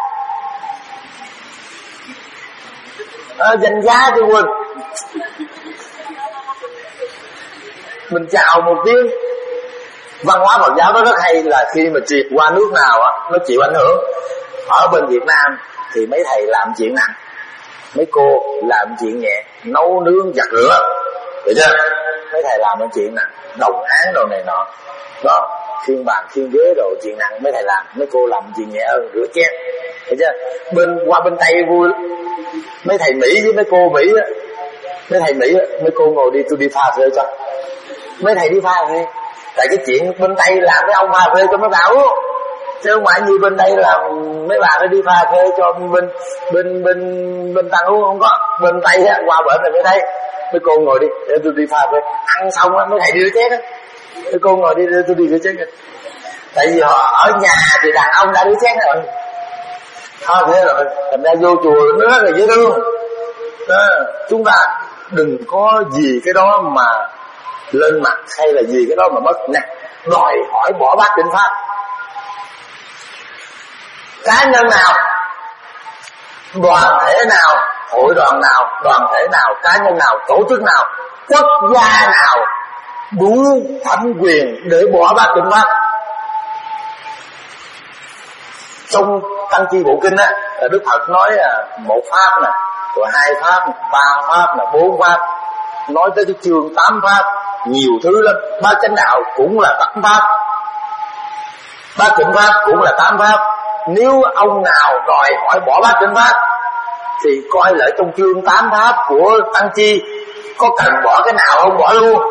à, danh giá cho quên. Mình chào một tiếng. Văn hóa Phật giáo đó rất hay là khi mà triệt qua nước nào á, nó chịu ảnh hưởng. Ở bên Việt Nam thì mấy thầy làm chuyện nặng, mấy cô làm chuyện nhẹ, nấu nướng giặt rửa, được chưa? Mấy thầy làm chuyện nặng, đồng án đồ này nọ, đó, khiêng bàn khiêng ghế đồ chuyện nặng mấy thầy làm, mấy cô làm chuyện nhẹ hơn, rửa chén, được chưa? Bên qua bên Tây vui lắm. Mấy thầy Mỹ với mấy cô Mỹ á, mấy thầy Mỹ á, mấy cô ngồi đi tôi đi pha phê cho, mấy thầy đi pha phê. Tại cái chuyện bên Tây làm mấy ông pha phê cho mấy bà uống, chứ không phải như bên đây là mấy bà phải đi pha phê cho bên bên bên bên Tăng uống, không có. Bên Tây á, qua bển rồi mới thấy mấy cô ngồi đi để tôi đi pha phê, ăn xong á mấy thầy đi rửa chén á, mấy cô ngồi đi để tôi đi rửa chén á. Tại vì họ ở nhà thì đàn ông đã rửa chén rồi, thôi thế rồi, thành ra vô chùa nó rất là dễ thương. Đó, chúng ta đừng có gì cái đó mà lên mặt hay là gì cái đó mà mất nè, đòi hỏi bỏ bát chánh pháp. Cá nhân nào, đoàn thể nào hội đoàn nào, đoàn thể nào, cá nhân nào, tổ chức nào, quốc gia nào đủ thẩm quyền để bỏ bát tịnh pháp. Trong Tăng Chi Bộ Kinh á, Đức Phật nói một pháp nè, rồi hai pháp, ba pháp, là bốn pháp, nói tới cái chương tám pháp, nhiều thứ lắm. Bát chánh đạo cũng là tám pháp, bát tịnh pháp cũng là tám pháp. Nếu ông nào đòi hỏi bỏ bát tịnh pháp thì coi lại trong chương tám pháp của Tăng Chi, có cần bỏ cái nào không bỏ luôn.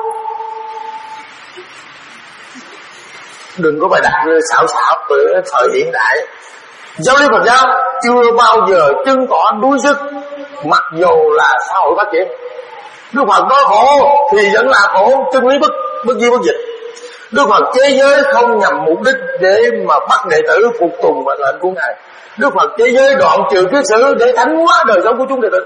Đừng có bài đặt xạo xạo từ thời hiện đại. Giáo lý Phật giáo chưa bao giờ chứng tỏ đuối sức, mặc dù là xã hội phát triển. Đức Phật nói khổ thì vẫn là khổ, chân lý bất bất di bất dịch. Đức Phật chế giới không nhằm mục đích để mà bắt đệ tử phục tùng mệnh lệnh của Ngài. Đức Phật chế giới đoạn trừ kiết sử để thánh hóa đời sống của chúng đệ tử.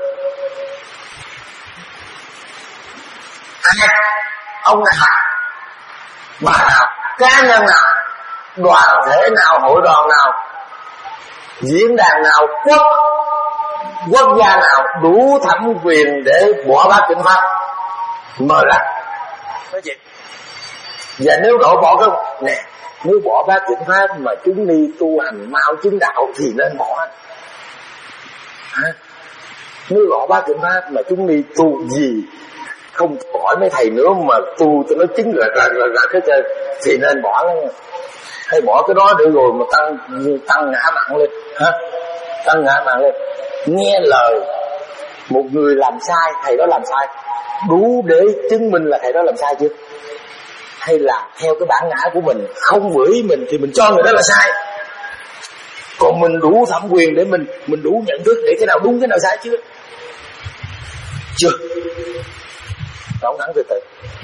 Ai, ông nào, bà nào, cá nhân nào, đoàn thể nào, hội đoàn nào, diễn đàn nào, quốc quốc gia nào đủ thẩm quyền để bỏ bát tịnh pháp mời ra nói chuyện. Và nếu độ bỏ cái nè, nếu bỏ bát tịnh pháp mà chúng đi tu hành mau chứng đạo thì nên bỏ. Hả? Nếu bỏ bát tịnh pháp mà chúng đi tu gì không hỏi mấy thầy nữa mà tu cho nó chứng rồi rồi rồi, rồi cái chơi thì nên bỏ nó. Hay bỏ cái đó để rồi mà tăng tăng ngã mạn lên, hả? Tăng ngã mạn lên. Nghe lời một người làm sai, thầy đó làm sai, đủ để chứng minh là thầy đó làm sai chưa? Hay là theo cái bản ngã của mình, không vừa ý mình thì mình cho người đó là sai, còn mình đủ thẩm quyền để mình mình đủ nhận thức để cái nào đúng cái nào sai chưa? Chưa. Đóng đắn từ từ.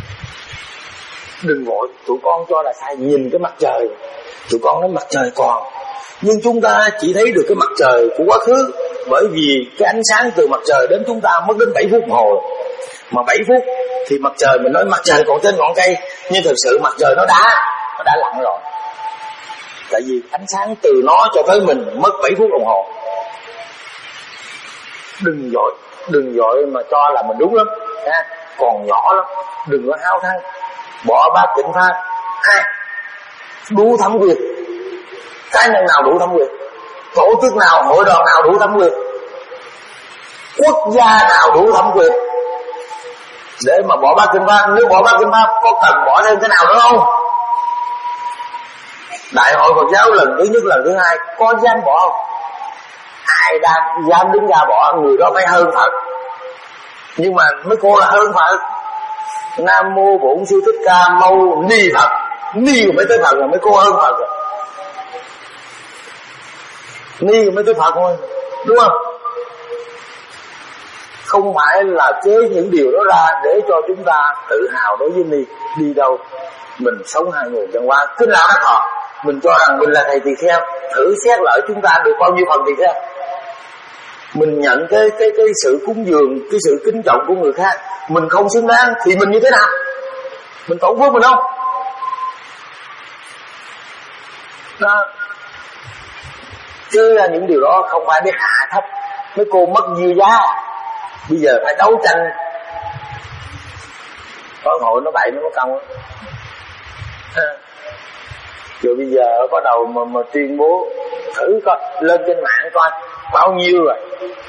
Đừng vội, tụi con cho là sai. Nhìn cái mặt trời, tụi con nói mặt trời còn, nhưng chúng ta chỉ thấy được cái mặt trời của quá khứ, bởi vì cái ánh sáng từ mặt trời đến chúng ta mất đến bảy phút hồ. Mà bảy phút thì mặt trời, mình nói mặt trời còn trên ngọn cây, nhưng thực sự mặt trời nó đã nó đã lặn rồi. Tại vì ánh sáng từ nó cho tới mình mất bảy phút đồng hồ. Đừng vội, đừng vội mà cho là mình đúng lắm, ha? Còn nhỏ lắm, đừng có hao thăng. Bỏ bát tịnh pháp. Hai, đủ thẩm quyền. Cá nhân nào đủ thẩm quyền, tổ chức nào, hội đoàn nào đủ thẩm quyền, quốc gia nào đủ thẩm quyền để mà bỏ bát tịnh pháp. Nếu bỏ bát tịnh pháp có cần bỏ thêm cái nào nữa không? Đại hội Phật giáo lần thứ nhất, lần thứ hai có dám bỏ không? Ai dám, dám đứng ra bỏ, người đó phải hơn Phật. Nhưng mà mấy cô là hơn Phật. Nam mô Bổn Sư Thích Ca Mâu Ni Phật. Ni mới tới Phật rồi, mấy cô hơn Phật rồi. Ni mới tới Phật thôi, đúng không? Không phải là chế những điều đó ra để cho chúng ta tự hào đối với Ni. Đi đâu mình sống hai người chẳng qua. Kinh Lão Đắc Thọ, mình cho rằng mình là thầy tỳ kheo, thử xét lại chúng ta được bao nhiêu phần tỳ kheo. Mình nhận cái cái cái sự cúng dường, cái sự kính trọng của người khác, mình không xứng đáng thì mình như thế nào? Mình tổn phước mình không? Đó. Chứ những điều đó không phải để hạ thấp mấy cô mất dư giá. Bây giờ phải đấu tranh. Có hội nó bậy nó có công. Rồi bây giờ bắt đầu mà, mà tuyên bố, thử coi, lên trên mạng coi bao nhiêu rồi.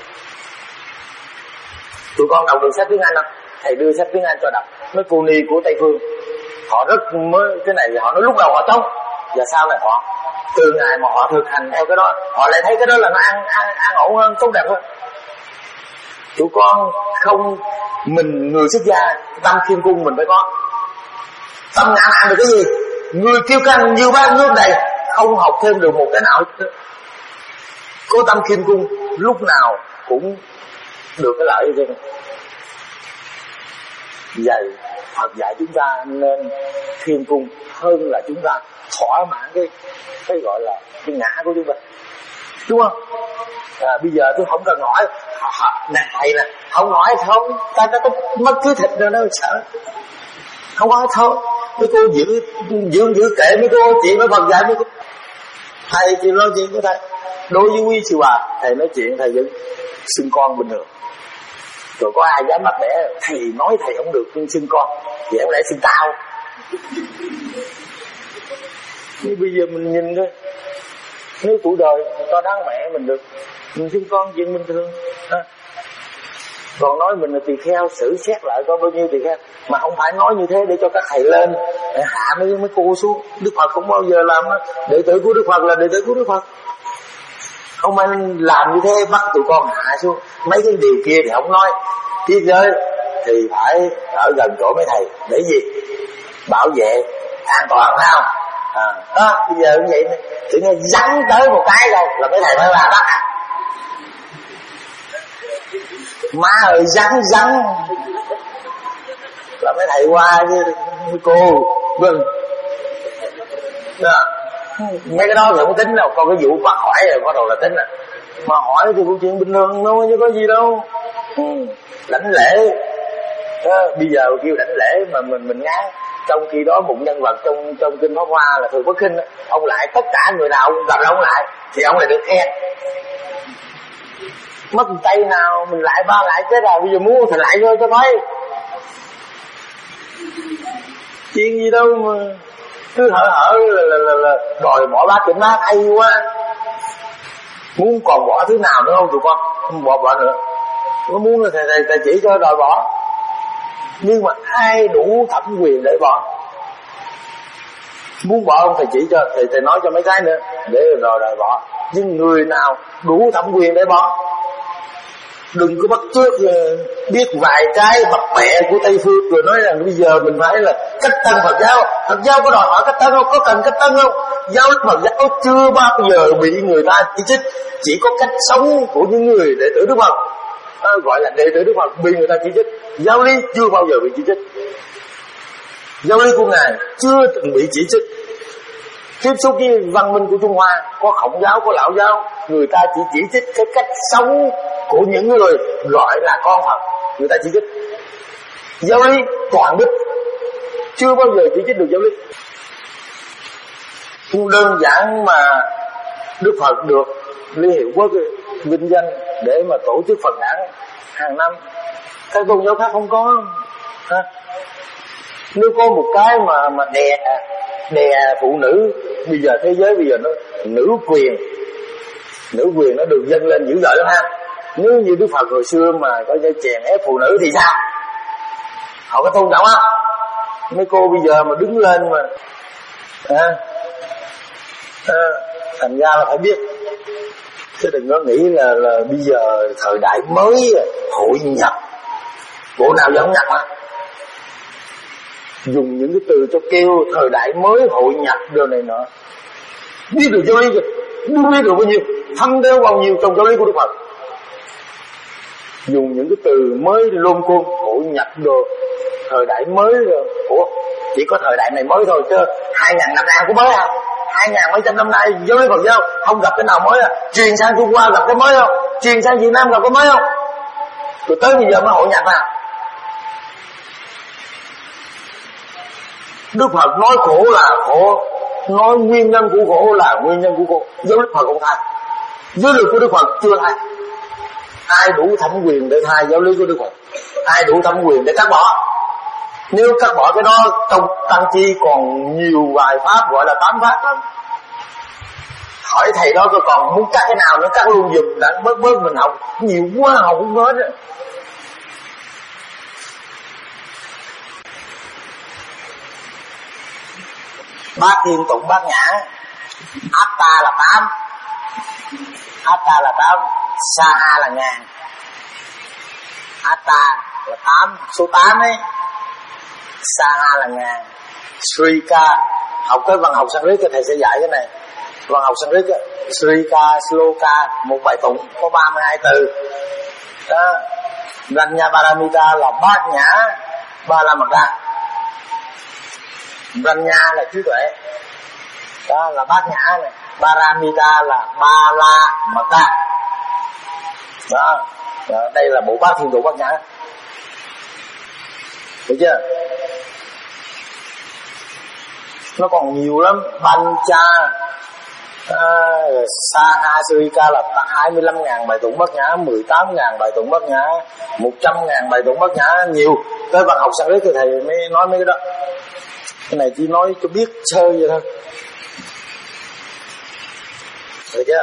Tụi con đọc được sách tiếng Anh không? Thầy đưa sách tiếng Anh cho đọc. Mấy cô ni của Tây Phương, họ rất mới cái này, họ nói lúc đầu họ chống, và sau này họ từ ngày mà họ thực hành theo cái đó, họ lại thấy cái đó là nó ăn ăn ăn ổn hơn, tốt đẹp hơn. Tụi con không, mình người xuất gia, tâm khiêm cung mình phải có. Tâm ngã mạn được cái gì? Người kiêu căng như bát nước này, không học thêm được một cái nào. Có tâm khiêm cung, lúc nào cũng được cái lợi cho. Vậy Phật dạy chúng ta nên khiêm cung hơn là chúng ta thỏa mãn cái cái gọi là cái ngã của chúng ta, đúng không? À, bây giờ tôi không cần hỏi nè thầy nè, không hỏi không ta ta có mất cứ thịt rồi đâu sợ, không hỏi thôi. Mấy cô giữ giữ giữ kệ mấy cô chuyện với Phật dạy mấy cô. Thầy chỉ nói chuyện với thầy đối với quý sư bà, thầy nói chuyện thầy vẫn xưng con bình thường. Rồi có ai dám bắt bẻ thầy nói thầy không được xưng con, vậy không lẽ xưng tao. Nhưng bây giờ mình nhìn thôi, nếu tuổi đời to đáng mẹ mình được, mình xưng con chuyện bình thường ha. Còn nói mình là tỳ kheo, xử xét lại có bao nhiêu tỳ kheo. Mà không phải nói như thế để cho các thầy lên để hạ mấy mấy cô xuống. Đức Phật cũng bao giờ làm đó. Đệ tử của Đức Phật là đệ tử của Đức Phật, không ai làm như thế bắt tụi con hạ xuống. Mấy cái điều kia thì không nói, tiết giới thì phải ở gần chỗ mấy thầy. Để gì? Bảo vệ an toàn, phải không? À, đó, bây giờ như vậy tự nhiên dắn tới một cái rồi là mấy thầy mới là bắt. Má ơi, rắn rắn là mấy thầy qua với, với cô vâng đó. Mấy cái đó thì không tính đâu, còn cái vụ bắt hỏi rồi bắt đầu là tính. À mà hỏi thì câu chuyện bình thường thôi chứ có gì đâu. Ừ. Lãnh lễ đó, bây giờ kêu lãnh lễ mà mình mình ngán. Trong khi đó một nhân vật trong trong kinh Pháp Hoa là Thường Bất Khinh, ông lại tất cả người nào gặp ông lại thì ông lại được khen. Mất tay nào mình lại ba lại chết rồi, bây giờ muốn thì lại vô cho thấy. Chuyện gì đâu mà cứ hở hở là, là, là, là đòi bỏ bát kiểm bát hay quá. Muốn còn bỏ thứ nào nữa không tụi con? Không bỏ bỏ nữa. Nó muốn là thầy, thầy, thầy chỉ cho đòi bỏ. Nhưng mà ai đủ thẩm quyền để bỏ? Muốn bỏ không thầy chỉ cho, thầy, thầy nói cho mấy cái nữa để rồi đòi bỏ. Nhưng người nào đủ thẩm quyền để bỏ? Đừng có bắt chước biết vài cái bập bẹ của Tây Phương rồi nói rằng bây giờ mình phải là cách tân Phật giáo. Phật giáo có đòi hỏi cách tân không? Có cần cách tân không? Giáo Phật giáo chưa bao giờ bị người ta chỉ trích. Chỉ có cách sống của những người đệ tử Đức Phật, à, gọi là đệ tử Đức Phật bị người ta chỉ trích. Giáo lý chưa bao giờ bị chỉ trích. Giáo lý của Ngài chưa từng bị chỉ trích. Tiếp xúc với văn minh của Trung Hoa, có Khổng giáo, có Lão giáo, người ta chỉ chỉ trích cái cách sống của những người gọi là con Phật, người ta chỉ trích. Giáo lý toàn đức, chưa bao giờ chỉ trích được giáo lý. Đơn giản mà Đức Phật được Liên Hiệp Quốc vinh danh để mà tổ chức Phật đản hàng năm, các tôn giáo khác không có ha. Nếu có một cái mà mà đè đè phụ nữ, bây giờ thế giới bây giờ nó nữ quyền, nữ quyền nó được dâng lên dữ dội lắm ha. Nếu như Đức Phật hồi xưa mà có thể chèn ép phụ nữ thì sao? Họ có tôn trọng không? Mấy cô bây giờ mà đứng lên mà à, à, thành ra là phải biết, chứ đừng có nghĩ là là bây giờ thời đại mới hội nhập, bộ nào vẫn nhập mà dùng những cái từ cho kêu thời đại mới hội nhập điều này nọ. Biết được giáo lý rồi, không biết được bao nhiêu, thâm đeo bao nhiêu trong giáo lý của Đức Phật. Dùng những cái từ mới luôn côn hội nhập đồ thời đại mới rồi. Ủa chỉ có thời đại này mới thôi chứ hai ngàn năm nay cũng mới à? Hai ngàn mấy trăm năm nay giáo lý Phật giáo không gặp cái nào mới à? Truyền sang Trung Hoa gặp cái mới không? Truyền sang Việt Nam gặp cái mới không? Rồi tới bây giờ mới hội nhập à? Đức Phật nói khổ là khổ, nói nguyên nhân của khổ là nguyên nhân của khổ. Giáo lý Phật không thay, giáo lý của Đức Phật chưa thay. Ai đủ thẩm quyền để thay giáo lý của Đức Phật? Ai đủ thẩm quyền để cắt bỏ? Nếu cắt bỏ cái đó, trong tăng chi còn nhiều vài pháp gọi là tám pháp lắm. Hỏi thầy đó tôi còn muốn cắt cái nào nữa cắt luôn giùm, đã bớt bớt mình học nhiều quá học không hết á. Bát thiên tụng bát nhã, Atta là tám, Atta là tám, Saha là ngàn. Atta là tám, số tám ấy, Saha là ngàn. Srika, học cái văn học Sanskrit thầy sẽ dạy cái này. Văn học Sanskrit Srika, Sloka, một bài tụng có ba mươi hai từ đó. Ranya Paramita là bát nhã ba la mật đa. Ranya là trí tuệ, đó là bát nhã này. Paramita là ba la mật đa. Đó, đó, đây là bộ bát thiên tụng bát nhã. Được chưa? Nó còn nhiều lắm. Pancha à, Sahasrika là hai mươi lăm ngàn bài tụng bát nhã, mười tám ngàn bài tụng bát nhã, một trăm ngàn bài tụng bát nhã, nhiều. Tới văn học Sanskrit thì thầy mới nói mấy cái đó. Cái này chỉ nói cho biết sơ vậy thôi. Được chưa?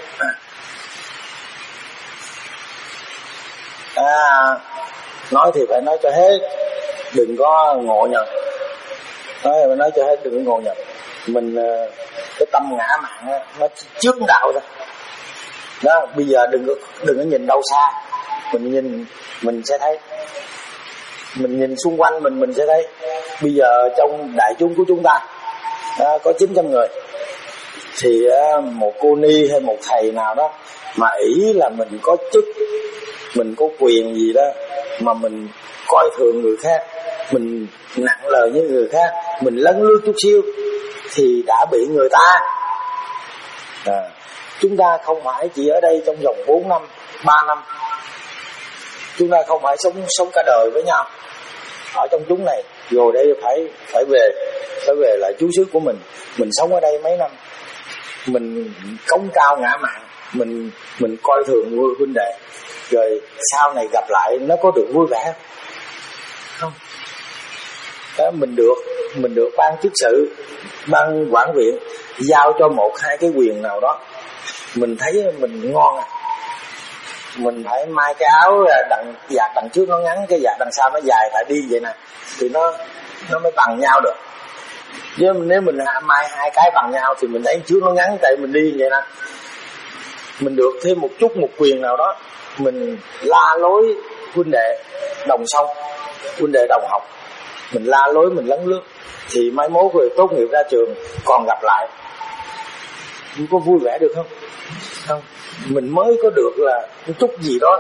À, nói thì phải nói cho hết, đừng có ngộ nhận. Nói phải nói cho hết, đừng có ngộ nhận. Mình cái tâm ngã mạn đó, nó chướng đạo thôi. Đó, bây giờ đừng có đừng có nhìn đâu xa, mình nhìn mình sẽ thấy, mình nhìn xung quanh mình mình sẽ thấy. Bây giờ trong đại chúng của chúng ta đó, có chín trăm người, thì một cô ni hay một thầy nào đó mà ý là mình có chức, mình có quyền gì đó mà mình coi thường người khác, mình nặng lời với người khác, mình lấn lướt chút xíu thì đã bị người ta. À, chúng ta không phải chỉ ở đây trong vòng bốn năm, ba năm. Chúng ta không phải sống sống cả đời với nhau ở trong chúng này, rồi đây phải phải về phải về lại trú xứ của mình. Mình sống ở đây mấy năm, mình cống cao ngã mạn, mình mình coi thường huynh đệ, rồi sau này gặp lại nó có được vui vẻ không? Đó, mình được mình được ban chức sự, ban quản viện giao cho một hai cái quyền nào đó, mình thấy mình ngon à, mình phải mai cái áo đằng vạt đằng trước nó ngắn, cái vạt đằng sau nó dài, phải đi vậy nè thì nó nó mới bằng nhau được. Chứ nếu mình mai hai cái bằng nhau thì mình thấy trước nó ngắn, tại mình đi vậy nè. Mình được thêm một chút một quyền nào đó, mình la lối huynh đệ đồng sông, huynh đệ đồng học, mình la lối, mình lấn lướt, thì mai mốt rồi tốt nghiệp ra trường còn gặp lại, mình có vui vẻ được không? Không, mình mới có được là một chút gì đó,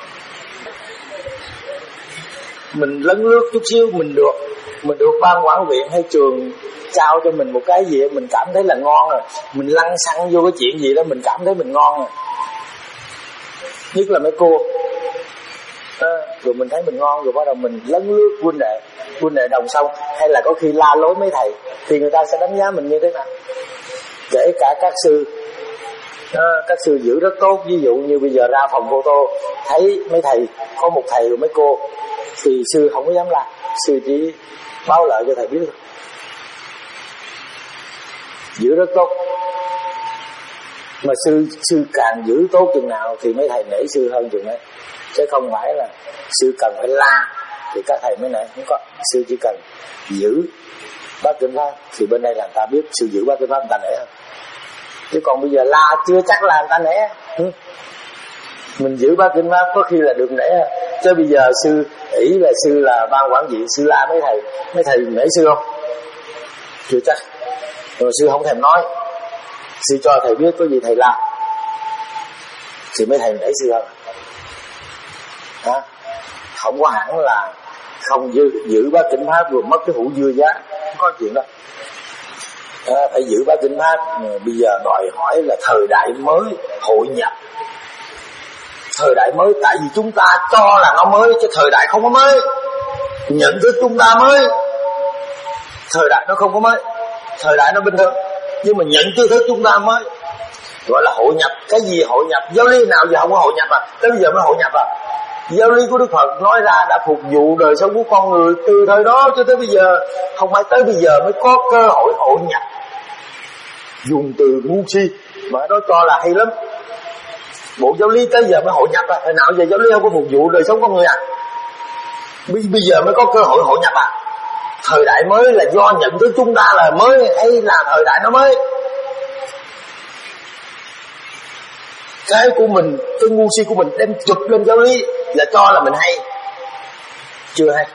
mình lấn lướt chút xíu, mình được mình được ban quản viện hay trường trao cho mình một cái gì mình cảm thấy là ngon rồi, mình lăn xăng vô cái chuyện gì đó mình cảm thấy mình ngon rồi. Nhất là mấy cô à, rồi mình thấy mình ngon rồi bắt đầu mình lấn lướt huynh đệ huynh đệ đồng sông, hay là có khi la lối mấy thầy, thì người ta sẽ đánh giá mình như thế nào? Kể cả các sư à, các sư giữ rất tốt. Ví dụ như bây giờ ra phòng photo thấy mấy thầy, có một thầy rồi mấy cô, thì sư không có dám la, sư chỉ báo lợi cho thầy biết thôi. Giữ rất tốt. Mà sư sư càng giữ tốt chừng nào thì mấy thầy nể sư hơn chừng ấy, chứ không phải là sư cần phải la thì các thầy mới nể. Không có, sư chỉ cần giữ bát kinh pháp thì bên đây là người ta biết sư giữ bát kinh pháp, người ta nể hơn. Chứ còn bây giờ la chưa chắc là người ta nể. ừ. Mình giữ bát kinh pháp có khi là được nể hơn. Chứ bây giờ sư ý là sư là ban quản viện, sư la mấy thầy, mấy thầy nể sư không? Chưa chắc. Rồi sư không thèm nói, sư cho thầy biết có gì thầy làm thì mấy thầy nể sư hơn. Hả? Không có hẳn là không giữ, giữ bát kinh pháp rồi mất cái hữu dưa giá, không có chuyện đó. À, phải giữ bát kinh pháp. Bây giờ đòi hỏi là thời đại mới hội nhập. Thời đại mới tại vì chúng ta cho là nó mới, chứ thời đại không có mới. Nhận thức chúng ta mới, thời đại nó không có mới, thời đại nó bình thường, nhưng mà nhận tư thức chúng ta mới, gọi là hội nhập. Cái gì hội nhập? Giáo lý nào giờ không có hội nhập à? Tới bây giờ mới hội nhập à? Giáo lý của Đức Phật nói ra đã phục vụ đời sống của con người từ thời đó cho tới bây giờ, không phải tới bây giờ mới có cơ hội hội nhập. Dùng từ ngu si mà nó cho là hay lắm. Bộ giáo lý tới giờ mới hội nhập à? Hồi nào giờ giáo lý không có phục vụ đời sống con người à? Bây giờ mới có cơ hội hội nhập à? Thời đại mới là do nhận thức chúng ta là mới, hay là thời đại nó mới? Cái của mình, cái ngu si của mình đem chụp lên giáo lý là cho là mình hay. Chưa hay.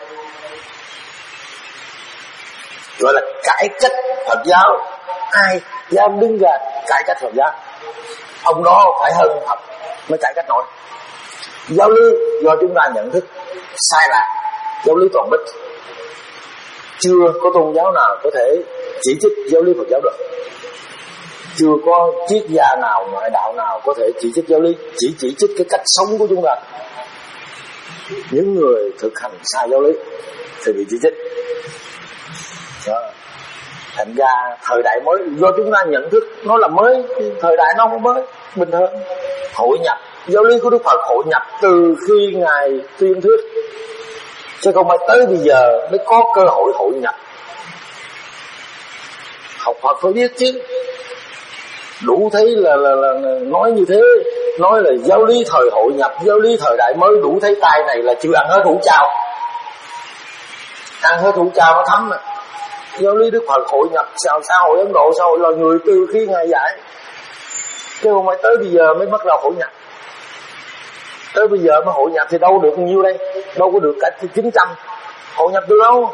Gọi là cải cách Phật giáo. Ai dám đứng ra cải cách Phật giáo? Ông đó phải hơn Phật mới cải cách nổi. Giáo lý do chúng ta nhận thức sai lạc, giáo lý còn bích. Chưa có tôn giáo nào có thể chỉ trích giáo lý Phật giáo được. Chưa có triết gia nào, ngoại đạo nào có thể chỉ trích giáo lý. Chỉ chỉ trích cái cách sống của chúng ta. Những người thực hành sai giáo lý thì bị chỉ trích. Đó. Thành ra thời đại mới do chúng ta nhận thức nó là mới, thời đại nó không mới, bình thường. Hội nhập, giáo lý của Đức Phật hội nhập từ khi Ngài tuyên thuyết, chứ không phải tới bây giờ mới có cơ hội hội nhập. Học Phật phải biết chứ. Đủ thấy là, là, là, là nói như thế, nói là giáo lý thời hội nhập, giáo lý thời đại mới, đủ thấy tai này là chưa ăn hết hũ chao. Ăn hết hũ chao nó thấm mà. Giáo lý Đức Phật hội nhập sao xã hội Ấn Độ, xã hội loài người từ khi Ngài dạy, chứ không phải tới bây giờ mới bắt đầu hội nhập. Tới bây giờ mới hội nhập thì đâu được nhiêu đây, đâu có được cả chín trăm. Hội nhập từ đâu?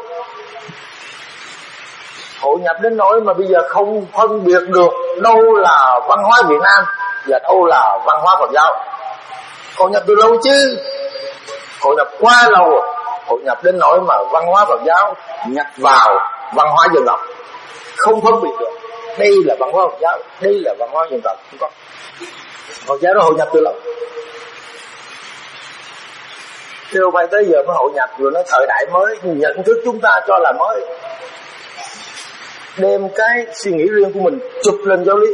Hội nhập đến nỗi mà bây giờ không phân biệt được đâu là văn hóa Việt Nam và đâu là văn hóa Phật giáo. Hội nhập từ lâu chứ, hội nhập quá lâu rồi. Hội nhập đến nỗi mà văn hóa Phật giáo nhập vào văn hóa dân tộc, không phân biệt được đây là văn hóa Phật giáo, đây là văn hóa dân tộc. Không có. Phật giáo nó hội nhập từ lâu, chứ không phải tới giờ mới hội nhập. Rồi nó thời đại mới, nhận thức chúng ta cho là mới, đem cái suy nghĩ riêng của mình chụp lên giáo lý.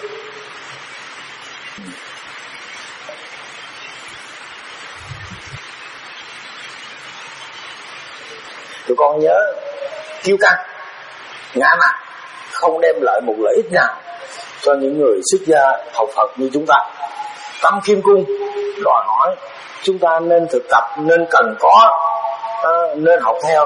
Tụi con nhớ kiêu căng, ngã mạn, không đem lại một lợi ích nào cho những người xuất gia học Phật như chúng ta. Tâm Kim Cung đòi hỏi chúng ta nên thực tập, nên cần có, uh, nên học theo.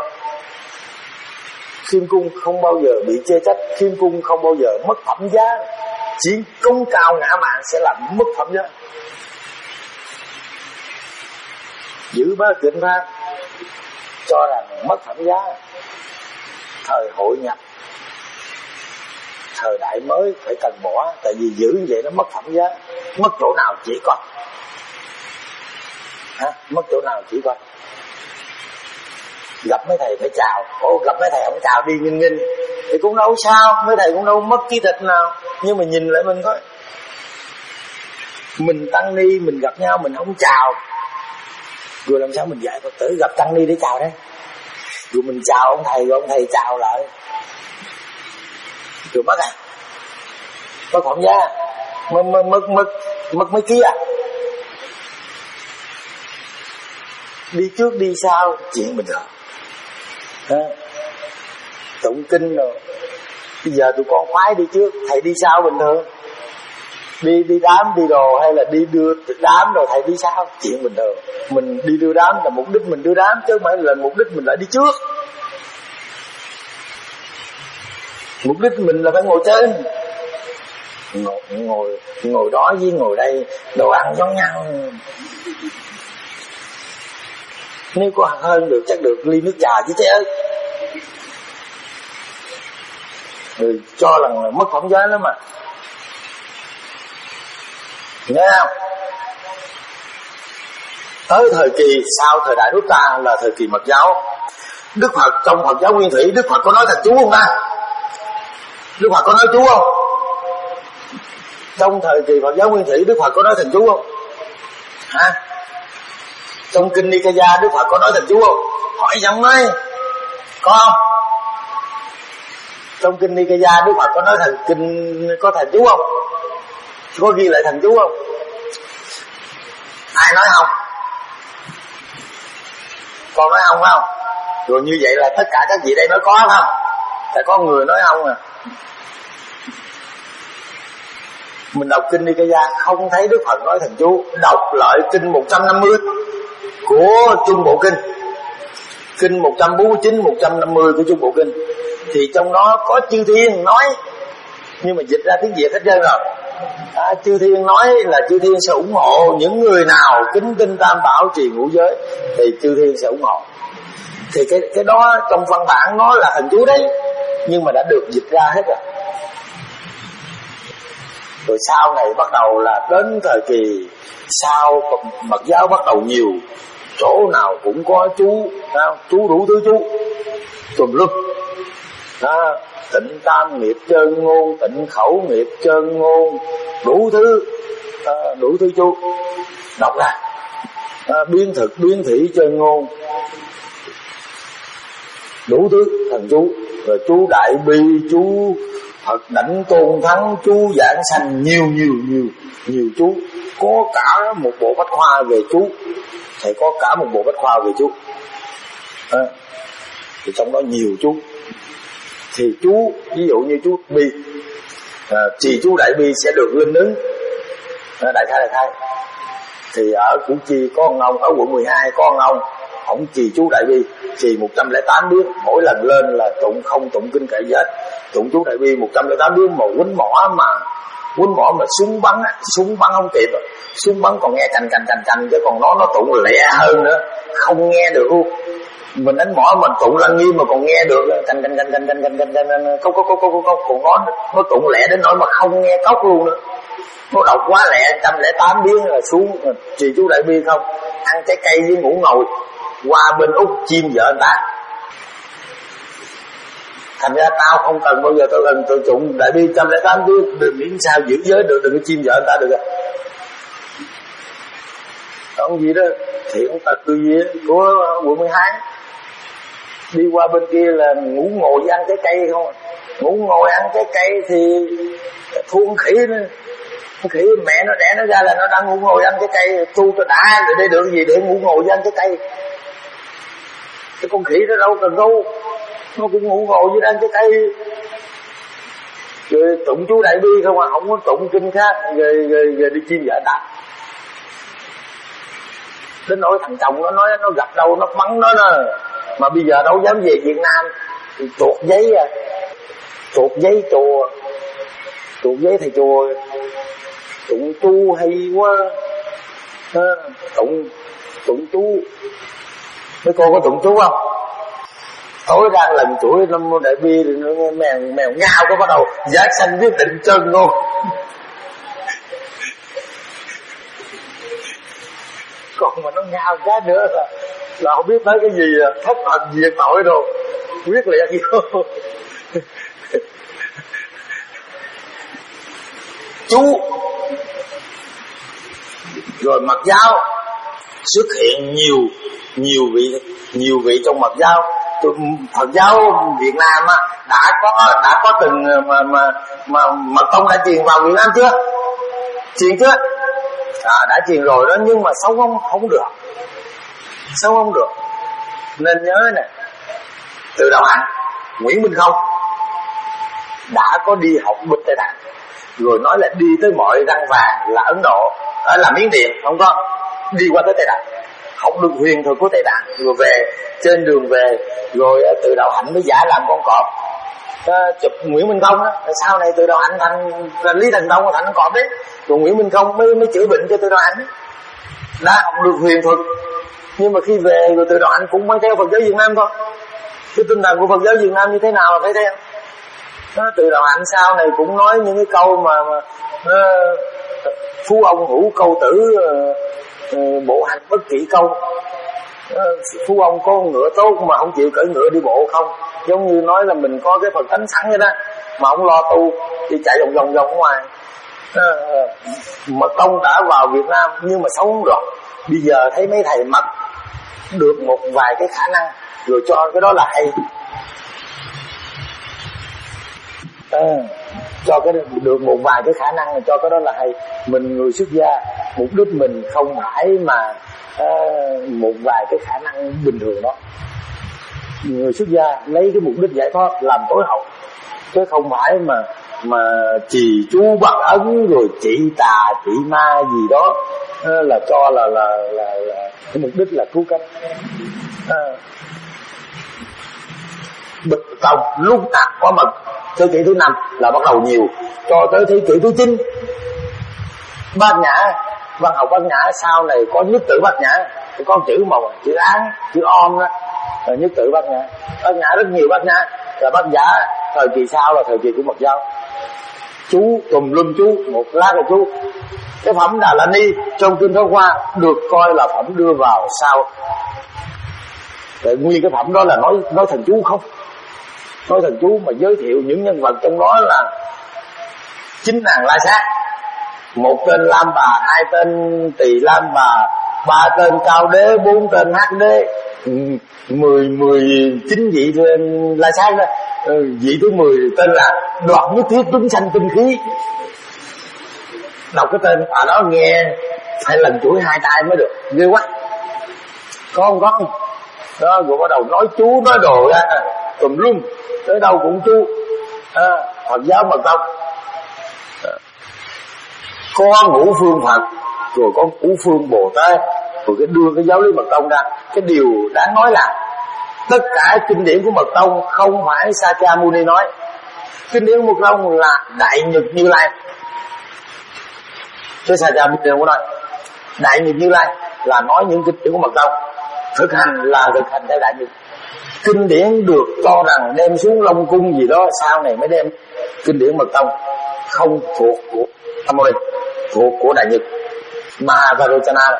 Kim Cung không bao giờ bị chê trách, Kim Cung không bao giờ mất phẩm giá. Chỉ công cao ngã mạn sẽ làm mất phẩm giá. Giữ bá Kinh Pháp cho rằng mất phẩm giá. Thời hội nhập, thời đại mới phải cần bỏ, tại vì giữ như vậy nó mất phẩm giá. Mất chỗ nào chỉ có, hả? Mất chỗ nào chỉ có. Gặp mấy thầy phải chào, ô gặp mấy thầy không chào đi nghinh nghinh thì cũng đâu sao, mấy thầy cũng đâu mất ký thịt nào. Nhưng mà nhìn lại mình coi, mình tăng ni mình gặp nhau mình không chào, rồi làm sao mình dạy Phật tử gặp tăng ni để chào đấy? Rồi mình chào ông thầy, rồi ông thầy chào lại, rồi mất à, mất phẩm giá, mất mất mất mất mất mấy ký à. Đi trước đi sau chuyện bình thường. À, tụng kinh rồi bây giờ tụi con khoái đi trước, thầy đi sau bình thường. Đi đi đám đi đồ hay là đi đưa đám rồi thầy đi sau, chuyện bình thường. Mình đi đưa đám là mục đích mình đưa đám, chứ không phải là mục đích mình lại đi trước. Mục đích mình là phải ngồi trên, ngồi ngồi ngồi đó với ngồi đây đồ ăn giống nhau. Nếu có hơn được chắc được ly nước trà chứ chứ. Người cho là mất phẩm giá lắm mà. Nghe không? Tới thời kỳ sau thời đại nước ta là thời kỳ Mật giáo. Đức Phật trong Phật giáo Nguyên Thủy, Đức Phật có nói thần chú không ta? Đức Phật có nói chú không? Trong thời kỳ Phật giáo Nguyên Thủy, Đức Phật có nói thần chú không? Hả? Trong kinh Nikaya Đức Phật có nói thần chú không? Hỏi giọng nói có không? Trong kinh Nikaya Đức Phật có nói thần kinh có thần chú không? Có ghi lại thần chú không? Ai nói không? Con nói không phải không? Rồi như vậy là tất cả các vị đây nói có phải không? Tại có người nói không à. Mình đọc kinh Nikaya không thấy Đức Phật nói thần chú. Đọc lại kinh một trăm năm mươi của Trung Bộ Kinh, kinh một trăm bốn mươi chín, một trăm năm mươi của Trung Bộ Kinh, thì trong đó có chư thiên nói, nhưng mà dịch ra tiếng Việt hết trơn rồi. À, chư thiên nói là chư thiên sẽ ủng hộ những người nào kính tinh tam bảo trì ngũ giới, thì chư thiên sẽ ủng hộ. Thì cái cái đó trong văn bản nó là thần chú đấy, nhưng mà đã được dịch ra hết rồi. Rồi sau này bắt đầu là đến thời kỳ sau Mật giáo bắt đầu nhiều, chỗ nào cũng có chú, không? Chú đủ thứ chú tùm lum. Đó, tịnh tam nghiệp chân ngôn, tịnh khẩu nghiệp chân ngôn, đủ thứ, à, đủ thứ chú đọc ra. À, biến thực biến thủy chân ngôn, đủ thứ thần chú rồi chú Đại Bi, chú Phật Đảnh Tôn Thắng, chú Giảng Sanh, nhiều nhiều nhiều nhiều chú, có cả một bộ bách khoa về chú, thầy có cả một bộ bách khoa về chú, à, thì trong đó nhiều chú. Thì chú ví dụ như chú Bi, à, thì chú Đại Bi sẽ được lên ứng, à, đại khai đại khai. Thì ở Củ Chi có ông ông, ở quận mười hai có ông ông, ổng trì chú Đại Bi, trì một trăm lẻ tám biến, mỗi lần lên là tụng không tụng kinh kệ gì hết, tụng chú Đại Bi một trăm lẻ tám biến, mà quýnh mỏ mà quýnh mỏ mà súng bắn á, súng bắn không kịp, súng bắn còn nghe cành cành cành cành, chứ còn nó nó tụng lẹ hơn nữa, không nghe được luôn. Mình đánh mỏ mình tụng lăng nghiêm mà còn nghe được, cành cành cành cành cành cành cành cành cốc cốc cốc cốc cốc, còn nó nó tụng lẹ đến nỗi mà không nghe cốc luôn nữa. Nó đọc quá lẹ, một trăm lẻ tám biến là xuống trì chú Đại Bi không, ăn trái cây với ngủ ngồi, qua bên Úc chim vợ người ta. Thành ra tao không cần bao giờ tao cần tự tụng Đại Bi một trăm lẻ tám biến, đừng miễn sao giữ giới được, đừng có chim vợ người ta được rồi. Còn gì đó thiện tật tư gì của quận mười hai, đi qua bên kia là ngủ ngồi với ăn trái cây không à. Ngủ ngồi ăn trái cây thì thua con khỉ nữa. Con khỉ mẹ nó đẻ nó ra là nó đang ngủ ngồi ăn trái cây, tu cho đã, để đây được gì để ngủ ngồi với ăn trái cây. Cái con khỉ nó đâu cần đâu, nó cũng ngủ ngồi với ăn trái cây. Rồi tụng chú Đại Bi không à, không có tụng kinh khác, rồi, rồi, rồi đi chim vợ đạp. Đến nỗi thằng chồng nó nói nó gặp đâu nó mắng nó đó, mà bây giờ đâu dám về Việt Nam, thì tuột giấy à, tuột giấy chùa, tuột giấy thầy chùa, tụng chú hay quá, à, tụng tụng chú. Mấy cô có tụng chú không? Tối ra lần chuỗi Nam Mô Đại Bi thì nó nghe mèo mèo ngao có bắt đầu Giảng Sanh quyết định chân luôn. Còn mà nó ngao cái nữa là là không biết tới cái gì, thất thần diệt tội đâu, quyết liệt vô. Chú rồi Mật giáo xuất hiện nhiều nhiều vị nhiều vị trong Mật giáo. Phật giáo Việt Nam á đã có đã có từng mà mà mà Mật tông đã truyền vào Việt Nam chưa? Truyền chưa? À, đã truyền rồi đó, nhưng mà sống không không được, sống không được. Nên nhớ nè, từ đầu hành Nguyễn Minh Không đã có đi học Bích Tây Tạng, rồi nói là đi tới mọi răng vàng là Ấn Độ, à, là Miến Điện, không có đi qua tới Tây Tạng, học được huyền thuật của Tây Tạng, rồi về trên đường về, rồi từ đầu hạnh mới giả làm con cọp, à, chụp Nguyễn Minh Công đó, sau này từ đầu hạnh thành, thành Lý Thành Tông thành con cọp đấy, rồi Nguyễn Minh Công mới mới chữa bệnh cho từ đầu hạnh, đã học được huyền thuật, nhưng mà khi về rồi từ đầu hạnh cũng mới theo Phật giáo Việt Nam thôi. Cái tinh thần của Phật giáo Việt Nam như thế nào là phải theo. Đó, từ đầu hạnh sau này cũng nói những cái câu mà, mà uh, phú ông hữu câu tử, uh, uh, bộ hành bất kỹ câu. Uh, phú ông có ngựa tốt mà không chịu cưỡi ngựa đi bộ không, giống như nói là mình có cái Phật tánh sẵn vậy đó, mà không lo tu thì chạy vòng vòng vòng ở ngoài. Uh, Mật tông đã vào Việt Nam nhưng mà sống không được. Bây giờ thấy mấy thầy Mật được một vài cái khả năng rồi cho cái đó là hay. À, cho cái được một vài cái khả năng là cho cái đó là hay. Mình người xuất gia, mục đích mình không phải mà à, một vài cái khả năng bình thường đó. Người xuất gia lấy cái mục đích giải thoát làm tối hậu, chứ không phải mà mà trì chú bắt ấn rồi trị tà trị ma gì đó, à, là cho là là, là là cái mục đích là cứu cánh. À, Bịch Tông lúc nào có Mật, thế kỷ thứ năm là bắt đầu nhiều, cho tới thế kỷ thứ chín Bát Nhã, văn học Bát Nhã sau này có nhất tử Bát Nhã, có chữ màu, chữ án, chữ om đó, là nhất tử Bát Nhã. Bát Nhã rất nhiều Bát Nhã, và Bát Nhã thời kỳ sau là thời kỳ của Mật giáo. Chú tùm lum chú, một lá là chú. Cái phẩm Đà La Ni trong kinh Pháp Hoa được coi là phẩm đưa vào sau. Tại nguyên cái phẩm đó là nói nói thần chú không, nói thần chú mà giới thiệu những nhân vật trong đó là chín nàng La Sát, một tên Lam Bà, hai tên Tỳ Lam Bà, ba tên Cao Đế, bốn tên Hắc Đế, mười mười chín vị La Sát đó. ừ, vị thứ mười tên là Đoạt Nhất Thiết Chúng Sanh Tinh Khí. Đọc cái tên à đó nghe phải lần chuỗi hai tay mới được, ghê quá. Có không có không? Đó rồi bắt đầu nói chú nói đồ ra tùm lum, tới đâu cũng chú. À, Phật giáo Mật Tông à, có Ngũ Phương Phật, rồi có Ngũ Phương Bồ Tát, rồi cái đưa cái giáo lý Mật Tông ra. Cái điều đáng nói là tất cả kinh điển của Mật Tông không phải Sakyamuni nói. Kinh điển của Mật Tông là Đại Nhật Như Lai, chứ Sakyamuni không có nói. Đại Nhật Như Lai là nói những kinh điển của Mật Tông, thực hành là thực hành theo Đại Nhật. Kinh điển được cho rằng đem xuống Long Cung gì đó, sau này mới đem kinh điển Mật Tông, không thuộc của Sakyamuni, thuộc của Đại Nhật Mahavajrayana,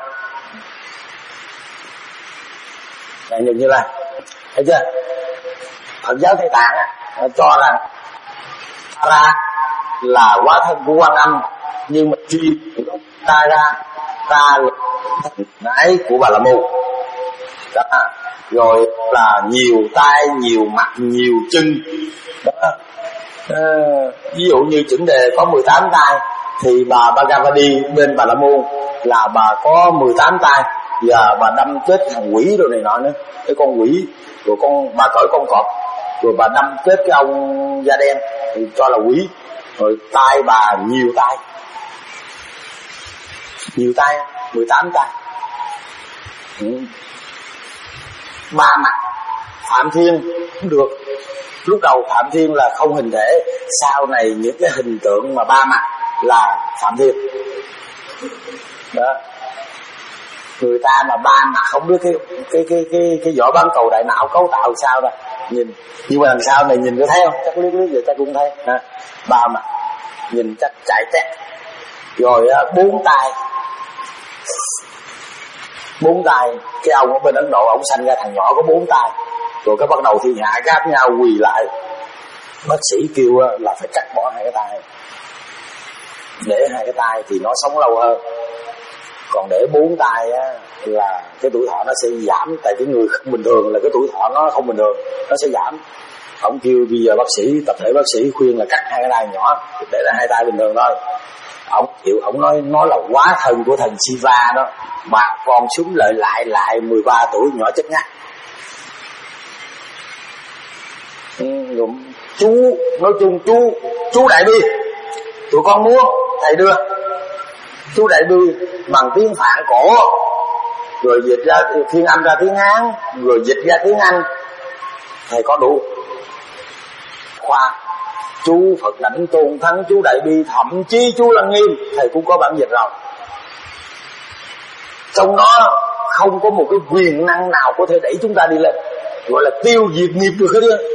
Đại Nhật Như Lai. Thấy chưa? Phật giáo Tây Tạng á, cho rằng ra là hóa thân của Quan Âm, nhưng mà truy ta ra ta là nãy của Bà La Môn đó. Rồi là nhiều tay, nhiều mặt, nhiều chân đó. À, ví dụ như chuẩn đề có mười tám tay, thì bà Bhagavati bên Bà La Môn là bà có mười tám tay, và bà đâm chết thằng quỷ rồi này nọ nữa, cái con quỷ, rồi con bà cởi con cọp, rồi bà đâm chết cái ông da đen thì cho là quỷ. Rồi tay bà nhiều tay, nhiều tay, mười tám tay. Ừ. Ba mặt. Phạm Thiên cũng được. Lúc đầu Phạm Thiên là không hình thể, sau này những cái hình tượng mà ba mặt là Phạm Thiên đó. Người ta mà ba mặt không biết cái cái cái cái cái vỏ bán cầu đại não cấu tạo sao đâu nhìn, nhưng mà đằng sau này nhìn có thấy không? Chắc liếc liếc vậy chắc cũng thấy ha. Ba mặt nhìn chắc chạy tét. Rồi bốn tay, bốn tay. Cái ông ở bên Ấn Độ ông sanh ra thằng nhỏ có bốn tay, rồi cái bắt đầu thiên hạ gáp nhau quỳ lại. Bác sĩ kêu là phải cắt bỏ hai cái tay, để hai cái tay thì nó sống lâu hơn. Còn để bốn tay á, là cái tuổi thọ nó sẽ giảm. Tại cái người không bình thường là cái tuổi thọ nó không bình thường, nó sẽ giảm. Ông kêu bây giờ bác sĩ, tập thể bác sĩ khuyên là cắt hai cái tay nhỏ, để là hai tay bình thường thôi. Ông chịu, ông nói nói là quá thân của thần Shiva đó. Bà con súng lợi lại lại mười ba tuổi nhỏ chết ngắt. Ừ, chú nói chung chú chú Đại Bi, tụi con muốn thầy đưa chú Đại Bi bằng tiếng Phạn cổ, rồi dịch ra Thiên Âm ra tiếng Hán, rồi dịch ra tiếng Anh, thầy có đủ khoa. Chú Phật Đảnh Tôn Thắng, chú Đại Bi, thậm chí chú Lăng Nghiêm thầy cũng có bản dịch rồi. Trong đó không có một cái quyền năng nào có thể đẩy chúng ta đi lên, gọi là tiêu diệt nghiệp được hết trơn.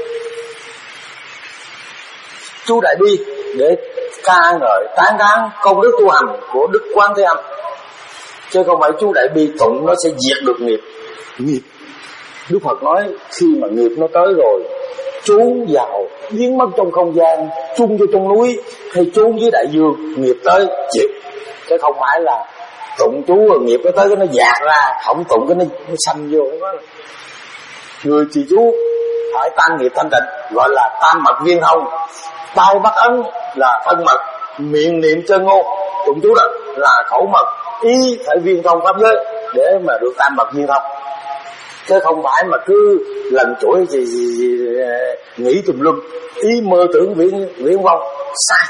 Chú Đại Bi để ca ngợi tán thán công đức tu hành của Đức Quán Thế Âm, chứ không phải chú Đại Bi tụng nó sẽ diệt được nghiệp. Nghiệp Đức Phật nói khi mà nghiệp nó tới rồi, trốn vào biến mất trong không gian, chung vô trong núi hay trốn dưới đại dương, nghiệp tới chịu. Chứ không phải là tụng chú rồi nghiệp nó tới cái nó dạt ra, không tụng cái nó, nó xanh vô. Không có. Người trì chú phải tan nghiệp thanh tịnh, gọi là tam mật viên thông. Tai bắt ấn là thân mật, miệng niệm chân ngôn, tụng chú đó là khẩu mật, ý phải viên thông pháp giới để mà được tam mật viên thông. Chứ không phải mà cứ lần chuỗi gì, gì, gì nghĩ tùm lum, ý mơ tưởng viễn viễn vong, sai.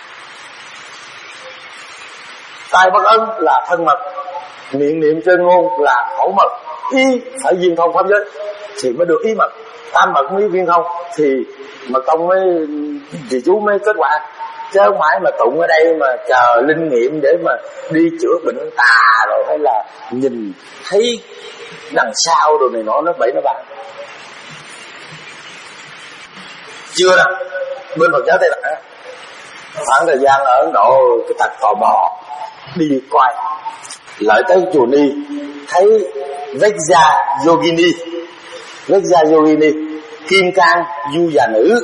Tai bắt ấn là thân mật, miệng niệm chân ngôn là khẩu mật, ý phải viên thông pháp giới thì mới được ý mật. Tam mật mới viên thông thì mà công mới thì chú mới kết quả, chứ không phải mà tụng ở đây mà chờ linh nghiệm để mà đi chữa bệnh tà rồi hay là nhìn thấy đằng sau rồi này nọ nó bậy nó bạn. Chưa đâu, bên Phật giáo Tây Tạng khoảng thời gian ở Ấn Độ cái tật tò mò đi coi, lại tới chùa Ni thấy Vajja Yogini, Vajja Yogini kim cang du già nữ,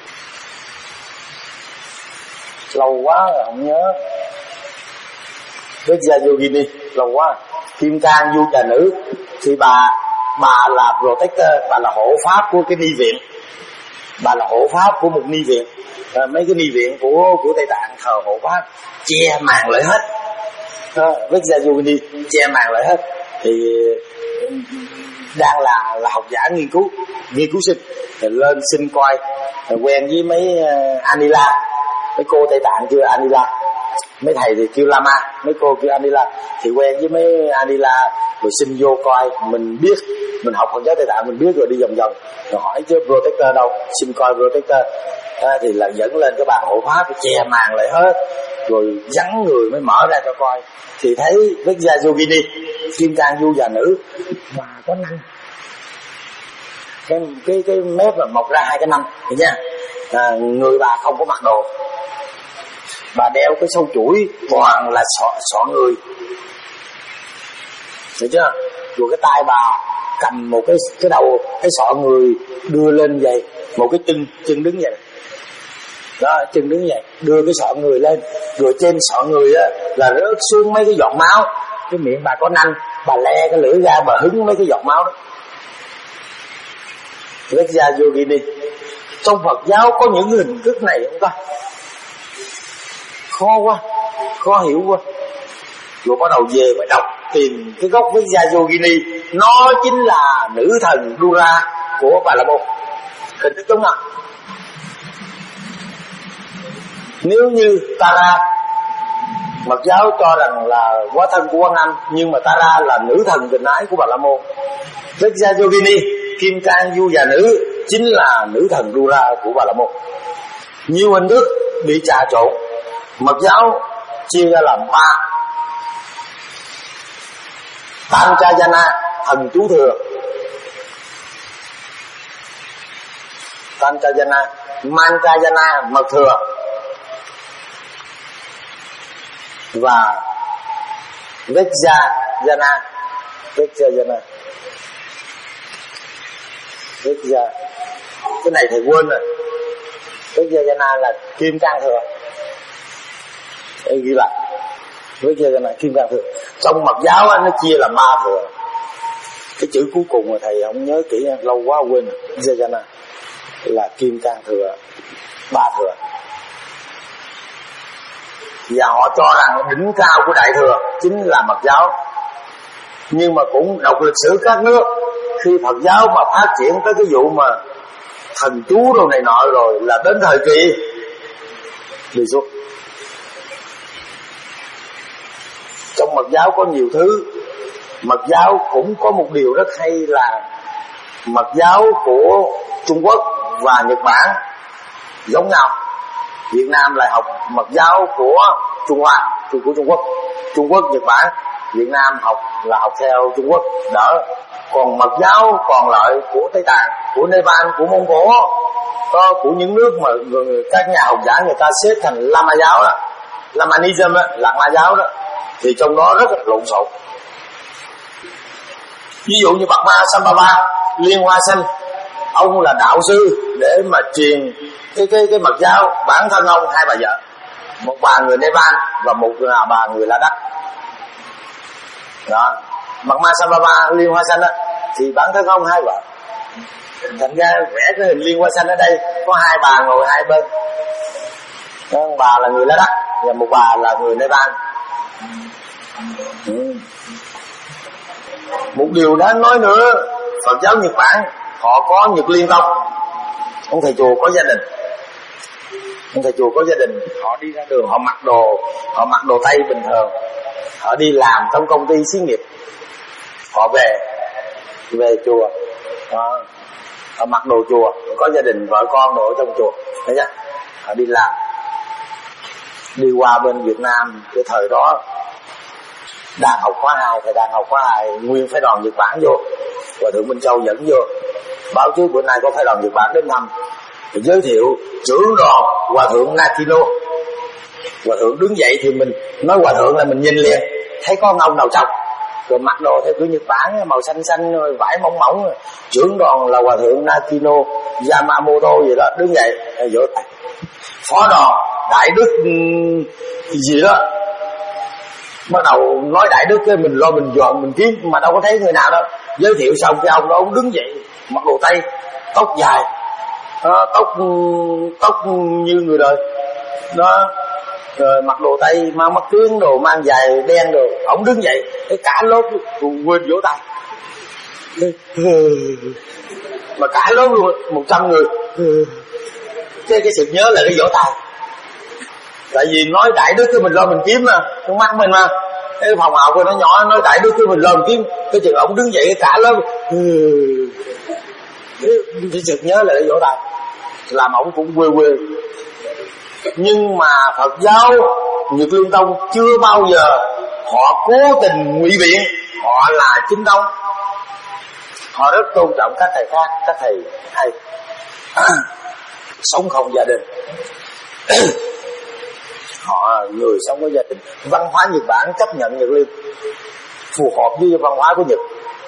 lâu quá rồi không nhớ. Vajja Yogini lâu quá, kim cang du già nữ thì bà bà là protector, bà là hộ pháp của cái ni viện. Bà là hộ pháp của một ni viện. À, mấy cái ni viện của của Tây Tạng thờ hộ pháp che màn lại hết. Vajrayogini che màn lại hết. Thì đang là là học giả nghiên cứu nghiên cứu sinh thì lên xin coi, quen với mấy uh, Anila, mấy cô Tây Tạng kêu Anila, mấy thầy thì kêu Lama, mấy cô kêu Anila, thì quen với mấy Anila rồi xin vô coi. Mình biết, mình học Phật giáo Tây Tạng mình biết rồi, đi vòng vòng rồi hỏi chứ protector đâu, xin coi protector. À, thì là dẫn lên cái bàn hộ pháp che màn lại hết rồi vắng người mới mở ra cho coi. Thì thấy Vajrayogini kim cang du già nữ mà có nanh, cái cái cái mép mà mọc ra hai cái nanh, hiểu nha. À, người bà không có mặc đồ, bà đeo cái sâu chuỗi toàn là sọ sọ người, hiểu chưa? Rồi cái tay bà cầm một cái cái đầu cái sọ người đưa lên vậy, một cái chân chân đứng vậy đó, chân đứng vậy đưa cái sọ người lên, rồi trên sọ người á là rớt xuống mấy cái giọt máu. Cái miệng bà có nanh, bà le cái lưỡi ra, bà hứng mấy cái giọt máu đó. Vajrayogini. Trong Phật giáo có những hình thức này không ta? Khó quá, khó hiểu quá. Rồi bắt đầu về mới đọc tìm cái gốc Vajrayogini. Nó chính là nữ thần Dura của Bà La Môn. Hình thức đúng không? Nếu như Tara, Phật giáo cho rằng là hóa thân của Quan Âm, nhưng mà Tara là nữ thần tình ái của Bà La Môn. Vajrayogini, kim cang du già nữ, chính là nữ thần Dura của Bà La Môn. Nhiều hình thức bị trà trộn. Phật giáo chia ra làm ba: Pancayana, thần chú thừa; Pancayana, Mancayana, mật thừa; và Vajrayana. Vajrayana Vajra cái này thầy quên rồi. Vajrayana là kim cang thừa. Đây ghi lại Vajrayana kim cang thừa. Trong Phật giáo nó chia làm ba thừa. Cái chữ cuối cùng mà thầy không nhớ kỹ, lâu quá quên. Vajrayana là kim cang thừa, ba thừa. Và họ cho rằng đỉnh cao của đại thừa chính là Phật giáo. Nhưng mà cũng đọc lịch sử các nước, khi Phật giáo mà phát triển tới cái vụ mà thần chú đồ này nọ rồi là đến thời kỳ đi xuống. Trong Phật giáo có nhiều thứ. Phật giáo cũng có một điều rất hay là Phật giáo của Trung Quốc và Nhật Bản giống nhau. Việt Nam lại học Phật giáo của Trung Hoa, của Trung Quốc. Trung Quốc, Nhật Bản, Việt Nam học là học theo Trung Quốc đỡ. Còn Phật giáo còn lại của Tây Tạng, của Nepal, của Mông Cổ, có của những nước mà người, các nhà học giả người ta xếp thành Lama giáo đó, Lamanism đó, Lạc Ma giáo đó, thì trong đó rất là lộn xộn. Ví dụ như Bạc Ma Sambhava Liên Hoa Sanh, ông là đạo sư để mà truyền cái cái cái Phật giáo. Bản thân ông hai bà vợ, một bà người Nepal và một là bà người La Đắc đó. Bạc Ma Sambhava Liên Hoa Sanh đó thì bản thân ông hai vợ, thành ra vẽ cái hình Liên Hoa Sanh ở đây có hai bà ngồi hai bên đó, bà là người La Đắc và một bà là người Nepal. ừ. Một điều đáng nói nữa, Phật giáo Nhật Bản họ có Nhật Liên Tông. Ông thầy chùa có gia đình, ông thầy chùa có gia đình, họ đi ra đường họ mặc đồ, họ mặc đồ Tây bình thường, họ đi làm trong công ty xí nghiệp, họ về về chùa đó, họ mặc đồ chùa, có gia đình vợ con đồ ở trong chùa, thấy chưa? Họ đi làm. Đi qua bên Việt Nam cái thời đó đang học khóa hai, thầy đang học khóa hai, nguyên phái đoàn Nhật Bản vô, Hòa thượng Minh Châu dẫn vô, báo trước bữa nay có phái đoàn Nhật Bản đến thăm, thì giới thiệu trưởng đoàn Hòa thượng Nakino. Hòa thượng đứng dậy thì mình nói Hòa thượng là mình nhìn liền thấy có ông đầu trọc, rồi mặc đồ theo kiểu Nhật Bản màu xanh xanh rồi vải mỏng mỏng. Trưởng đoàn là Hòa thượng Nakino Yamamoto gì đó, đứng dậy vỗ tay. Phó đoàn đại đức gì đó bắt đầu nói đại đức, cái mình lo mình dọn mình kiếm mà đâu có thấy người nào đâu. Giới thiệu xong cái ông đó ông đứng dậy mặc đồ Tây, tóc dài Đó, tóc tóc như người đời đó, rồi mặc đồ tây, mang mắt kiếng đồ, mang giày đen đồ. Ổng đứng dậy cái cả lớp quên vỗ tay, mà cả lớp luôn một trăm người cái cái sự nhớ là cái vỗ tay. Tại vì nói đại đức cái mình lo mình kiếm mà, con mắt mình mà. Cái phòng học của nó nhỏ, nói đại đức cái mình lo mình kiếm. Cái chừng ổng đứng dậy cái cả lớp cái sự nhớ là cái vỗ tay, làm ổng cũng quê quê. Nhưng mà Phật giáo Nhật Lương Tông chưa bao giờ họ cố tình ngụy biện họ là chính tông. Họ rất tôn trọng các thầy khác, các thầy hay sống không gia đình. Họ người sống có gia đình. Văn hóa Nhật Bản chấp nhận Nhật Liên, phù hợp với văn hóa của Nhật.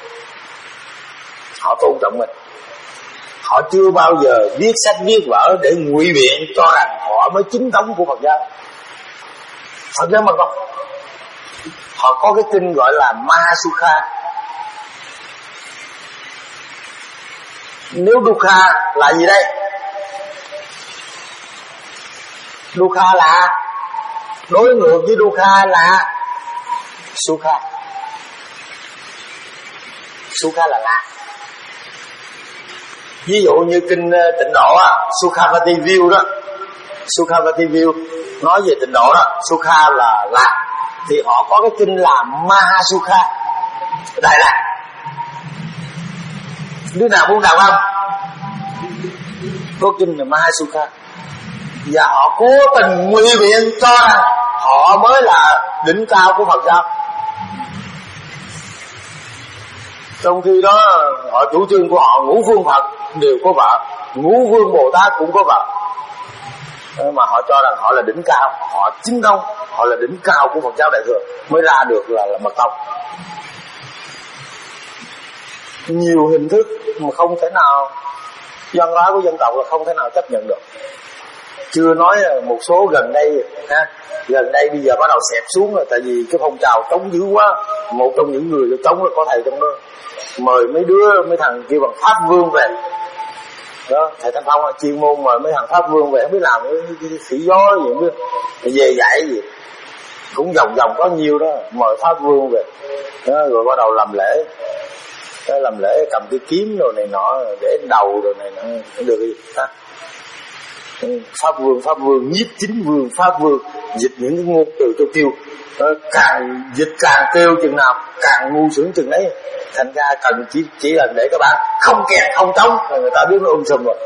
Họ tôn trọng mình. Họ chưa bao giờ viết sách viết vở để ngụy biện cho rằng họ mới chính thống của Phật giáo. Phật giáo mà không. Họ có cái kinh gọi là Mahasukha. Nếu Dukkha là gì đây? Dukkha là đối ngược với Dukkha là Sukha. Sukha là lạ. Ví dụ như kinh Tịnh Độ á, Sukhavati View đó, Sukhavati View nói về Tịnh Độ đó, Sukha là lạ. Thì họ có cái kinh là Mahasukha, Đại Lạc. Đứa nào muốn đọc không? Có kinh là Mahasukha. Và họ cố tình ngụy biện cho rằng họ mới là đỉnh cao của Phật giáo. Trong khi đó họ chủ trương của họ ngũ phương Phật đều có vợ, ngũ vương Bồ Tát cũng có vợ, mà họ cho rằng họ là đỉnh cao, họ chính tông, họ là đỉnh cao của Phật giáo Đại thừa, mới ra được là, là mật tông. Nhiều hình thức mà không thể nào, văn hóa của dân tộc là không thể nào chấp nhận được. Chưa nói một số gần đây ha, gần đây bây giờ bắt đầu xẹp xuống rồi, tại vì cái phong trào chống dữ quá. Một trong những người chống là có thầy trong đó, mời mấy đứa mấy thằng kia bằng Pháp Vương về đó, thầy Thanh Phong chuyên môn mời mấy thằng Pháp Vương về, không biết làm cái khỉ gió gì không biết, về dạy gì cũng vòng vòng có nhiều đó, mời Pháp Vương về đó, rồi bắt đầu làm lễ đó, làm lễ cầm cái kiếm đồ này nọ để đầu đồ này nọ, được gì ha. Pháp Vương, Pháp Vương, nhiếp chính vương, Pháp Vương, dịch những cái ngôn từ cho kêu, càng dịch càng kêu chừng nào càng ngu xuẩn chừng đấy. Thành ra cần chỉ chỉ là để các bạn không kẹt không trống là người ta biết nó um sùm rồi.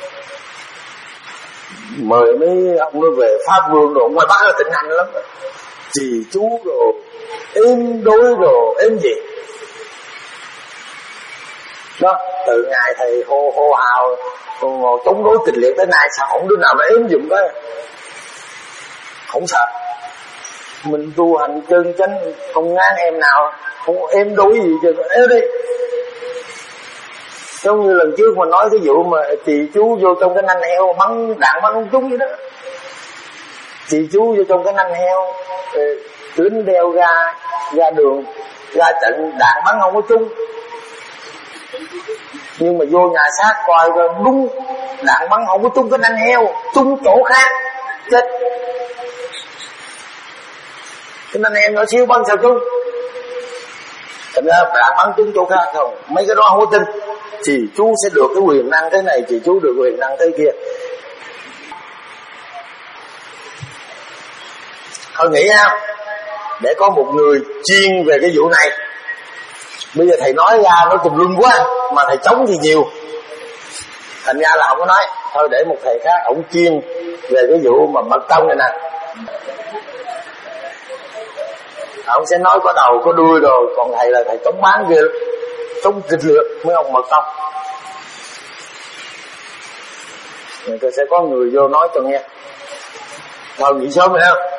Mời mấy ông nó về Pháp Vương rồi, ngoài Bắc là tịnh hành lắm, trì chú rồi êm đối rồi êm gì đó. Từ ngày thầy hô hô hào ngồi chống đối kịch liệt tới nay sao không đứa nào mà ếm dùm cái, không sợ. Mình tu hành chân chánh không ngán em nào, không êm đối gì chứ ếm đi. Giống như lần trước mà nói cái vụ mà chị chú vô trong cái nanh heo bắn đạn bắn không trúng vậy đó. Chị chú vô trong cái nanh heo tuyến đeo ra ra đường ra trận đạn bắn không có trúng, nhưng mà vô nhà xác coi rồi đúng đạn bắn không có trúng cái nanh heo, trúng chỗ khác chết. Cái nanh heo nhỏ xíu bắn sao trúng, thành ra đạn bắn trúng chỗ khác không. Mấy cái đó không có tin. Thì chú sẽ được cái quyền năng thế này, thì chú được quyền năng thế kia. Thôi nghĩ ha, để có một người chuyên về cái vụ này. Bây giờ thầy nói ra nó tùm lum quá, mà thầy chống thì nhiều, thành ra là không có nói. Thôi để một thầy khác, ổng chuyên về cái vụ mà mật tông này nè, ổng sẽ nói có đầu có đuôi rồi. Còn thầy là thầy chống bán ghê, chống kịch liệt mấy ông mật tông. Người ta sẽ có người vô nói cho nghe. Thôi nghỉ sớm rồi ha.